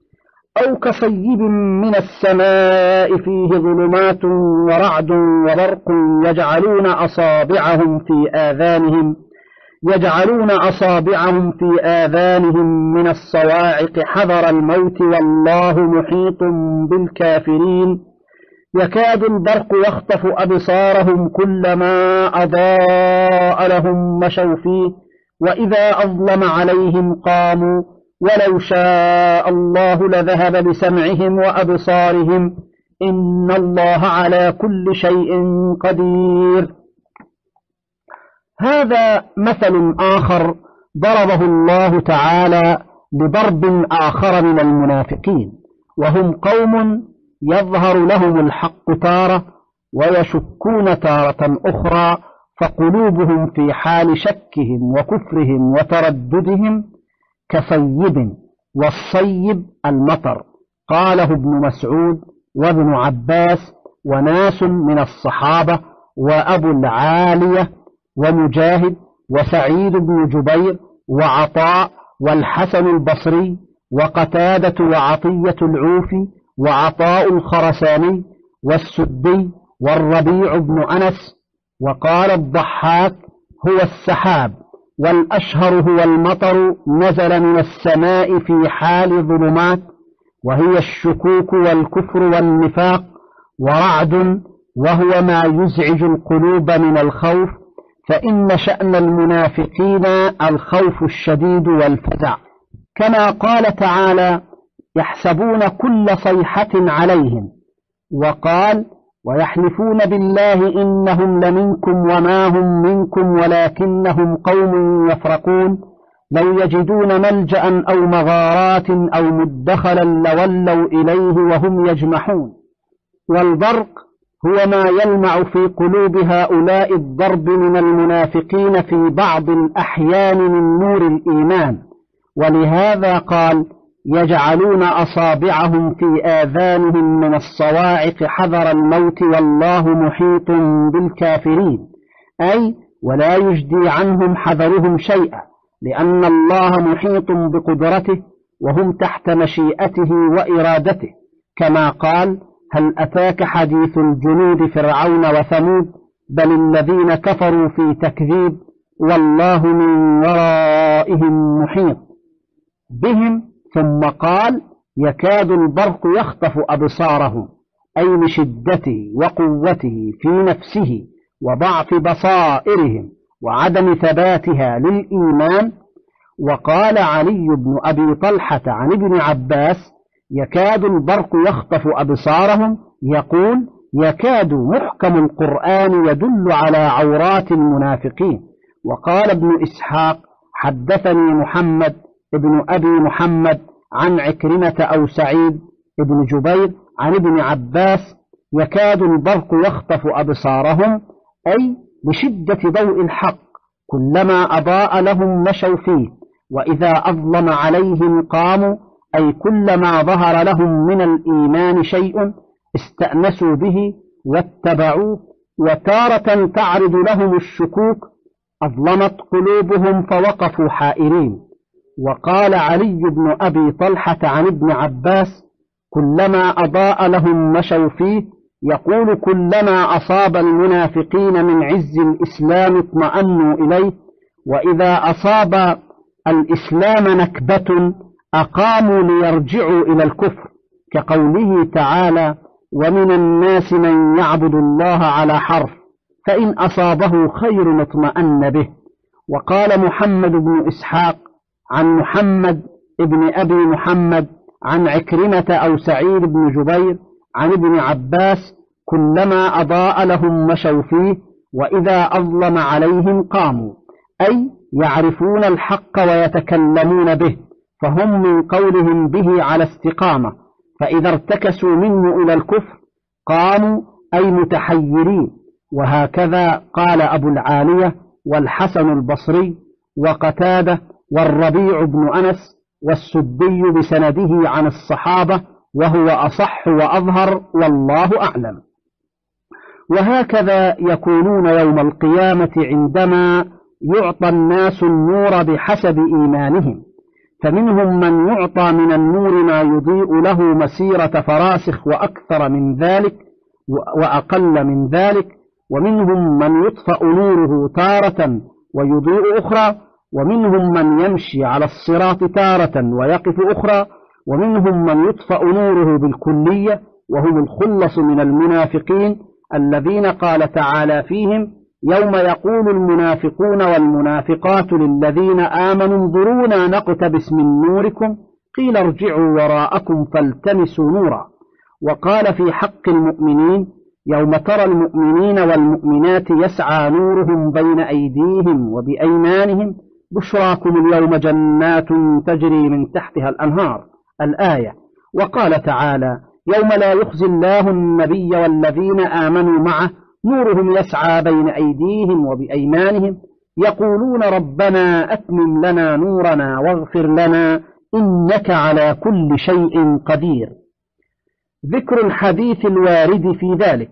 أو كصيب من السماء فيه ظلمات ورعد وبرق يجعلون أصابعهم في آذانهم يجعلون أصابعهم في آذانهم من الصواعق حذر الموت والله محيط بالكافرين. يكاد البرق يخطف أبصارهم كلما أضاء لهم مشوا فيه وإذا أظلم عليهم قاموا ولو شاء الله لذهب بسمعهم وأبصارهم إن الله على كل شيء قدير. هذا مثل آخر ضربه الله تعالى بضرب آخر من المنافقين، وهم قوم يظهر لهم الحق تارة ويشكون تارة أخرى، فقلوبهم في حال شكهم وكفرهم وترددهم كصيب، والصيب المطر. قاله ابن مسعود وابن عباس وناس من الصحابة وأبو العالية ومجاهد وسعيد بن جبير وعطاء والحسن البصري وقتادة وعطية العوفي وعطاء الخرساني والسدي والربيع بن أنس. وقال الضحاك: هو السحاب، والأشهر هو المطر نزل من السماء في حال ظلمات، وهي الشكوك والكفر والنفاق. ورعد وهو ما يزعج القلوب من الخوف، فإن شأن المنافقين الخوف الشديد والفزع، كما قال تعالى: يحسبون كل صيحة عليهم. وقال: ويحلفون بالله إنهم لمنكم وما هم منكم ولكنهم قوم يفرقون لو يجدون ملجأ أو مغارات أو مدخلا لولوا إليه وهم يجمحون. والبرق هو ما يلمع في قلوب هؤلاء الضرب من المنافقين في بعض الأحيان من نور الإيمان، ولهذا قال: يجعلون أصابعهم في آذانهم من الصواعق حذر الموت والله محيط بالكافرين، أي ولا يجدي عنهم حذرهم شيئا، لأن الله محيط بقدرته وهم تحت مشيئته وإرادته، كما قال: هل أتاك حديث الجنود فرعون وثمود بل الذين كفروا في تكذيب والله من ورائهم محيط بهم. ثم قال: يكاد البرق يخطف أبصارهم، أي لشدته وقوته في نفسه وضعف بصائرهم وعدم ثباتها للإيمان. وقال علي بن أبي طلحة عن ابن عباس: يكاد البرق يخطف أبصارهم، يقول: يكاد محكم القرآن يدل على عورات المنافقين. وقال ابن إسحاق: حدثني محمد ابن أبي محمد عن عكرمة أو سعيد ابن جبير عن ابن عباس: يكاد البرق يخطف أبصارهم، أي لشدة ضوء الحق، كلما أضاء لهم مشوا فيه، وإذا أظلم عليهم قاموا، أي كلما ظهر لهم من الإيمان شيء استأنسوا به واتبعوه. وتارة تعرض لهم الشكوك أظلمت قلوبهم فوقفوا حائرين. وقال علي بن أبي طلحة عن ابن عباس: كلما أضاء لهم مشوا فيه، يقول كلما أصاب المنافقين من عز الإسلام اطمأنوا إليه، وإذا أصاب الإسلام نكبة أقاموا ليرجعوا إلى الكفر، كقوله تعالى: ومن الناس من يعبد الله على حرف فإن أصابه خير اطمأن به. وقال محمد بن إسحاق عن محمد ابن أبي محمد عن عكرمة أو سعيد بن جبير عن ابن عباس: كلما أضاء لهم مشوا فيه، وإذا أظلم عليهم قاموا، أي يعرفون الحق ويتكلمون به، فهم من قولهم به على استقامة، فإذا ارتكسوا منه إلى الكفر قاموا، أي متحيرين. وهكذا قال أبو العالية والحسن البصري وقتادة والربيع بن أنس والسدي بسنده عن الصحابة، وهو أصح وأظهر، والله أعلم. وهكذا يكونون يوم القيامة عندما يعطى الناس النور بحسب إيمانهم، فمنهم من يعطى من النور ما يضيء له مسيرة فراسخ وأكثر من ذلك وأقل من ذلك، ومنهم من يطفأ نوره تارة ويضيء أخرى، ومنهم من يمشي على الصراط تارة ويقف أخرى، ومنهم من يطفأ نوره بالكلية، وهم الخلص من المنافقين الذين قال تعالى فيهم: يوم يقول المنافقون والمنافقات للذين آمنوا انظرونا نقتبس من نوركم قيل ارجعوا وراءكم فالتمسوا نورا. وقال في حق المؤمنين: يوم ترى المؤمنين والمؤمنات يسعى نورهم بين أيديهم وبأيمانهم بشراكم اليوم جنات تجري من تحتها الأنهار، الآية. وقال تعالى: يوم لا يخزي الله النبي والذين آمنوا معه نورهم يسعى بين أيديهم وبأيمانهم يقولون ربنا أتمم لنا نورنا واغفر لنا إنك على كل شيء قدير. ذكر الحديث الوارد في ذلك.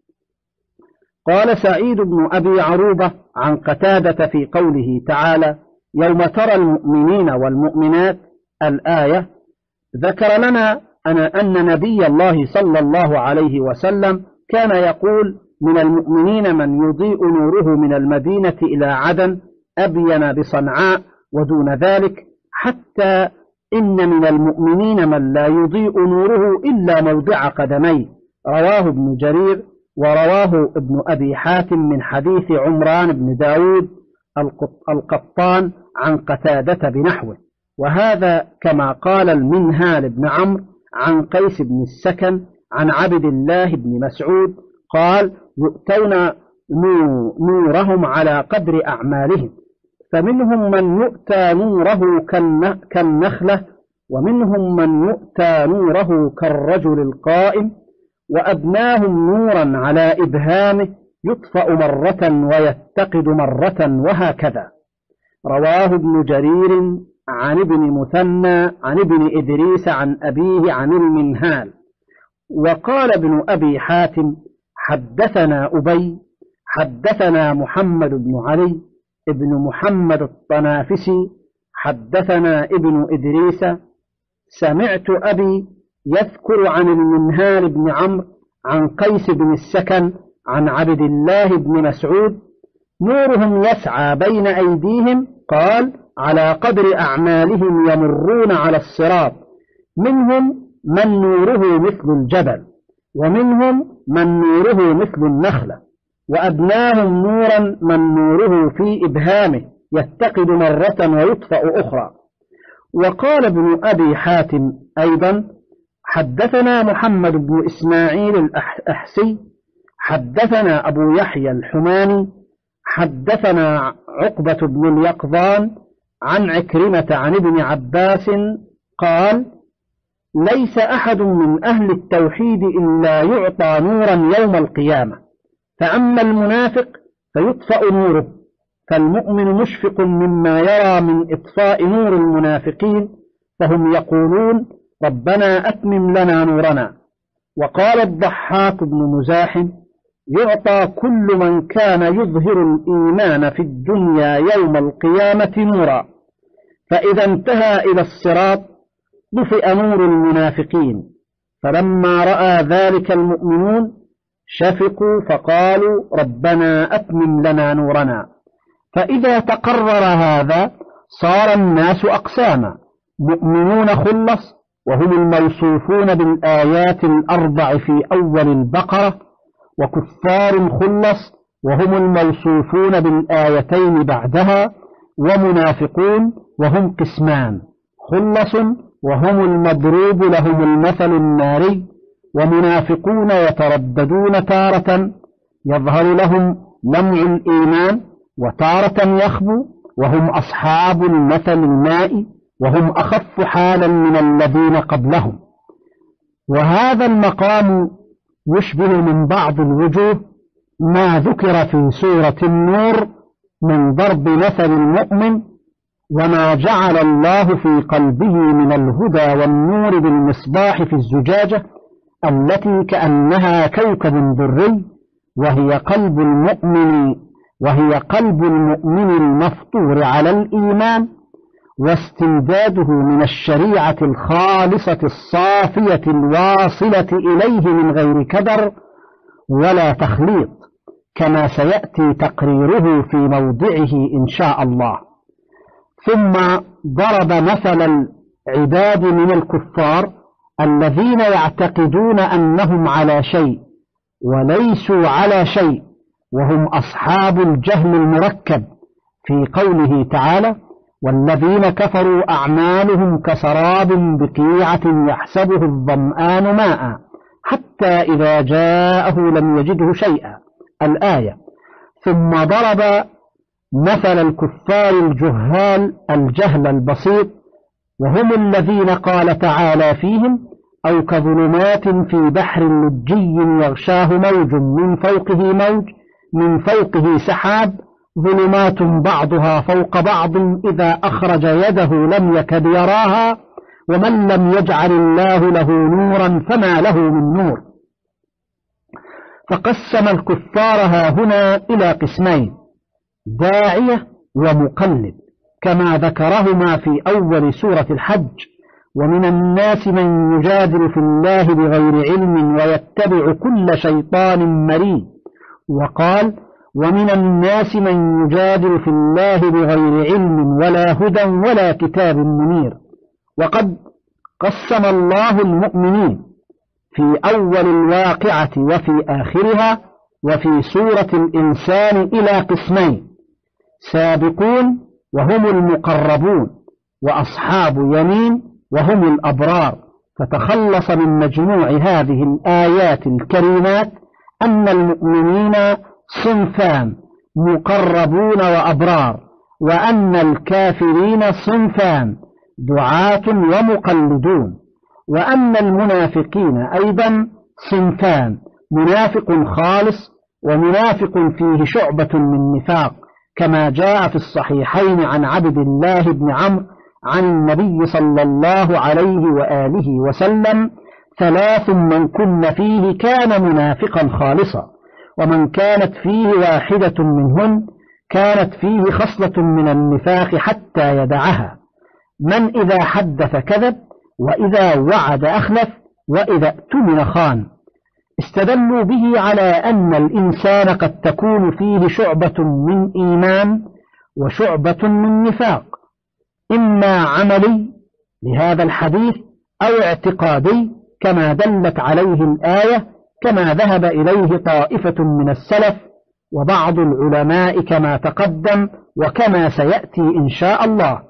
قال سعيد بن أبي عروبة عن قتادة في قوله تعالى: يوم ترى المؤمنين والمؤمنات، الآية، ذكر لنا أن نبي الله صلى الله عليه وسلم كان يقول: من المؤمنين من يضيء نوره من المدينة إلى عدن أبين بصنعاء ودون ذلك، حتى إن من المؤمنين من لا يضيء نوره إلا موضع قدميه. رواه ابن جرير، ورواه ابن أبي حاتم من حديث عمران بن داود القطان عن قتادة بنحوه. وهذا كما قال المنهال بن عمرو عن قيس بن السكن عن عبد الله بن مسعود قال: يؤتون نورهم على قدر أعمالهم، فمنهم من يؤتى نوره كالنخلة، ومنهم من يؤتى نوره كالرجل القائم، وأبناهم نورا على إبهامه يطفأ مرة ويتقد مرة، وهكذا. رواه ابن جرير عن ابن مثنى عن ابن إدريس عن أبيه عن المنهال. وقال ابن أبي حاتم: حدثنا أبي حدثنا محمد بن علي ابن محمد الطنافسي حدثنا ابن إدريس سمعت أبي يذكر عن المنهال بن عمرو عن قيس بن السكن عن عبد الله بن مسعود: نورهم يسعى بين أيديهم، قال: على قدر أعمالهم يمرون على الصراط، منهم من نوره مثل الجبل، ومنهم من نوره مثل النخلة، وأبناهم نورا من نوره في إبهامه يتقد مرة ويطفأ أخرى. وقال ابن أبي حاتم أيضا: حدثنا محمد بن إسماعيل الأحسي حدثنا أبو يحيى الحماني حدثنا عقبة بن اليقظان عن عكرمة عن ابن عباس قال: ليس أحد من أهل التوحيد إلا يعطى نورا يوم القيامة، فأما المنافق فيطفأ نوره، فالمؤمن مشفق مما يرى من إطفاء نور المنافقين، فهم يقولون ربنا أتمم لنا نورنا. وقال الضحاك بن مزاحم يعطى كل من كان يظهر الإيمان في الدنيا يوم القيامة نورا، فإذا انتهى إلى الصراط طفئ نور المنافقين، فلما رأى ذلك المؤمنون شفقوا فقالوا ربنا أتمم لنا نورنا. فإذا تقرر هذا صار الناس أقساما: مؤمنون خلص وهم الموصوفون بالآيات الأربع في أول البقرة، وكفار خلص وهم الموصوفون بالآيتين بعدها، ومنافقون وهم قسمان: خلص وهم المضروب لهم المثل الناري، ومنافقون يترددون تارة يظهر لهم لمع الإيمان وتارة يخبو، وهم أصحاب المثل المائي، وهم أخف حالا من الذين قبلهم. وهذا المقام يشبه من بعض الوجوه ما ذكر في سورة النور من ضرب مثل المؤمن، وما جعل الله في قلبه من الهدى والنور بالمصباح في الزجاجة التي كأنها كوكب دري، وهي قلب المؤمن وهي قلب المؤمن المفطور على الإيمان، واستمداده من الشريعة الخالصة الصافية الواصلة إليه من غير كدر ولا تخليط، كما سيأتي تقريره في موضعه إن شاء الله. ثم ضرب مثل العباد من الكفار الذين يعتقدون أنهم على شيء وليسوا على شيء، وهم أصحاب الجهل المركب، في قوله تعالى: والذين كفروا أعمالهم كسراب بقيعة يحسبه الظمآن ماء حتى إذا جاءه لم يجده شيئا، الآية. ثم ضرب مثل الكفار الجهال الجهل البسيط، وهم الذين قال تعالى فيهم: أو كظلمات في بحر لجي يغشاه موج من فوقه موج من فوقه سحاب ظلمات بعضها فوق بعض إذا أخرج يده لم يكد يراها ومن لم يجعل الله له نورا فما له من نور. فقسم الكفار هاهنا إلى قسمين: داعية ومقلد، كما ذكرهما في أول سورة الحج: ومن الناس من يجادل في الله بغير علم ويتبع كل شيطان مريد. وقال: ومن الناس من يجادل في الله بغير علم ولا هدى ولا كتاب منير. وقد قسم الله المؤمنين في أول الواقعة وفي آخرها وفي سورة الإنسان إلى قسمين: سابقون وهم المقربون، وأصحاب يمين وهم الأبرار. فتخلص من مجموع هذه الآيات الكريمات أن المؤمنين صنفان: مقربون وأبرار، وأن الكافرين صنفان: دعاة ومقلدون، وأن المنافقين أيضا صنفان: منافق خالص ومنافق فيه شعبة من نفاق، كما جاء في الصحيحين عن عبد الله بن عمرو عن النبي صلى الله عليه وآله وسلم: ثلاث من كن فيه كان منافقا خالصا، ومن كانت فيه واحدة منهن كانت فيه خصلة من النفاق حتى يدعها: من إذا حدث كذب، وإذا وعد أخلف، وإذا اؤتمن خان. استدلوا به على أن الإنسان قد تكون فيه شعبة من إيمان وشعبة من نفاق، إما عملي لهذا الحديث أو اعتقادي كما دلت عليه الآية، كما ذهب إليه طائفة من السلف وبعض العلماء كما تقدم وكما سيأتي إن شاء الله.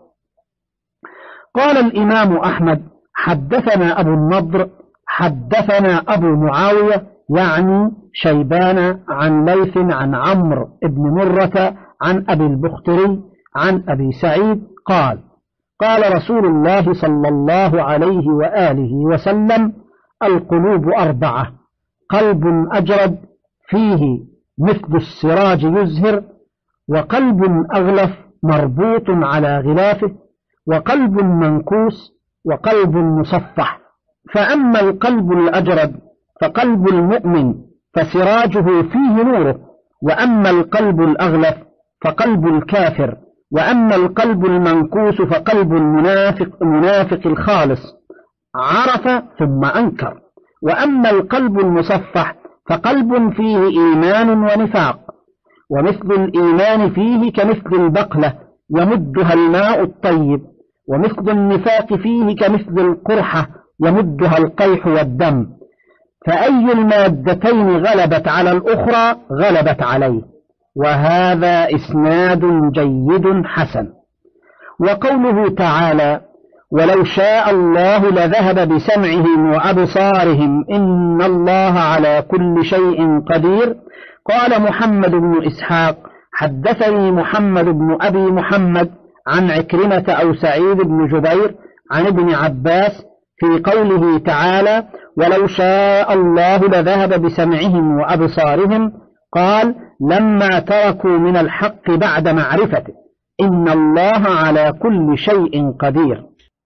قال الإمام أحمد: حدثنا أبو النضر حدثنا أبو معاوية يعني شيبان عن ليث عن عمرو بن مرة عن أبي البختري عن أبي سعيد قال: قال رسول الله صلى الله عليه وآله وسلم: القلوب أربعة: قلب أجرد فيه مثل السراج يزهر، وقلب أغلف مربوط على غلافه، وقلب منكوس، وقلب مصفح. فأما القلب الأجرد فقلب المؤمن فسراجه فيه نوره، وأما القلب الأغلف فقلب الكافر، وأما القلب المنكوس فقلب المنافق المنافق الخالص عرف ثم أنكر، وأما القلب المصفح فقلب فيه إيمان ونفاق، ومثل الإيمان فيه كمثل البقلة يمدها الماء الطيب، ومثل النفاق فيه كمثل القرحة يمدها القيح والدم، فأي المادتين غلبت على الأخرى غلبت عليه. وهذا إسناد جيد حسن. وقوله تعالى: ولو شاء الله لذهب بسمعهم وأبصارهم إن الله على كل شيء قدير. قال محمد بن إسحاق: حدثني محمد بن أبي محمد عن عكرمة أو سعيد بن جبير عن ابن عباس في قوله تعالى: ولو شاء الله لذهب بسمعهم وأبصارهم، قال: لما تركوا من الحق بعد معرفته إن الله على كل شيء قدير.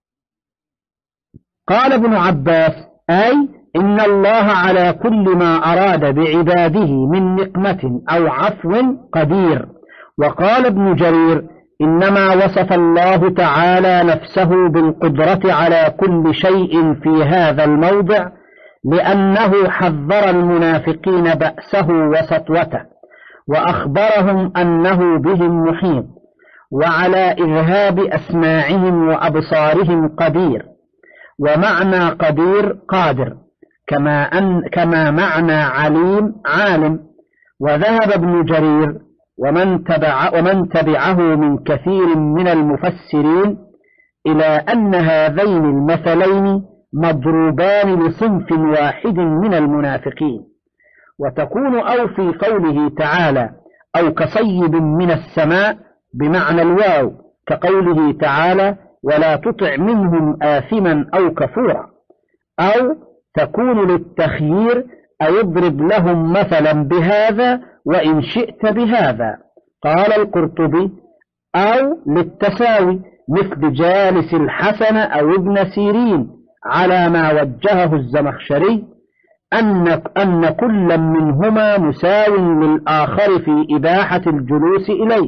قال ابن عباس: أي إن الله على كل ما أراد بعباده من نقمة أو عفو قدير. وقال ابن جرير: إنما وصف الله تعالى نفسه بالقدرة على كل شيء في هذا الموضع لأنه حذر المنافقين بأسه وسطوته، وأخبرهم أنه بهم محيط، وعلى إذهاب أسماعهم وأبصارهم قدير. ومعنى قدير قادر، كما, أن كما معنى عليم عالم. وذهب ابن جرير ومن, تبع ومن تبعه من كثير من المفسرين إلى أن هذين المثلين مضروبان لصنف واحد من المنافقين، وتكون أو في قوله تعالى أو كصيب من السماء بمعنى الواو، كقوله تعالى: ولا تطع منهم آثما أو كفورا، أو تكون للتخيير أيضرب لهم مثلا بهذا وإن شئت بهذا. قال القرطبي: أو للتساوي، مثل جالس الحسن أو ابن سيرين، على ما وجهه الزمخشري أن, أن كل منهما مساو للآخر في إباحة الجلوس إليه.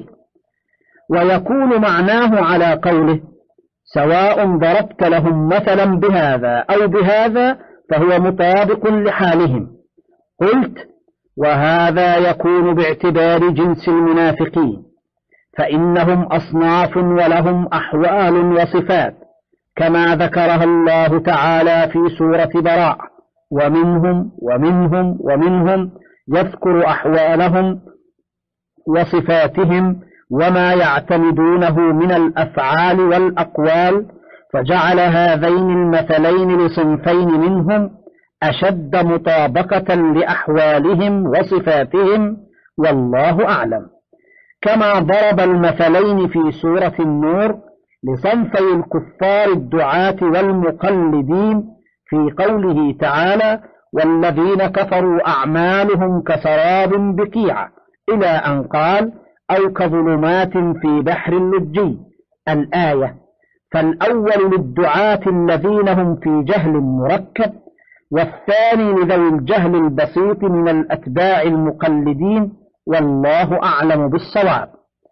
ويكون معناه على قوله: سواء ضربت لهم مثلا بهذا أو بهذا فهو مطابق لحالهم. قلت: وهذا يكون باعتبار جنس المنافقين، فإنهم أصناف ولهم أحوال وصفات كما ذكرها الله تعالى في سورة براءة: ومنهم ومنهم ومنهم، يذكر أحوالهم وصفاتهم وما يعتمدونه من الأفعال والأقوال، فجعل هذين المثلين لصنفين منهم أشد مطابقة لأحوالهم وصفاتهم، والله أعلم. كما ضرب المثلين في سورة النور لصنفي الكفار الدعاة والمقلدين في قوله تعالى: والذين كفروا أعمالهم كسراب بقيعة، إلى أن قال: أو كظلمات في بحر اللجي، الآية. فالأول للدعاة الذين هم في جهل مركب، والثاني لذوي الجهل البسيط من الأتباع المقلدين، والله أعلم بالصواب.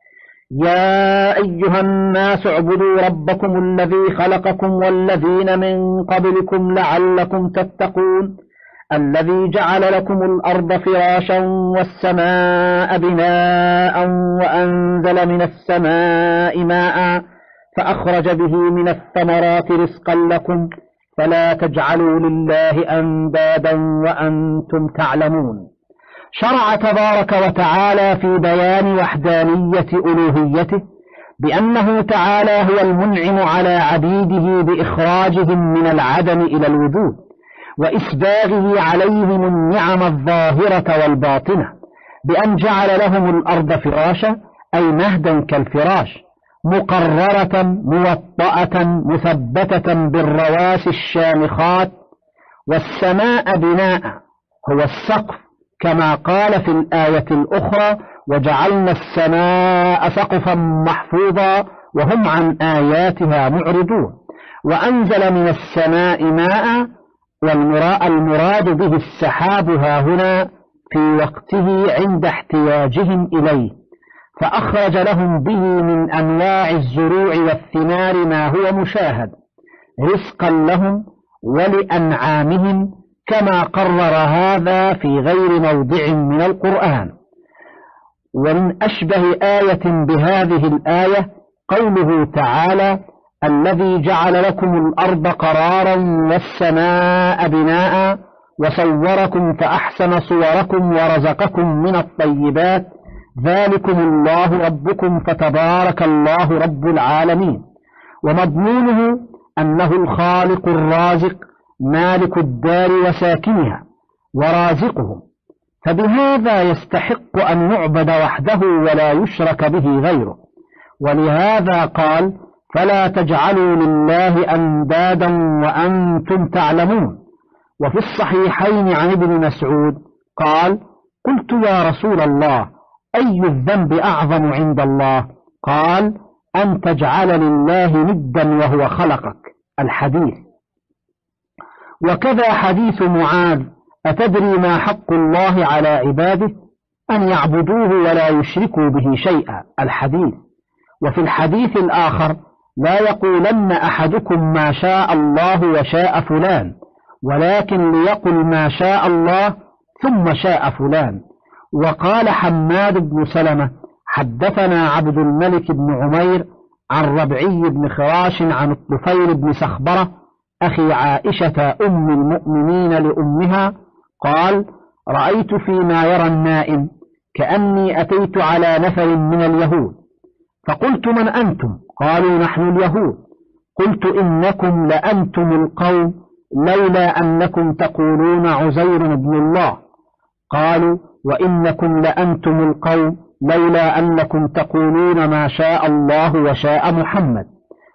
يا أيها الناس اعبدوا ربكم الذي خلقكم والذين من قبلكم لعلكم تتقون، الذي جعل لكم الأرض فراشا والسماء بناء وأنزل من السماء ماء فأخرج به من الثمرات رزقا لكم فلا تجعلوا لله أندادا وأنتم تعلمون. شرع تبارك وتعالى في بيان وحدانية ألوهيته بأنه تعالى هو المنعم على عبيده بإخراجهم من العدم إلى الوجود، وإسباغه عليهم النعم الظاهرة والباطنة، بأن جعل لهم الأرض فراشا أي مهدا كالفراش، مقررة موطأة مثبتة بالرواسي الشامخات، والسماء بناء هو السقف كما قال في الآية الأخرى: وجعلنا السماء سقفا محفوظا وهم عن آياتها معرضون. وأنزل من السماء ماء، والمراد به السحاب ها هنا في وقته عند احتياجهم إليه، فأخرج لهم به من أنواع الزروع والثمار ما هو مشاهد رزقا لهم ولأنعامهم، كما قرر هذا في غير موضع من القرآن. ومن أشبه آية بهذه الآية قوله تعالى: الذي جعل لكم الأرض قرارا والسماء بناء وصوركم فأحسن صوركم ورزقكم من الطيبات ذلكم الله ربكم فتبارك الله رب العالمين. ومضمونه أنه الخالق الرازق مالك الدار وساكنها ورازقهم، فبهذا يستحق أن يعبد وحده ولا يشرك به غيره. ولهذا قال: فلا تجعلوا لله أندادا وأنتم تعلمون. وفي الصحيحين عن ابن مسعود قال: قلت يا رسول الله أي الذنب أعظم عند الله؟ قال: أن تجعل لله ندا وهو خلقك. الحديث. وكذا حديث معاذ: أتدري ما حق الله على عباده؟ أن يعبدوه ولا يشركوا به شيئا. الحديث. وفي الحديث الآخر: لا يقولن أحدكم ما شاء الله وشاء فلان، ولكن ليقل ما شاء الله ثم شاء فلان. وقال حماد بن سلمة: حدثنا عبد الملك بن عمير عن ربعي بن خراش عن الطفيل بن سخبرة أخي عائشة أم المؤمنين لأمها قال: رأيت فيما يرى النائم كأني أتيت على نفر من اليهود فقلت: من أنتم؟ قالوا: نحن اليهود. قلت: إنكم لأنتم القوم لولا أنكم تقولون عزير بن الله. قالوا: وإنكم لأنتم القوم لولا أنكم تقولون ما شاء الله وشاء محمد.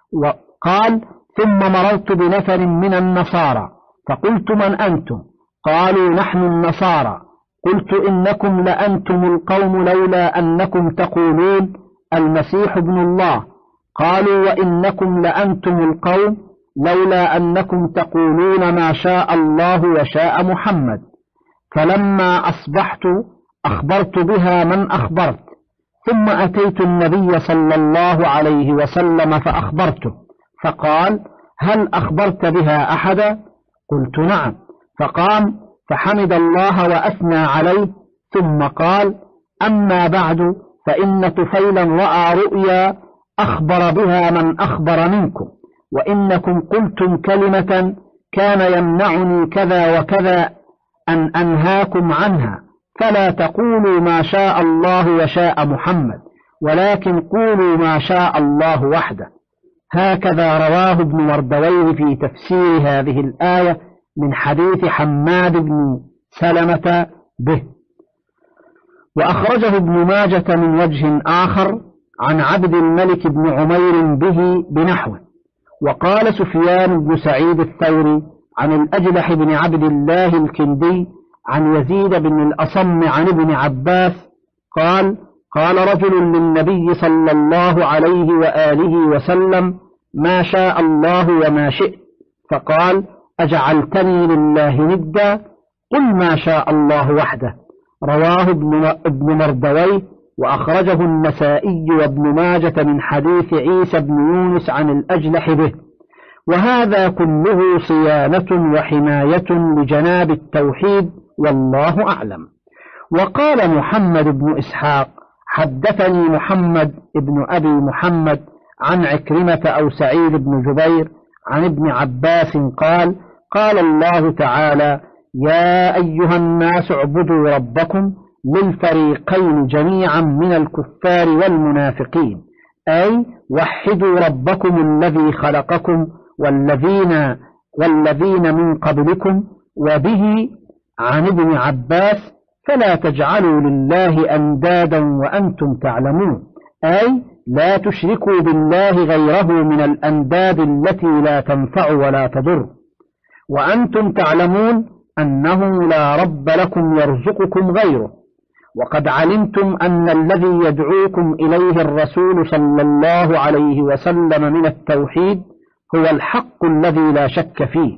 وقال: ثم مررت بنفر من النصارى فقلت: من أنتم؟ قالوا: نحن النصارى. قلت: إنكم لأنتم القوم لولا أنكم تقولون المسيح ابن الله. قالوا: وإنكم لأنتم القوم لولا أنكم تقولون ما شاء الله وشاء محمد. فلما أصبحت أخبرت بها من أخبرت، ثم أتيت النبي صلى الله عليه وسلم فأخبرته، فقال: هل أخبرت بها أحدا؟ قلت: نعم. فقام فحمد الله وأثنى عليه، ثم قال: أما بعد، فإن طفيلا رأى رؤيا أخبر بها من أخبر منكم، وإنكم قلتم كلمة كان يمنعني كذا وكذا أن أنهاكم عنها، فلا تقولوا ما شاء الله وشاء محمد، ولكن قولوا ما شاء الله وحده. هكذا رواه ابن مردويه في تفسير هذه الآية من حديث حماد بن سلمة به. وأخرجه ابن ماجة من وجه آخر عن عبد الملك بن عمير به بنحوه. وقال سفيان بن سعيد الثوري عن الأجلح بن عبد الله الكندي عن يزيد بن الأصم عن ابن عباس قال: قال رجل للنبي صلى الله عليه وآله وسلم: ما شاء الله وما شئت. فقال: أجعلتني لله ندا؟ قل ما شاء الله وحده. رواه ابن مردويه، وأخرجه النسائي وابن ماجة من حديث عيسى بن يونس عن الأجلح به. وهذا كله صيانة وحماية لجناب التوحيد، والله أعلم. وقال محمد بن إسحاق: حدثني محمد بن أبي محمد عن عكرمة أو سعيد بن جبير عن ابن عباس قال: قال الله تعالى: يا أيها الناس اعبدوا ربكم، للفريقين جميعا من الكفار والمنافقين، أي وحدوا ربكم الذي خلقكم والذين, والذين من قبلكم. وبه عن ابن عباس: فلا تجعلوا لله أندادا وأنتم تعلمون، أي لا تشركوا بالله غيره من الأنداد التي لا تنفع ولا تضر، وأنتم تعلمون أنه لا رب لكم يرزقكم غيره، وقد علمتم أن الذي يدعوكم إليه الرسول صلى الله عليه وسلم من التوحيد هو الحق الذي لا شك فيه.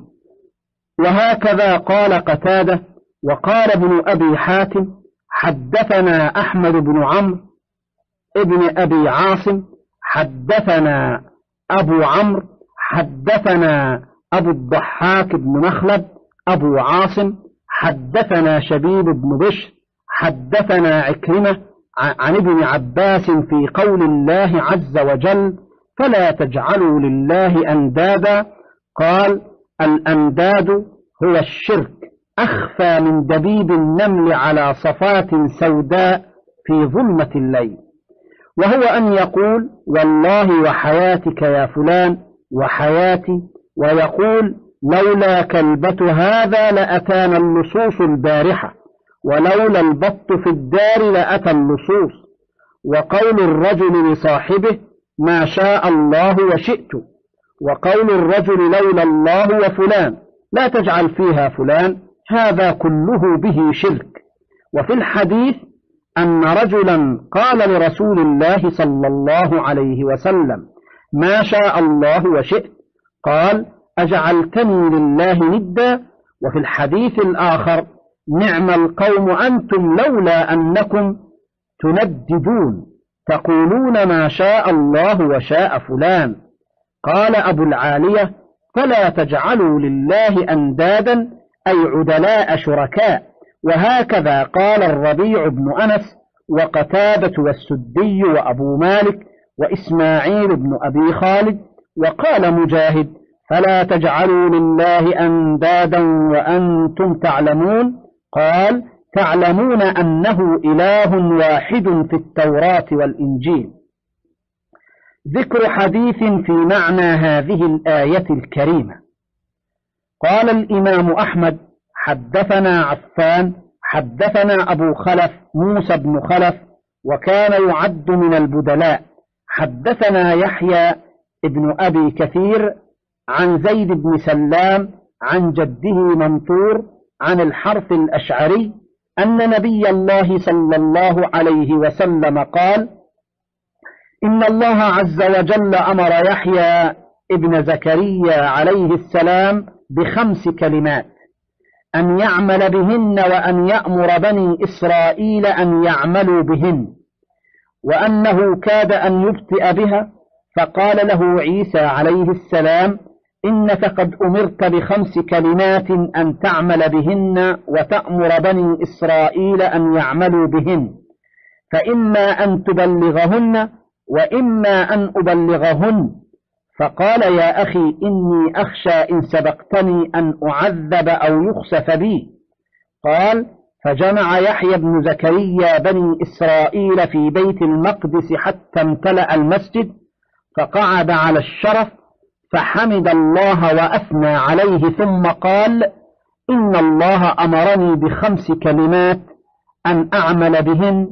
وهكذا قال قتادة. وقال ابن أبي حاتم: حدثنا أحمد بن عمرو ابن أبي عاصم حدثنا أبو عمرو حدثنا أبو الضحاك بن مخلد أبو عاصم حدثنا شبيب بن بشر حدثنا عكرمة عن ابن عباس في قول الله عز وجل: فلا تجعلوا لله أندادا. قال: الأنداد هو الشرك أخفى من دبيب النمل على صفات سوداء في ظلمة الليل، وهو أن يقول: والله وحياتك يا فلان وحياتي، ويقول: لولا كلبة هذا لأتانا اللصوص البارحة، ولولا البط في الدار لأتى اللصوص. وقول الرجل لصاحبه: ما شاء الله وشئت، وقول الرجل: لولا الله وفلان لا تجعل فيها فلان، هذا كله به شرك. وفي الحديث أن رجلا قال لرسول الله صلى الله عليه وسلم: ما شاء الله وشئت، قال: أجعلتني لله ندا. وفي الحديث الآخر: نعم القوم أنتم لولا أنكم تنددون تقولون ما شاء الله وشاء فلان. قال أبو العالية: فلا تجعلوا لله أندادا أي عدلاء شركاء. وهكذا قال الربيع بن أنس وقتادة والسدي وأبو مالك وإسماعيل بن أبي خالد. وقال مجاهد: فلا تجعلوا لله أندادا وأنتم تعلمون. قال: تعلمون أنه إله واحد في التوراة والإنجيل. ذكر حديث في معنى هذه الآية الكريمة. قال الإمام أحمد: حدثنا عفان حدثنا أبو خلف موسى بن خلف، وكان يعد من البدلاء. حدثنا يحيى ابن أبي كثير عن زيد بن سلام عن جده منصور عن الحرث الأشعري أن نبي الله صلى الله عليه وسلم قال: إن الله عز وجل أمر يحيى ابن زكريا عليه السلام بخمس كلمات: أن يعمل بهن، وأن يأمر بني إسرائيل أن يعملوا بهن، وأنه كاد أن يبطئ بها، فقال له عيسى عليه السلام: إنك قد أمرت بخمس كلمات أن تعمل بهن وتأمر بني إسرائيل أن يعملوا بهن، فإما أن تبلغهن وإما أن أبلغهن. فقال: يا أخي إني أخشى إن سبقتني أن أعذب أو يخسف بي. قال: فجمع يحيى بن زكريا بني إسرائيل في بيت المقدس حتى امتلأ المسجد، فقعد على الشرف فحمد الله وأثنى عليه، ثم قال: إن الله أمرني بخمس كلمات أن أعمل بهن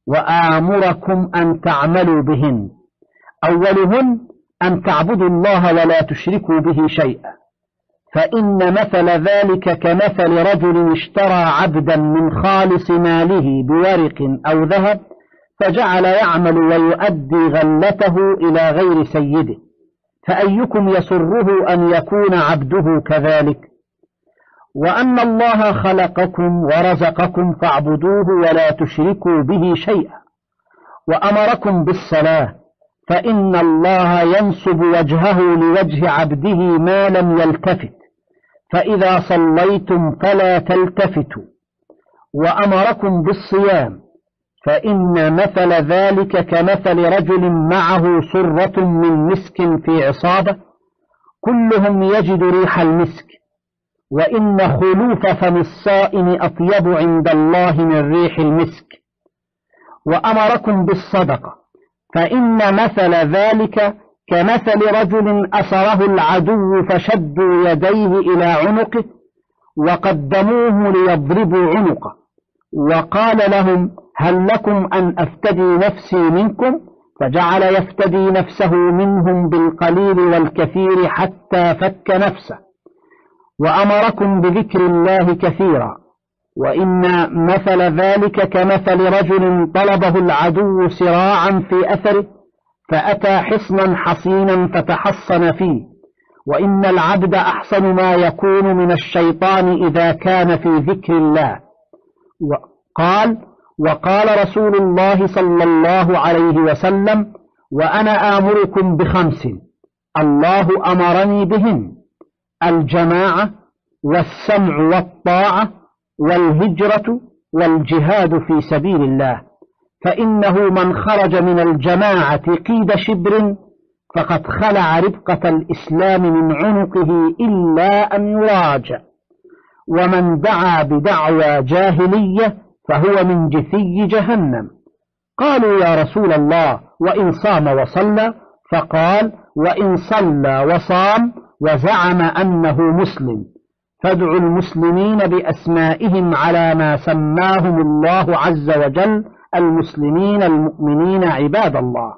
وآمركم أن تعملوا بهن. أولهن أن تعبدوا الله ولا تشركوا به شيئا، فإن مثل ذلك كمثل رجل اشترى عبدا من خالص ماله بورق أو ذهب، فجعل يعمل ويؤدي غلته إلى غير سيده، فأيكم يسره أن يكون عبده كذلك؟ وأن الله خلقكم ورزقكم فاعبدوه ولا تشركوا به شيئا، وأمركم بالصلاة، فإن الله ينصب وجهه لوجه عبده ما لم يلتفت، فإذا صليتم فلا تلتفتوا. وأمركم بالصيام، فإن مثل ذلك كمثل رجل معه سرة من مسك في عصابة، كلهم يجد ريح المسك، وإن خلوف فم الصائم أطيب عند الله من ريح المسك. وأمركم بالصدقة، فإن مثل ذلك كمثل رجل أسره العدو فشدوا يديه إلى عنقه وقدموه ليضربوا عنقه، وقال لهم: هل لكم أن أفتدي نفسي منكم؟ فجعل يفتدي نفسه منهم بالقليل والكثير حتى فك نفسه. وأمركم بذكر الله كثيرا، وإن مثل ذلك كمثل رجل طلبه العدو سراعا في أثره فأتى حصنا حصينا فتحصن فيه، وإن العبد أحسن ما يكون من الشيطان إذا كان في ذكر الله. وقال وقال رسول الله صلى الله عليه وسلم: وأنا آمركم بخمس الله أمرني بهن: الجماعة والسمع والطاعة والهجرة والجهاد في سبيل الله، فإنه من خرج من الجماعة قيد شبر فقد خلع ربقة الإسلام من عنقه إلا أن يراجع، ومن دعا بدعوى جاهلية فهو من جثي جهنم. قالوا: يا رسول الله، وإن صام وصلى؟ فقال: وإن صلى وصام وزعم أنه مسلم فادعوا المسلمين بأسمائهم على ما سماهم الله عز وجل المسلمين المؤمنين عباد الله.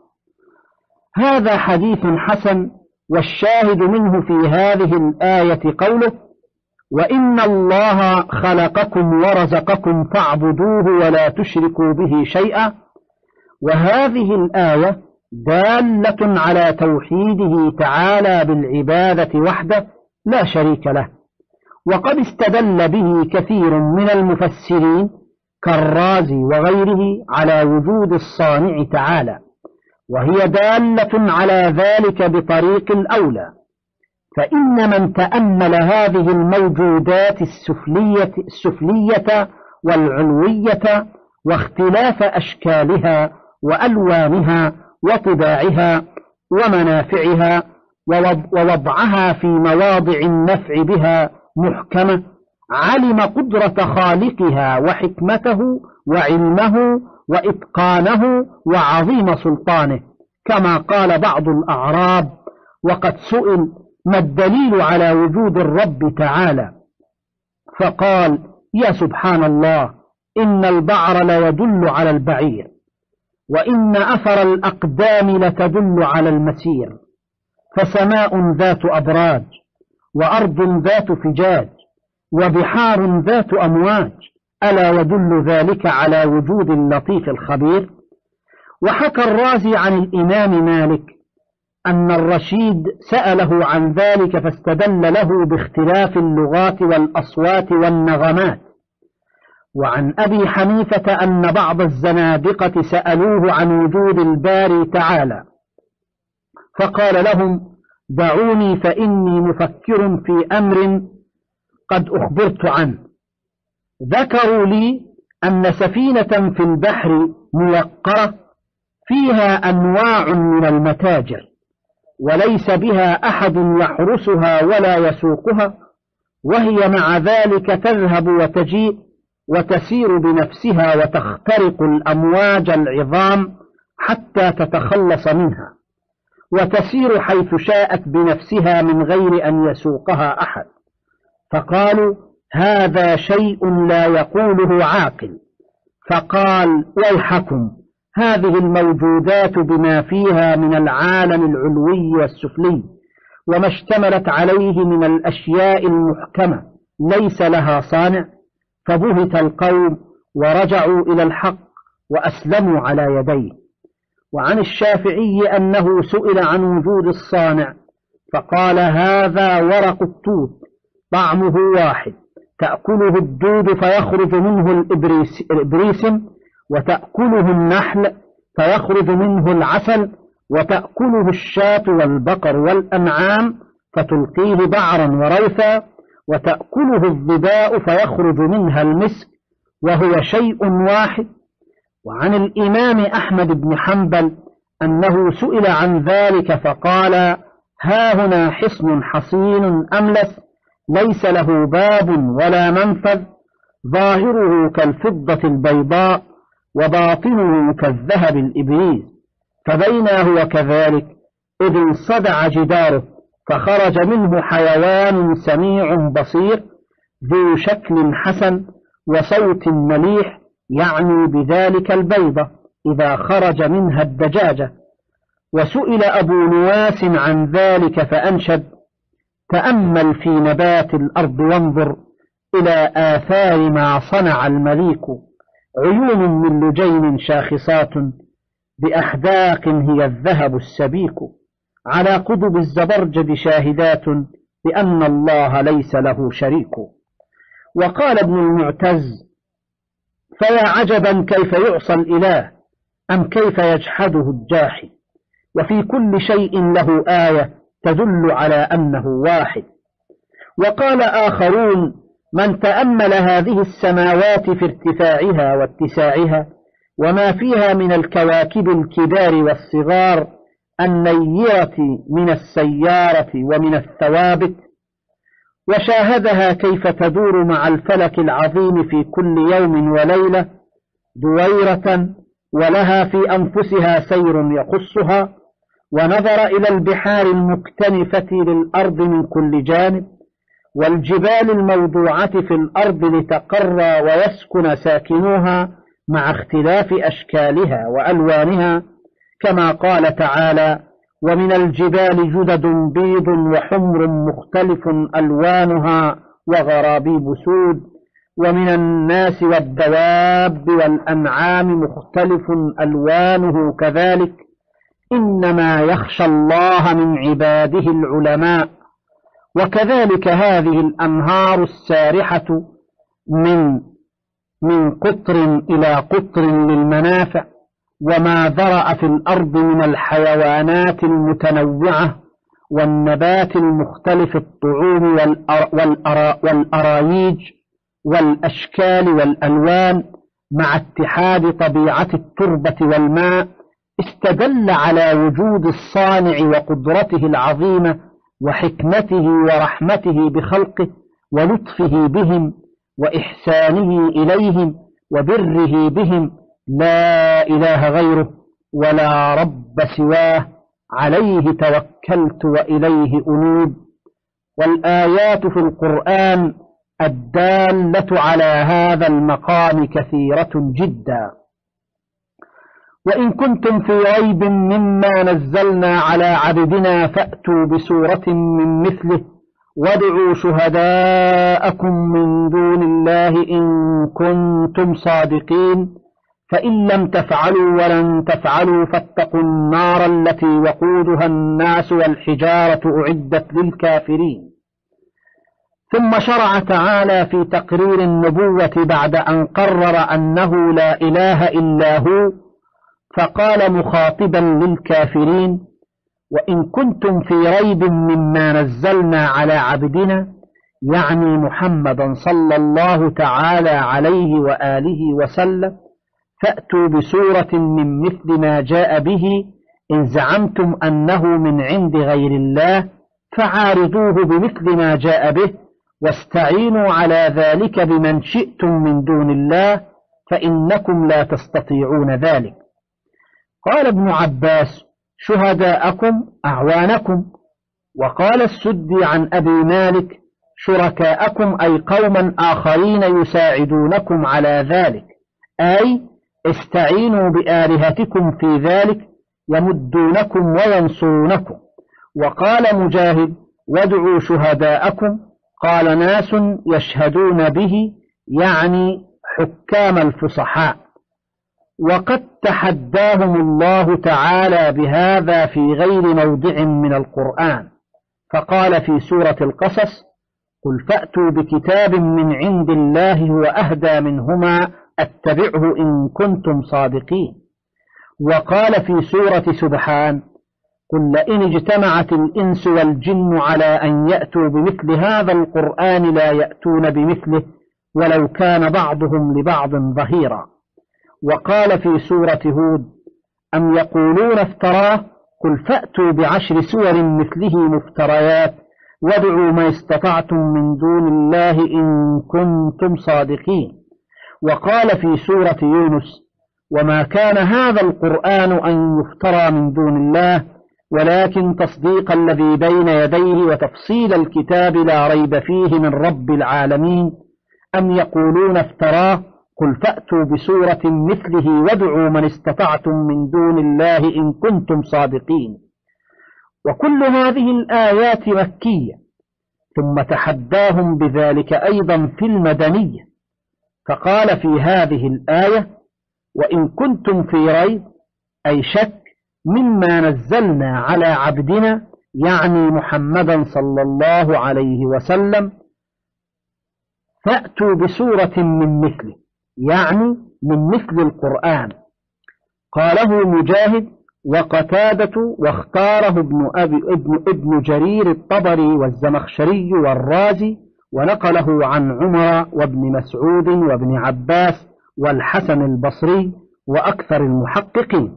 هذا حديث حسن، والشاهد منه في هذه الآية قوله: وإن الله خلقكم ورزقكم فاعبدوه ولا تشركوا به شيئا. وهذه الآية دالة على توحيده تعالى بالعبادة وحده لا شريك له، وقد استدل به كثير من المفسرين كالرازي وغيره على وجود الصانع تعالى، وهي دالة على ذلك بطريق الأولى، فإن من تأمل هذه الموجودات السفلية, السفلية والعلوية واختلاف أشكالها وألوانها وطباعها ومنافعها ووضعها في مواضع النفع بها محكمة، علم قدرة خالقها وحكمته وعلمه وإتقانه وعظيم سلطانه، كما قال بعض الأعراب وقد سئل: ما الدليل على وجود الرب تعالى؟ فقال: يا سبحان الله، إن البعر ليدل على البعير، وإن أثر الأقدام لتدل على المسير، فسماء ذات أبراج، وأرض ذات فجاج، وبحار ذات أمواج، ألا يدل ذلك على وجود اللطيف الخبير؟ وحكى الرازي عن الإمام مالك أن الرشيد سأله عن ذلك فاستدل له باختلاف اللغات والأصوات والنغمات. وعن أبي حنيفة أن بعض الزنادقة سألوه عن وجود الباري تعالى فقال لهم: دعوني فإني مفكر في أمر قد أخبرت عنه. ذكروا لي أن سفينة في البحر موقرة فيها أنواع من المتاجر، وليس بها أحد يحرسها ولا يسوقها، وهي مع ذلك تذهب وتجيء وتسير بنفسها وتخترق الأمواج العظام حتى تتخلص منها، وتسير حيث شاءت بنفسها من غير أن يسوقها أحد. فقالوا: هذا شيء لا يقوله عاقل. فقال: ويحكم، هذه الموجودات بما فيها من العالم العلوي والسفلي وما اشتملت عليه من الأشياء المحكمة ليس لها صانع. فبهت القوم ورجعوا إلى الحق وأسلموا على يديه. وعن الشافعي أنه سئل عن وجود الصانع فقال: هذا ورق التوت طعمه واحد، تأكله الدود فيخرج منه الإبريسم، وتأكله النحل فيخرج منه العسل، وتأكله الشاة والبقر والأنعام فتلقيه بعرا وروثا، وتأكله الظباء فيخرج منها المسك، وهو شيء واحد. وعن الإمام أحمد بن حنبل أنه سئل عن ذلك فقال: ها هنا حصن حصين أملس ليس له باب ولا منفذ، ظاهره كالفضة البيضاء وباطنه كالذهب الإبريز، فبينا هو كذلك إذ انصدع جداره فخرج منه حيوان سميع بصير ذو شكل حسن وصوت مليح، يعني بذلك البيضة إذا خرج منها الدجاجة. وسئل أبو نواس عن ذلك فأنشد: تأمل في نبات الأرض وانظر إلى آثار ما صنع المليك، عيون من لجين شاخصات بأحداق هي الذهب السبيك، على قضب الزبرجد شاهدات بأن الله ليس له شريك. وقال ابن المعتز: فيا عجبا كيف يعصى الإله أم كيف يجحده الجاحد، وفي كل شيء له آية تدل على أنه واحد. وقال آخرون: من تأمل هذه السماوات في ارتفاعها واتساعها وما فيها من الكواكب الكبار والصغار النيرة من السيارة ومن الثوابت، وشاهدها كيف تدور مع الفلك العظيم في كل يوم وليلة دويرة ولها في أنفسها سير يخصها، ونظر إلى البحار المكتنفة للأرض من كل جانب والجبال الموضوعة في الأرض لتقر ويسكن ساكنوها مع اختلاف أشكالها وألوانها، كما قال تعالى: ومن الجبال جدد بيض وحمر مختلف ألوانها وغرابيب سود، ومن الناس والدواب والأنعام مختلف ألوانه كذلك، إنما يخشى الله من عباده العلماء. وكذلك هذه الأنهار السارحة من من قطر إلى قطر للمنافع، وما ذرأ في الأرض من الحيوانات المتنوعة والنبات المختلف الطعوم والأرايج والأشكال والألوان، مع اتحاد طبيعة التربة والماء، استدل على وجود الصانع وقدرته العظيمة وحكمته ورحمته بخلقه ولطفه بهم وإحسانه إليهم وبره بهم، لا إله غيره ولا رب سواه، عليه توكلت وإليه أنيب. والآيات في القرآن الدالة على هذا المقام كثيرة جدا. وإن كنتم في ريب مما نزلنا على عبدنا فأتوا بسورة من مثله وادعوا شهداءكم من دون الله إن كنتم صادقين، فإن لم تفعلوا ولن تفعلوا فاتقوا النار التي وقودها الناس والحجارة أعدت للكافرين. ثم شرع تعالى في تقرير النبوة بعد أن قرر أنه لا إله إلا هو، فقال مخاطبا للكافرين: وإن كنتم في ريب مما نزلنا على عبدنا، يعني محمدا صلى الله تعالى عليه وآله وسلم، فأتوا بسورة من مثل ما جاء به إن زعمتم أنه من عند غير الله، فعارضوه بمثل ما جاء به، واستعينوا على ذلك بمن شئتم من دون الله، فإنكم لا تستطيعون ذلك. قال ابن عباس: شهداءكم أعوانكم. وقال السدي عن أبي مالك: شركاءكم، أي قوما آخرين يساعدونكم على ذلك، أي استعينوا بآلهتكم في ذلك يمدونكم وينصرونكم. وقال مجاهد: وادعوا شهداءكم، قال ناس يشهدون به، يعني حكام الفصحاء. وقد تحداهم الله تعالى بهذا في غير موضع من القرآن، فقال في سورة القصص: قل فأتوا بكتاب من عند الله هو أهدى منهما أتبعه إن كنتم صادقين. وقال في سورة سبحان: قل لئن اجتمعت الإنس والجن على أن يأتوا بمثل هذا القرآن لا يأتون بمثله ولو كان بعضهم لبعض ظهيرا. وقال في سورة هود: أم يقولون افتراه قل فأتوا بعشر سور مثله مفتريات وادعوا ما استطعتم من دون الله إن كنتم صادقين. وقال في سورة يونس: وما كان هذا القرآن أن يفترى من دون الله ولكن تصديق الذي بين يديه وتفصيل الكتاب لا ريب فيه من رب العالمين. أم يقولون افتراه قل فأتوا بسورة مثله وادعوا من استطعتم من دون الله إن كنتم صادقين. وكل هذه الآيات مكية، ثم تحداهم بذلك أيضا في المدنية، فقال في هذه الآية: وإن كنتم في ريب، أي شك، مما نزلنا على عبدنا، يعني محمدا صلى الله عليه وسلم، فأتوا بسورة من مثله، يعني من مثل القرآن. قاله مجاهد وقتادة، واختاره ابن, أبي ابن, ابن جرير الطبري والزمخشري والرازي، ونقله عن عمر وابن مسعود وابن عباس والحسن البصري وأكثر المحققين.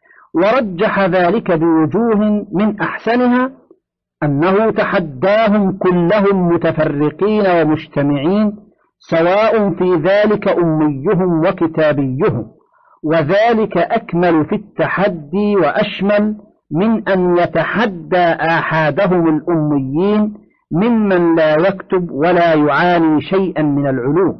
ورجح ذلك بوجوه من أحسنها أنه تحداهم كلهم متفرقين ومجتمعين، سواء في ذلك أميهم وكتابيهم، وذلك أكمل في التحدي وأشمل من أن يتحدى آحادهم الأميين ممن لا يكتب ولا يعاني شيئا من العلوم.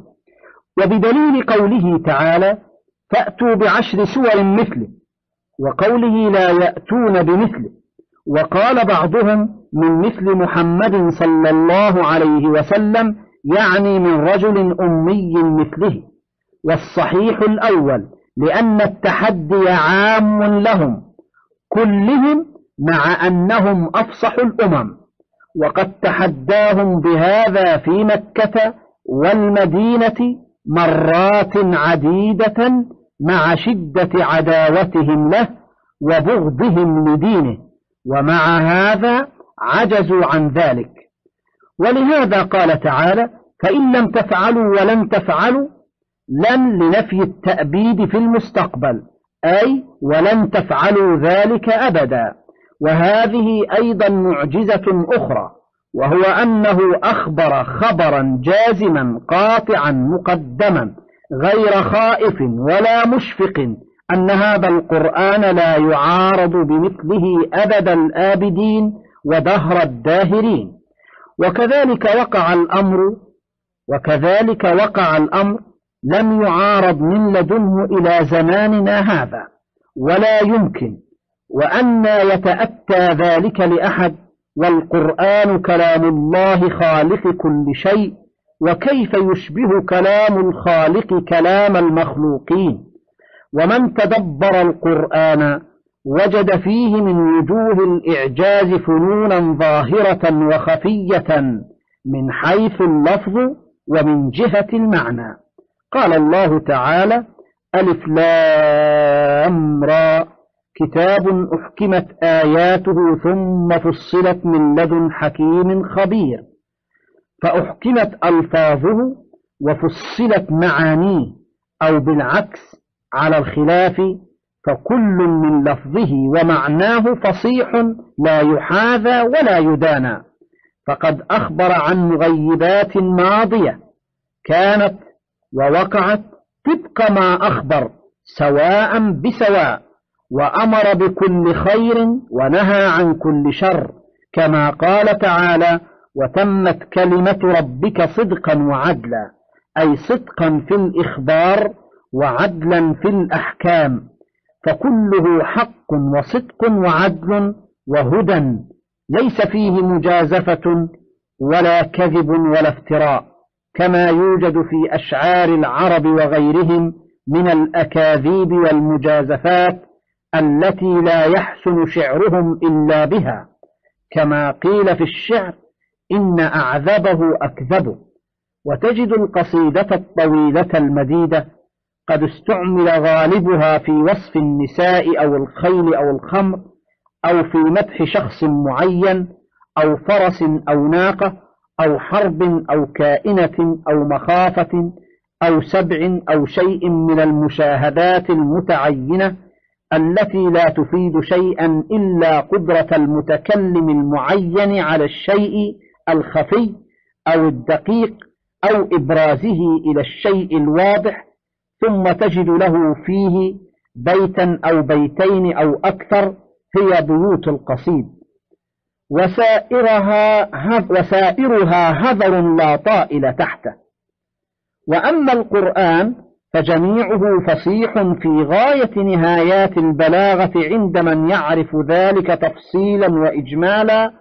وبدليل قوله تعالى: فأتوا بعشر سور مثله، وقوله لا يأتون بمثله. وقال بعضهم: من مثل محمد صلى الله عليه وسلم، يعني من رجل أمي مثله. والصحيح الأول، لأن التحدي عام لهم كلهم، مع أنهم أفصح الأمم، وقد تحداهم بهذا في مكة والمدينة مرات عديدة، مع شدة عداوتهم له وبغضهم لدينه، ومع هذا عجزوا عن ذلك. ولهذا قال تعالى: فإن لم تفعلوا ولن تفعلوا، لن لنفي التأبيد في المستقبل، أي ولن تفعلوا ذلك أبدا. وهذه أيضا معجزة أخرى، وهو أنه أخبر خبرا جازما قاطعا مقدما غير خائف ولا مشفق أن هذا القرآن لا يعارض بمثله أبد الآبدين ودهر الداهرين. وكذلك وقع الأمر وكذلك وقع الأمر لم يعارض من لدنه إلى زماننا هذا، ولا يمكن، وأنى يتأتى ذلك لأحد، والقرآن كلام الله خالق كل شيء، وكيف يشبه كلام الخالق كلام المخلوقين؟ ومن تدبر القرآن وجد فيه من وجوه الإعجاز فنونا ظاهرة وخفية من حيث اللفظ ومن جهة المعنى. قال الله تعالى: ألف لام را، كتاب أحكمت آياته ثم فصلت من لدن حكيم خبير. فأحكمت ألفاظه وفصلت معانيه، أو بالعكس على الخلاف، فكل من لفظه ومعناه فصيح لا يحاذى ولا يدانى. فقد أخبر عن مغيبات ماضية كانت ووقعت طبق ما أخبر سواء بسواء، وأمر بكل خير ونهى عن كل شر، كما قال تعالى: وتمت كلمة ربك صدقا وعدلا، أي صدقا في الإخبار وعدلا في الأحكام، فكله حق وصدق وعدل وهدى، ليس فيه مجازفة ولا كذب ولا افتراء، كما يوجد في أشعار العرب وغيرهم من الأكاذيب والمجازفات التي لا يحسن شعرهم إلا بها، كما قيل في الشعر: إن أعذبه أكذبه. وتجد القصيدة الطويلة المديدة قد استعمل غالبها في وصف النساء أو الخيل أو الخمر، أو في مدح شخص معين، أو فرس أو ناقة، أو حرب أو كائنة أو مخافة أو سبع أو شيء من المشاهدات المتعينة التي لا تفيد شيئا إلا قدرة المتكلم المعين على الشيء الخفي أو الدقيق، أو إبرازه إلى الشيء الواضح، ثم تجد له فيه بيتا أو بيتين أو أكثر، هي بيوت القصيد. وسائرها وسائرها هذر لا طائل تحته. وأما القرآن فجميعه فصيح في غاية نهايات البلاغة عند من يعرف ذلك تفصيلا وإجمالا،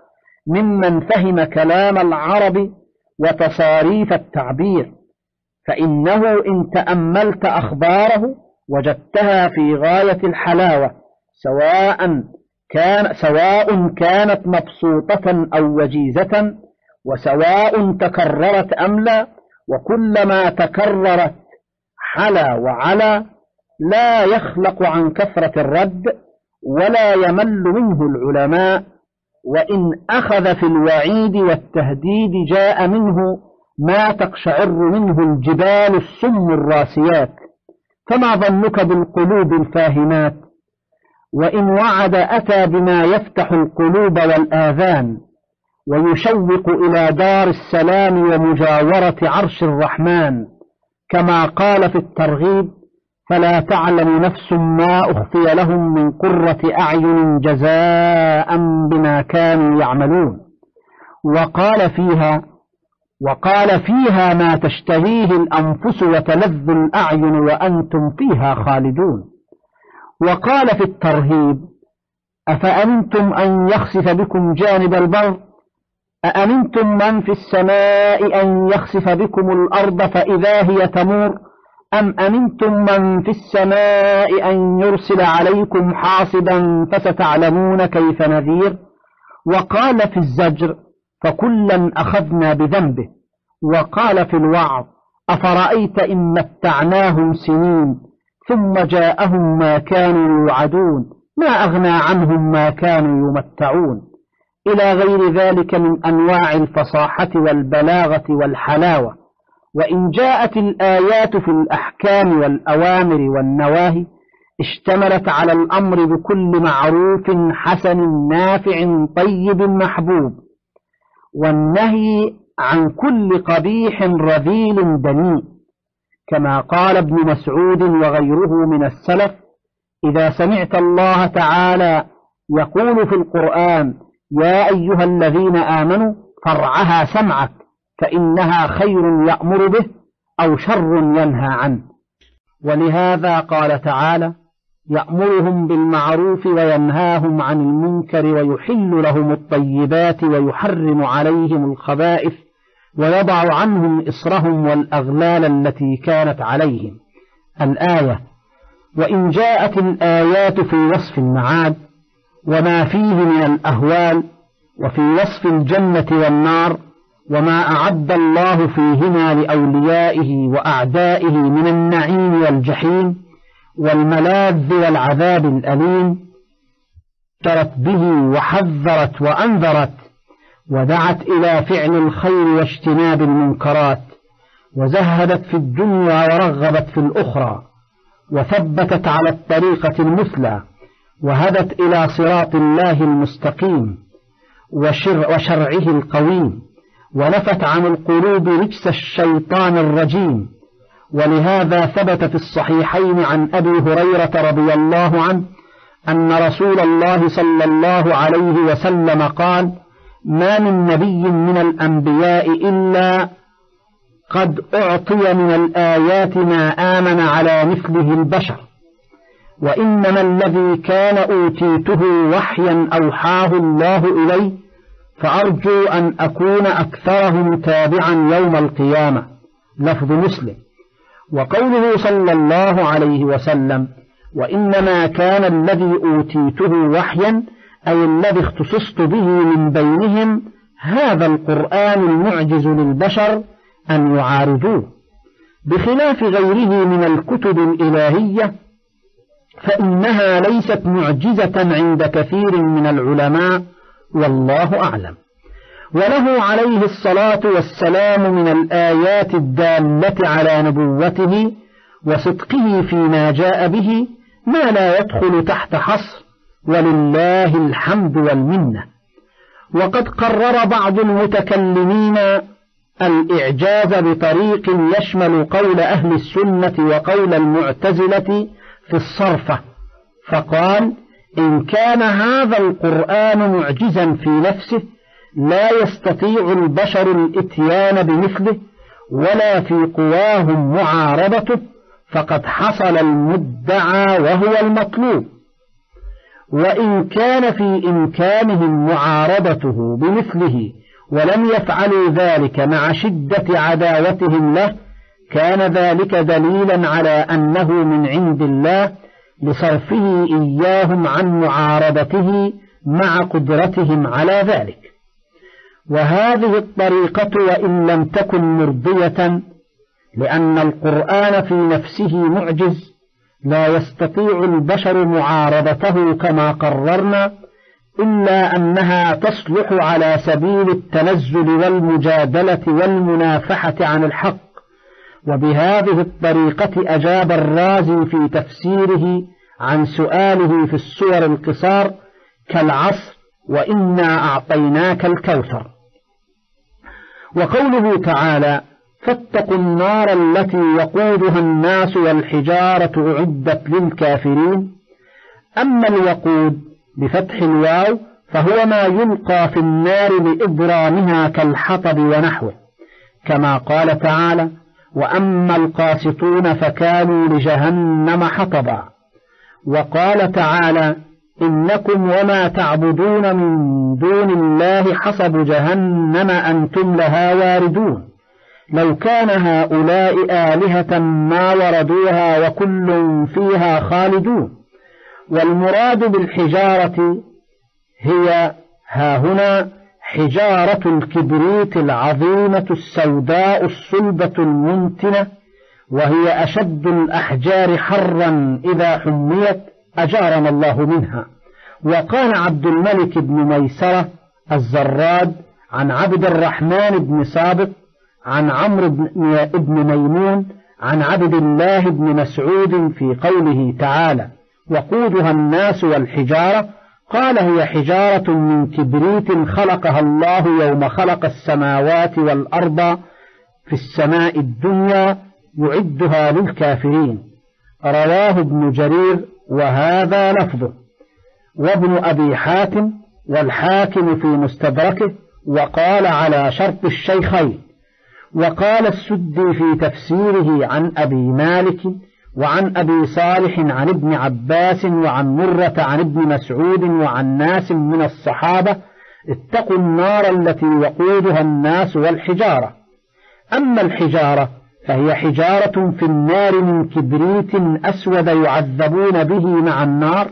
ممن فهم كلام العرب وتصاريف التعبير، فإنه إن تأملت أخباره وجدتها في غاية الحلاوة، سواء كان سواء كانت مبسوطة أو وجيزة، وسواء تكررت أم لا، وكلما تكررت حلا وعلا، لا يخلق عن كثرة الرد ولا يمل منه العلماء، وإن أخذ في الوعيد والتهديد جاء منه ما تقشعر منه الجبال الصم الراسيات. فما ظنك بالقلوب الفاهمات؟ وإن وعد أتى بما يفتح القلوب والآذان، ويشوق إلى دار السلام ومجاورة عرش الرحمن، كما قال في الترغيب: فلا تعلم نفس ما أخفي لهم من قرة أعين جزاء بما كانوا يعملون. وقال فيها وقال فيها ما تشتهيه الأنفس وتلذ الأعين وأنتم فيها خالدون. وقال في الترهيب: أفأمنتم أن يخسف بكم جانب البر، أأمنتم من في السماء أن يخسف بكم الأرض فإذا هي تمور، أم أمنتم من في السماء أن يرسل عليكم حاصبا فستعلمون كيف نذير. وقال في الزجر: فكلا أخذنا بذنبه. وقال في الوعظ: أفرأيت إن متعناهم سنين ثم جاءهم ما كانوا يوعدون ما أغنى عنهم ما كانوا يمتعون، إلى غير ذلك من أنواع الفصاحة والبلاغة والحلاوة. وإن جاءت الآيات في الأحكام والأوامر والنواهي اشتملت على الأمر بكل معروف حسن نافع طيب محبوب، والنهي عن كل قبيح رذيل دنيء، كما قال ابن مسعود وغيره من السلف: إذا سمعت الله تعالى يقول في القرآن: يا أيها الذين آمنوا، فارعها سمعك، فإنها خير يأمر به أو شر ينهى عنه. ولهذا قال تعالى: يأمرهم بالمعروف وينهاهم عن المنكر ويحل لهم الطيبات ويحرم عليهم الخبائث ويضع عنهم إصرهم والأغلال التي كانت عليهم. الآية. وإن جاءت الآيات في وصف المعاد وما فيه من الأهوال، وفي وصف الجنة والنار وما أعد الله فيهما لأوليائه وأعدائه من النعيم والجحيم والملاذ والعذاب الأليم، اشترت به وحذرت وأنذرت، ودعت إلى فعل الخير واجتناب المنكرات، وزهدت في الدنيا ورغبت في الأخرى، وثبتت على الطريقة المثلى، وهدت إلى صراط الله المستقيم وشر وشرعه القويم، ونفت عن القلوب رجس الشيطان الرجيم. ولهذا ثبت في الصحيحين عن أبي هريرة رضي الله عنه أن رسول الله صلى الله عليه وسلم قال: ما من نبي من الأنبياء إلا قد أعطي من الآيات ما آمن على مثله البشر، وإنما الذي كان أوتيته وحيا أوحاه الله إلي، فأرجو أن أكون أكثرهم تابعا يوم القيامة. لفظ مسلم. وقوله صلى الله عليه وسلم: وإنما كان الذي أوتيته وحيا، أي الذي اختصصت به من بينهم، هذا القرآن المعجز للبشر أن يعارضوه، بخلاف غيره من الكتب الإلهية، فإنها ليست معجزة عند كثير من العلماء، والله أعلم. وله عليه الصلاة والسلام من الآيات الدالة على نبوته وصدقه فيما جاء به ما لا يدخل تحت حصر، ولله الحمد والمنة. وقد قرر بعض المتكلمين الإعجاز بطريق يشمل قول أهل السنة وقول المعتزلة في الصرفة، فقال: إن كان هذا القرآن معجزا في نفسه لا يستطيع البشر الإتيان بمثله ولا في قواهم معارضته، فقد حصل المدعى وهو المطلوب. وإن كان في إمكانهم معارضته بمثله ولم يفعلوا ذلك مع شدة عداوتهم له، كان ذلك دليلا على أنه من عند الله لصرفه إياهم عن معارضته مع قدرتهم على ذلك. وهذه الطريقة وإن لم تكن مرضية، لأن القرآن في نفسه معجز لا يستطيع البشر معارضته كما قررنا، إلا أنها تصلح على سبيل التنزل والمجادلة والمنافحة عن الحق. وبهذه الطريقة أجاب الرازي في تفسيره عن سؤاله في السور القصار كالعصر وإنا أعطيناك الكوثر. وقوله تعالى فاتقوا النار التي وقودها الناس والحجارة أعدت للكافرين، أما الوقود بفتح الواو فهو ما يلقى في النار لإبرامها كالحطب ونحوه، كما قال تعالى وأما القاسطون فكانوا لجهنم حطبا. وقال تعالى إنكم وما تعبدون من دون الله حصب جهنم أنتم لها واردون، لو كان هؤلاء آلهة ما وردوها وكل فيها خالدون. والمراد بالحجارة هي هاهنا حجارة الكبريت العظيمة السوداء الصلبة المنتنة، وهي أشد الأحجار حرا إذا حميت، أجارنا الله منها. وقال عبد الملك بن ميسرة الزراد عن عبد الرحمن بن سابق عن عمرو بن ميمون عن عبد الله بن مسعود في قوله تعالى وقودها الناس والحجارة، قال هي حجارة من كبريت خلقها الله يوم خلق السماوات والأرض في السماء الدنيا يعدها للكافرين. رواه ابن جرير وهذا لفظه، وابن أبي حاتم والحاكم في مستدركه، وقال على شرط الشيخين. وقال السدي في تفسيره عن أبي مالك وعن أبي صالح عن ابن عباس وعن مرة عن ابن مسعود وعن ناس من الصحابة اتقوا النار التي وقودها الناس والحجارة. أما الحجارة فهي حجارة في النار من كبريت أسود يعذبون به مع النار.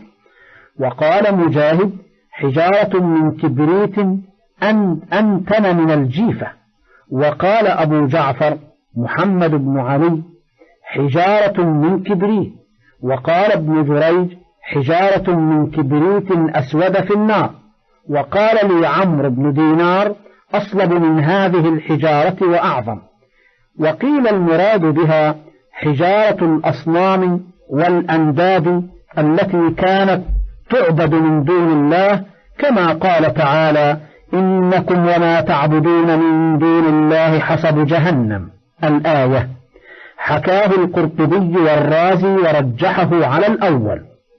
وقال مجاهد حجارة من كبريت أن أنتن من الجيفة. وقال أبو جعفر محمد بن علي حجارة من كبريت. وقال ابن جريج حجارة من كبريت أسود في النار. وقال لي عمرو بن دينار أصلب من هذه الحجارة وأعظم. وقيل المراد بها حجارة الأصنام والأنداد التي كانت تعبد من دون الله، كما قال تعالى إنكم وما تعبدون من دون الله حصب جهنم الآية. حكاه القرطبي والرازي ورجحه على الأول.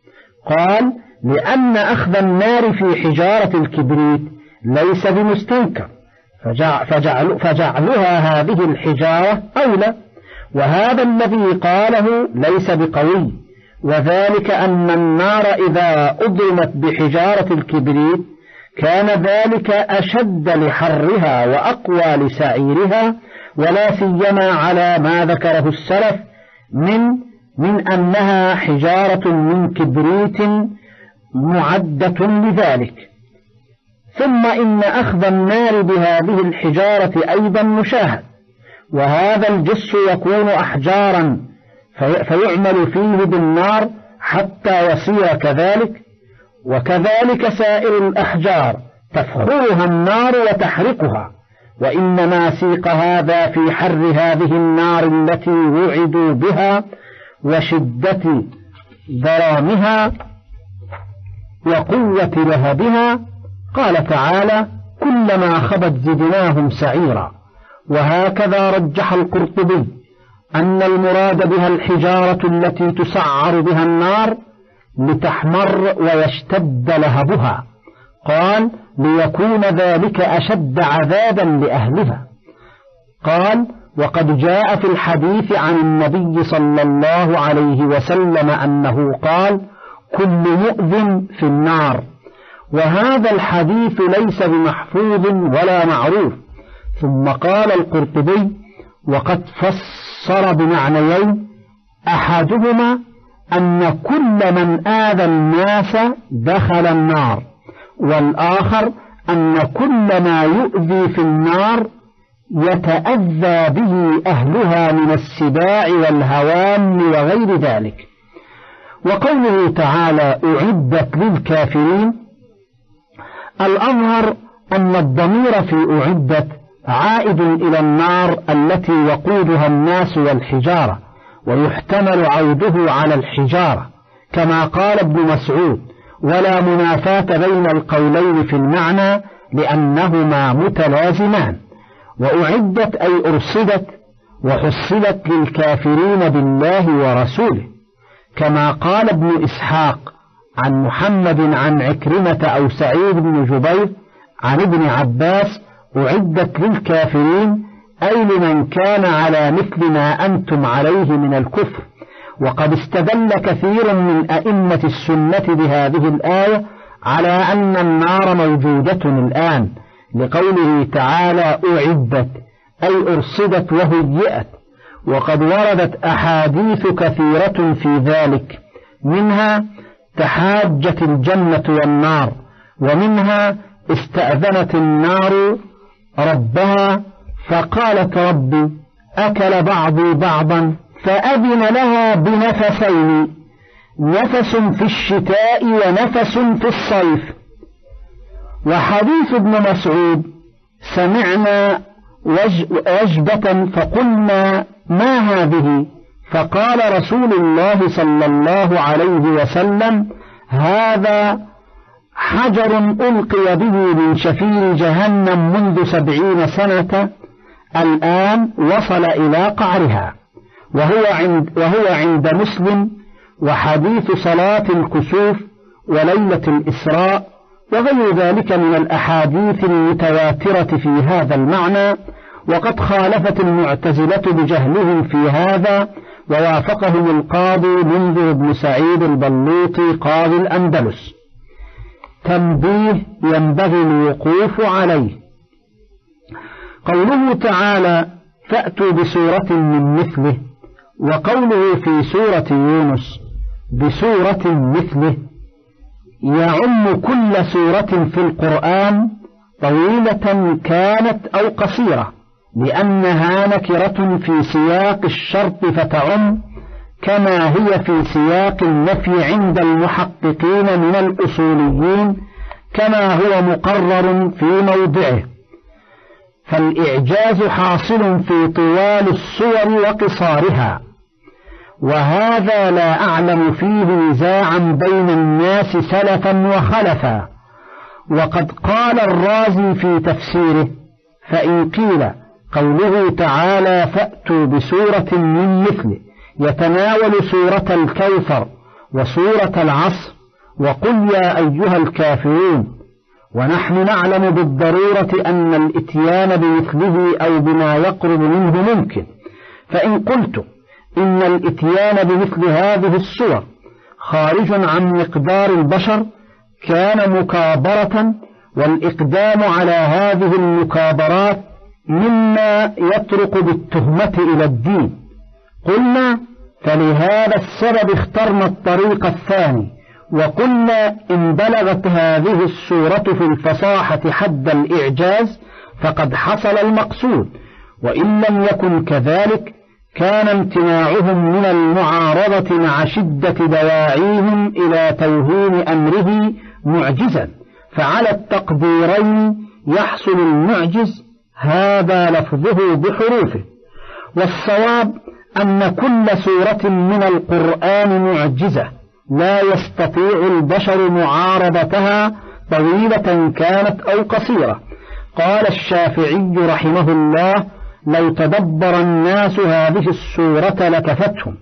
قال لأن أخذ النار في حجارة الكبريت ليس بمستنكر، فجعل فجعلها هذه الحجارة أولى، وهذا الذي قاله ليس بقوي، وذلك أن النار إذا أضرمت بحجارة الكبريت كان ذلك أشد لحرها وأقوى لسعيرها، ولا سيما على ما ذكره السلف من من أنها حجارة من كبريت معدة لذلك. ثم إن أخذ النار بهذه الحجارة أيضا مشاهد، وهذا الجس يكون أحجارا فيعمل فيه بالنار حتى يصير كذلك، وكذلك سائر الأحجار تفخرها النار وتحرقها، وإنما سيق هذا في حر هذه النار التي وعدوا بها وشدة ضرامها وقوة لهبها. قال تعالى كلما خبت زدناهم سعيرا. وهكذا رجح القرطبي أن المراد بها الحجارة التي تسعر بها النار لتحمر ويشتد لهبها، قال ليكون ذلك أشد عذابا لأهلها. قال وقد جاء في الحديث عن النبي صلى الله عليه وسلم أنه قال كل مؤذ في النار. وهذا الحديث ليس بمحفوظ ولا معروف. ثم قال القرطبي: وقد فسر بمعنيين: أحدهما أن كل من آذى الناس دخل النار، والآخر أن كل ما يؤذي في النار يتأذى به أهلها من السباع والهوام وغير ذلك. وقوله تعالى: أعدت للكافرين، الأظهر أن الضمير في أعدت عائد إلى النار التي وقودها الناس والحجارة، ويحتمل عوده على الحجارة كما قال ابن مسعود: ولا منافاة بين القولين في المعنى لأنهما متلازمان. وأعدت أي أرصدت وحصلت للكافرين بالله ورسوله، كما قال ابن إسحاق عن محمد عن عكرمة أو سعيد بن جبير عن ابن عباس: أعدت للكافرين أي لمن كان على مثل ما أنتم عليه من الكفر. وقد استدل كثير من أئمة السنة بهذه الآية على أن النار موجودة الآن، لقوله تعالى: أعدت أي أرصدت وهيئت. وقد وردت أحاديث كثيرة في ذلك، منها تحاجت الجنة والنار، ومنها استأذنت النار ربها فقالت: ربي أكل بعضي بعضا فأذن لها بنفسين، نفس في الشتاء ونفس في الصيف. وحديث ابن مسعود: سمعنا وجبة فقلنا ما هذه؟ فقال رسول الله صلى الله عليه وسلم: هذا حجر ألقي به من شفير جهنم منذ سبعين سنة، الآن وصل إلى قعرها. وهو عند, وهو عند مسلم. وحديث صلاة الكسوف وليلة الإسراء وغير ذلك من الأحاديث المتواترة في هذا المعنى. وقد خالفت المعتزلة بجهلهم في هذا، ووافقهم القاضي منذر بن سعيد البلوطي قاضي الأندلس. تنبيه ينبغي الوقوف عليه: قوله تعالى: فأتوا بسورة من مثله، وقوله في سورة يونس بسورة مثله، يعم كل سورة في القرآن طويلة كانت أو قصيرة، لأنها نكرة في سياق الشرط فتعم، كما هي في سياق النفي عند المحققين من الأصوليين، كما هو مقرر في موضعه. فالإعجاز حاصل في طوال الصور وقصارها، وهذا لا أعلم فيه نزاعا بين الناس سلفا وخلفا. وقد قال الرازي في تفسيره: فإن قيل قوله تعالى: فأتوا بسورة من مثله، يتناول سورة الكوثر وسورة العصر وقل يا أيها الكافرون، ونحن نعلم بالضرورة أن الإتيان بمثله أو بما يقرب منه ممكن. فإن قلت إن الإتيان بمثل هذه السور خارج عن مقدار البشر كان مكابرة، والإقدام على هذه المكابرات مما يطرق بالتهمة إلى الدين. قلنا: فلهذا السبب اخترنا الطريق الثاني، وقلنا: إن بلغت هذه السورة في الفصاحة حد الإعجاز فقد حصل المقصود، وإن لم يكن كذلك كان امتناعهم من المعارضة مع شدة دواعيهم إلى توهين أمره معجزا، فعلى التقديرين يحصل المعجز، هذا لفظه بحروفه. والصواب أن كل سورة من القرآن معجزة لا يستطيع البشر معارضتها، طويلة كانت أو قصيرة. قال الشافعي رحمه الله: لو تدبر الناس هذه السورة لكفتهم.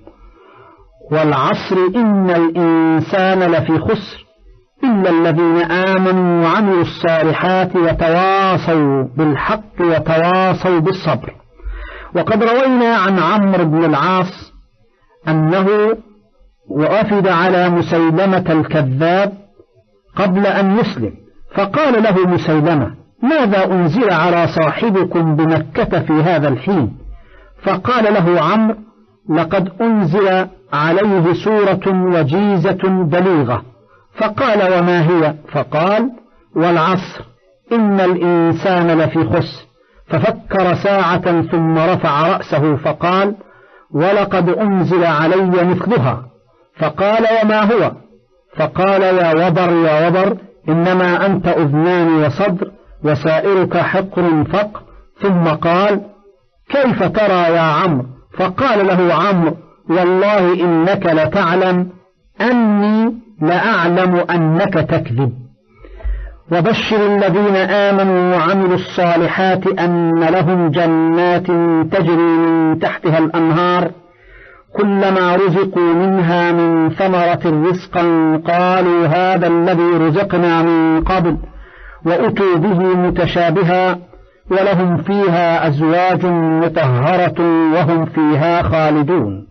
والعصر إن الإنسان لفي خسر إلا الذين آمنوا وعملوا الصالحات وتواصوا بالحق وتواصوا بالصبر. وقد روينا عن عمرو بن العاص أنه وأفد على مسيلمة الكذاب قبل أن يسلم، فقال له مسيلمة: ماذا أنزل على صاحبكم بمكة في هذا الحين؟ فقال له عمرو: لقد أنزل عليه سورة وجيزة بليغة. فقال: وما هي؟ فقال: والعصر إن الإنسان لفي خسر. ففكر ساعة ثم رفع رأسه فقال: ولقد أنزل علي مثلها. فقال: وما هو؟ فقال: يا وبر يا وبر، إنما أنت أذنان وصدر وسائرك حقر فقر. ثم قال: كيف ترى يا عمرو؟ فقال له عمرو: والله إنك لتعلم أني لأعلم أنك تكذب. وبشر الذين آمنوا وعملوا الصالحات أن لهم جنات تجري من تحتها الأنهار كلما رزقوا منها من ثمرة رزقا قالوا هذا الذي رزقنا من قبل وأتوا به متشابها ولهم فيها أزواج مطهرة وهم فيها خالدون.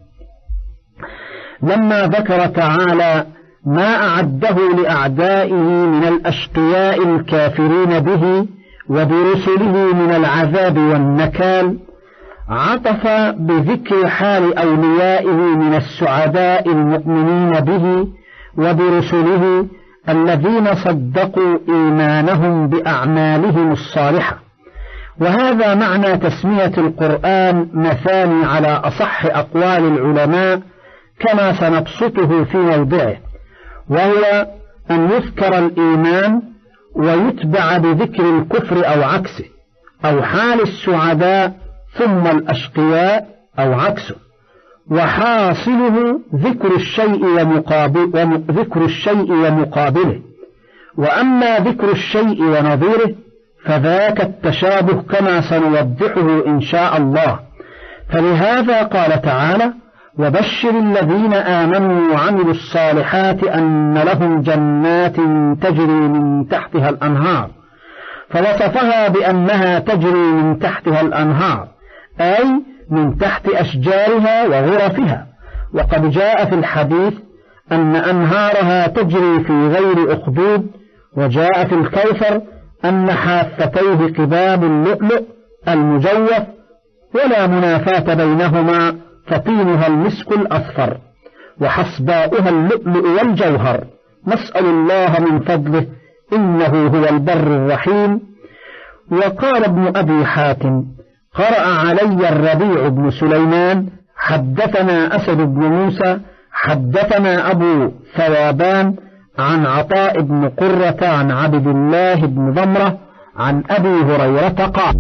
لما ذكر تعالى ما أعده لأعدائه من الأشقياء الكافرين به وبرسله من العذاب والنكال، عطف بذكر حال أوليائه من السعداء المؤمنين به وبرسله الذين صدقوا إيمانهم بأعمالهم الصالحة. وهذا معنى تسمية القرآن مثاني على أصح أقوال العلماء كما سنبسطه في موضعه، وهو أن يذكر الإيمان ويتبع بذكر الكفر أو عكسه، أو حال السعداء ثم الأشقياء أو عكسه، وحاصله ذكر الشيء ومقابل ذكر الشيء ومقابله. وأما ذكر الشيء ونظيره فذاك التشابه كما سنوضحه إن شاء الله. فلهذا قال تعالى: وبشر الذين آمنوا وعملوا الصالحات أن لهم جنات تجري من تحتها الأنهار، فوصفها بأنها تجري من تحتها الأنهار أي من تحت أشجارها وغرفها. وقد جاء في الحديث أن أنهارها تجري في غير أخدود، وجاء في الكوثر أن حافتيه قباب اللؤلؤ المجوف ولا منافاة بينهما، فطينها المسك الأصفر وحصباؤها اللؤلؤ والجوهر. نسأل الله من فضله إنه هو البر الرحيم. وقال ابن أبي حاتم: قرأ علي الربيع بن سليمان حدثنا أسد بن موسى حدثنا أبو ثوابان عن عطاء بن قرة عن عبد الله بن ضمرة عن أبي هريرة قال: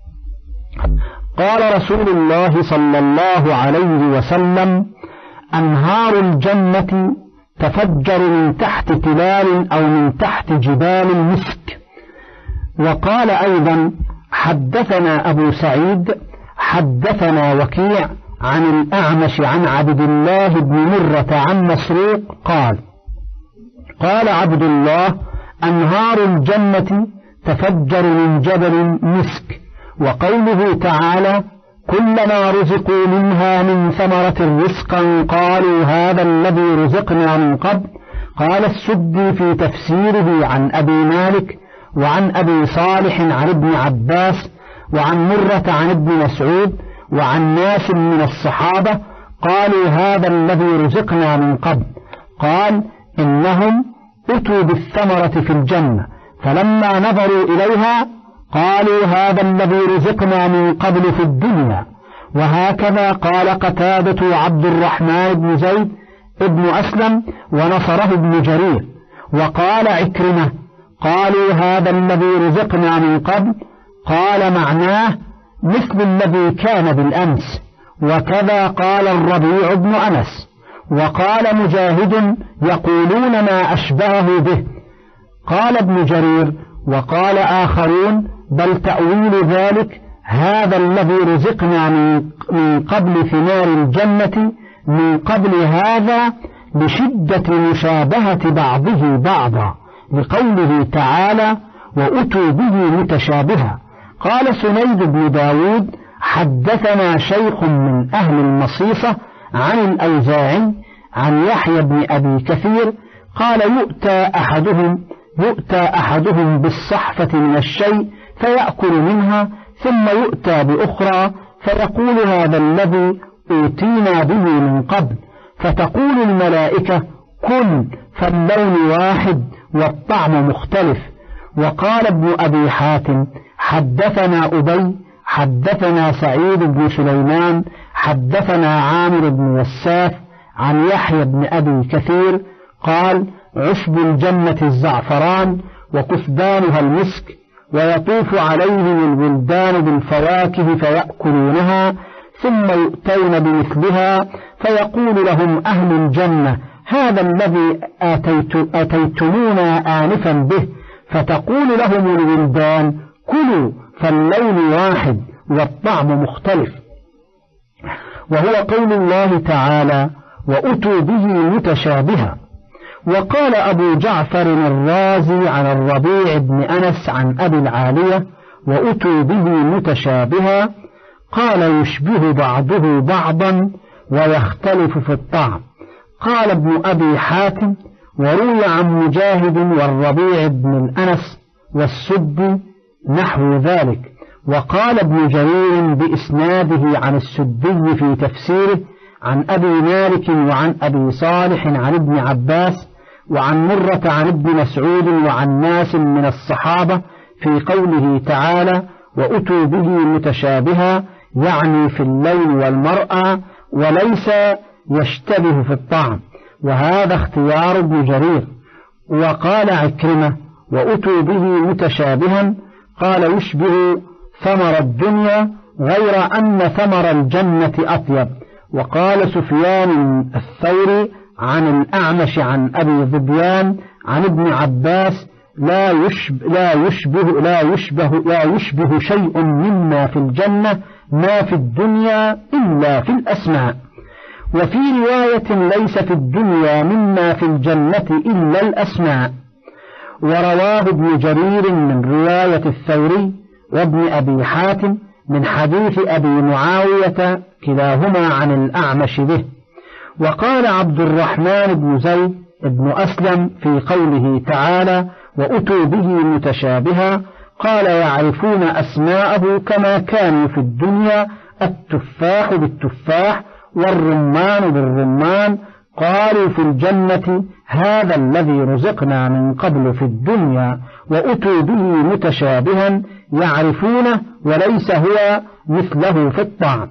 قال رسول الله صلى الله عليه وسلم: أنهار الجنة تفجر من تحت تلال أو من تحت جبال المسك. وقال أيضا: حدثنا أبو سعيد حدثنا وكيع عن الأعمش عن عبد الله بن مرة عن مسروق قال: قال عبد الله: أنهار الجنة تفجر من جبل مسك. وقوله تعالى: كلما رزقوا منها من ثمرة رزقا قالوا هذا الذي رزقنا من قبل. قال السدي في تفسيره عن أبي مالك وعن أبي صالح عن ابن عباس وعن مرة عن ابن مسعود وعن ناس من الصحابة قالوا هذا الذي رزقنا من قبل. قال: إنهم أتوا بالثمرة في الجنة فلما نظروا إليها قالوا هذا الذي رزقنا من قبل في الدنيا. وهكذا قال قتادة عبد الرحمن بن زيد ابن أسلم ونصره ابن جرير. وقال عكرمة: قالوا هذا الذي رزقنا من قبل. قال معناه مثل الذي كان بالأمس. وكذا قال الربيع بن أنس. وقال مجاهد: يقولون ما أشبهه به. قال ابن جرير: وقال آخرون: بل تأويل ذلك هذا الذي رزقنا من قبل ثمار الجنة من قبل هذا لشدة مشابهة بعضه بعضا، لقوله تعالى: وأتوا به متشابها. قال سنيد بن داود: حدثنا شيخ من أهل المصيصة عن الأوزاعي عن يحيى بن أبي كثير قال يؤتى أحدهم يؤتى أحدهم بالصحفة من الشيء فيأكل منها ثم يؤتى بأخرى فيقول هذا الذي أوتينا به من قبل، فتقول الملائكة كل فاللون واحد والطعم مختلف. وقال ابن أبي حاتم حدثنا أبي حدثنا سعيد بن سليمان حدثنا عامر بن وساف عن يحيى بن أبي كثير قال عشب الجنة الزعفران وكثبانها المسك ويطوف عليهم الولدان بالفواكه فيأكلونها ثم يؤتون بمثلها فيقول لهم أهل الجنة هذا الذي آتيت أتيتمونا آنفا به، فتقول لهم الولدان كلوا فاللون واحد والطعم مختلف. وهو قول الله تعالى وأتوا به متشابها. وقال أبو جعفر الرازي عن الربيع بن أنس عن أبي العالية وأتوا به متشابها قال يشبه بعضه بعضا ويختلف في الطعم. قال ابن أبي حاتم وروي عن مجاهد والربيع بن الأنس والسدي نحو ذلك. وقال ابن جرير بإسناده عن السدي في تفسيره عن أبي مالك وعن أبي صالح عن ابن عباس وعن مرة عن ابن مسعود وعن ناس من الصحابة في قوله تعالى وأتوا به متشابها يعني في اللون والمرأة وليس يشتبه في الطعم، وهذا اختيار ابن جرير. وقال عكرمة وأتوا به متشابها قال يشبه ثمر الدنيا غير أن ثمر الجنة أطيب. وقال سفيان الثوري عن الأعمش عن أبي ظبيان عن ابن عباس لا يشبه لا يشبه لا يشبه لا يشبه شيء مما في الجنة ما في الدنيا إلا في الأسماء. وفي رواية ليس في الدنيا مما في الجنة إلا الأسماء. ورواه ابن جرير من رواية الثوري وابن أبي حاتم من حديث أبي معاوية كلاهما عن الأعمش به. وقال عبد الرحمن بن زيد بن أسلم في قوله تعالى وأتوا به متشابها قال يعرفون أسماءه كما كانوا في الدنيا التفاح بالتفاح والرمان بالرمان قالوا في الجنة هذا الذي رزقنا من قبل في الدنيا وأتوا به متشابها يعرفونه وليس هو مثله في الطعم.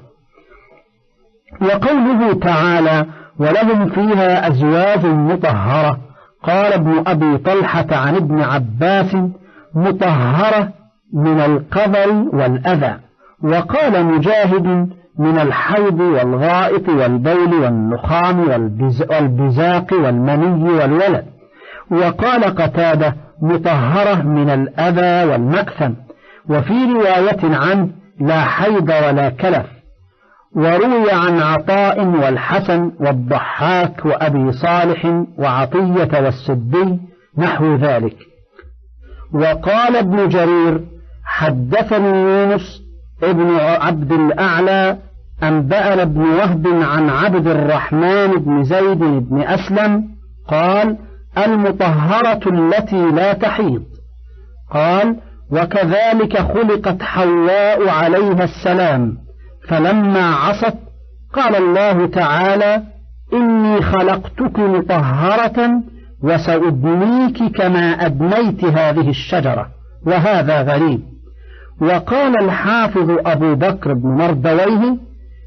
وقوله تعالى ولهم فيها أزواج مطهرة قال ابن أبي طلحة عن ابن عباس مطهرة من القذر والأذى. وقال مجاهد من الحيض والغائط والبول والنخام والبزاق والمني والولد. وقال قتادة مطهرة من الأذى والمأثم. وفي رواية عنه لا حيض ولا كلف. وروي عن عطاء والحسن والضحاك وأبي صالح وعطية والسدي نحو ذلك. وقال ابن جرير حدثني يونس ابن عبد الأعلى أنبأنا ابن وهب عن عبد الرحمن بن زيد بن أسلم قال المطهرة التي لا تحيض. قال وكذلك خلقت حواء عليها السلام فلما عصت قال الله تعالى إني خلقتك مطهرة وسأدنيك كما أدنيت هذه الشجرة، وهذا غريب. وقال الحافظ أبو بكر بن مردويه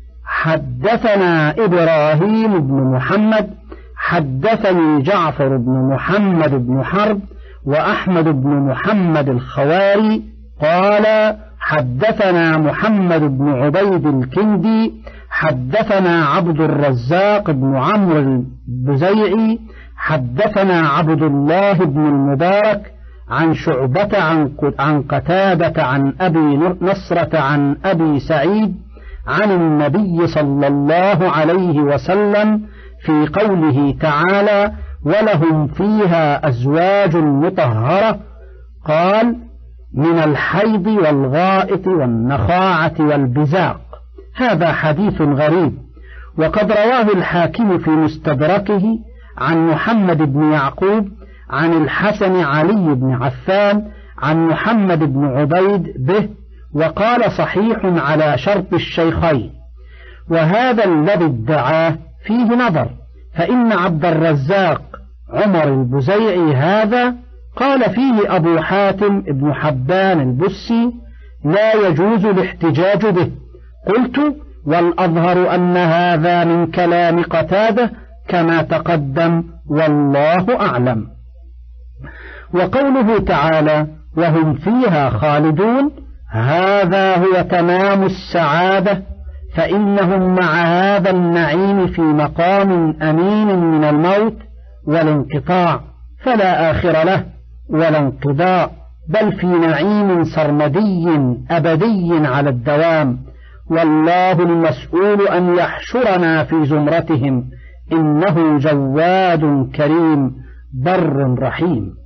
حدثنا إبراهيم بن محمد حدثني جعفر بن محمد بن حرب وأحمد بن محمد الخواري قال حدثنا محمد بن عبيد الكندي حدثنا عبد الرزاق بن عمرو البزيعي حدثنا عبد الله بن المبارك عن شعبة عن قتادة عن أبي نصرة عن أبي سعيد عن النبي صلى الله عليه وسلم في قوله تعالى ولهم فيها أزواج مطهرة قال من الحيض والغائط والنخاعة والبزاق. هذا حديث غريب. وقد رواه الحاكم في مستدركه عن محمد بن يعقوب عن الحسن علي بن عفان عن محمد بن عبيد به، وقال صحيح على شرط الشيخين. وهذا الذي ادعاه فيه نظر، فإن عبد الرزاق عمر البزيعي هذا قال فيه أبو حاتم بن حبان البسي لا يجوز الاحتجاج به. قلت: والأظهر أن هذا من كلام قتادة كما تقدم، والله أعلم. وقوله تعالى: وهم فيها خالدون، هذا هو تمام السعادة، فإنهم مع هذا النعيم في مقام أمين من الموت والانقطاع، فلا آخر له ولا انقضاء، بل في نعيم سرمدي أبدي على الدوام. والله المسؤول أن يحشرنا في زمرتهم، إنه جواد كريم بر رحيم.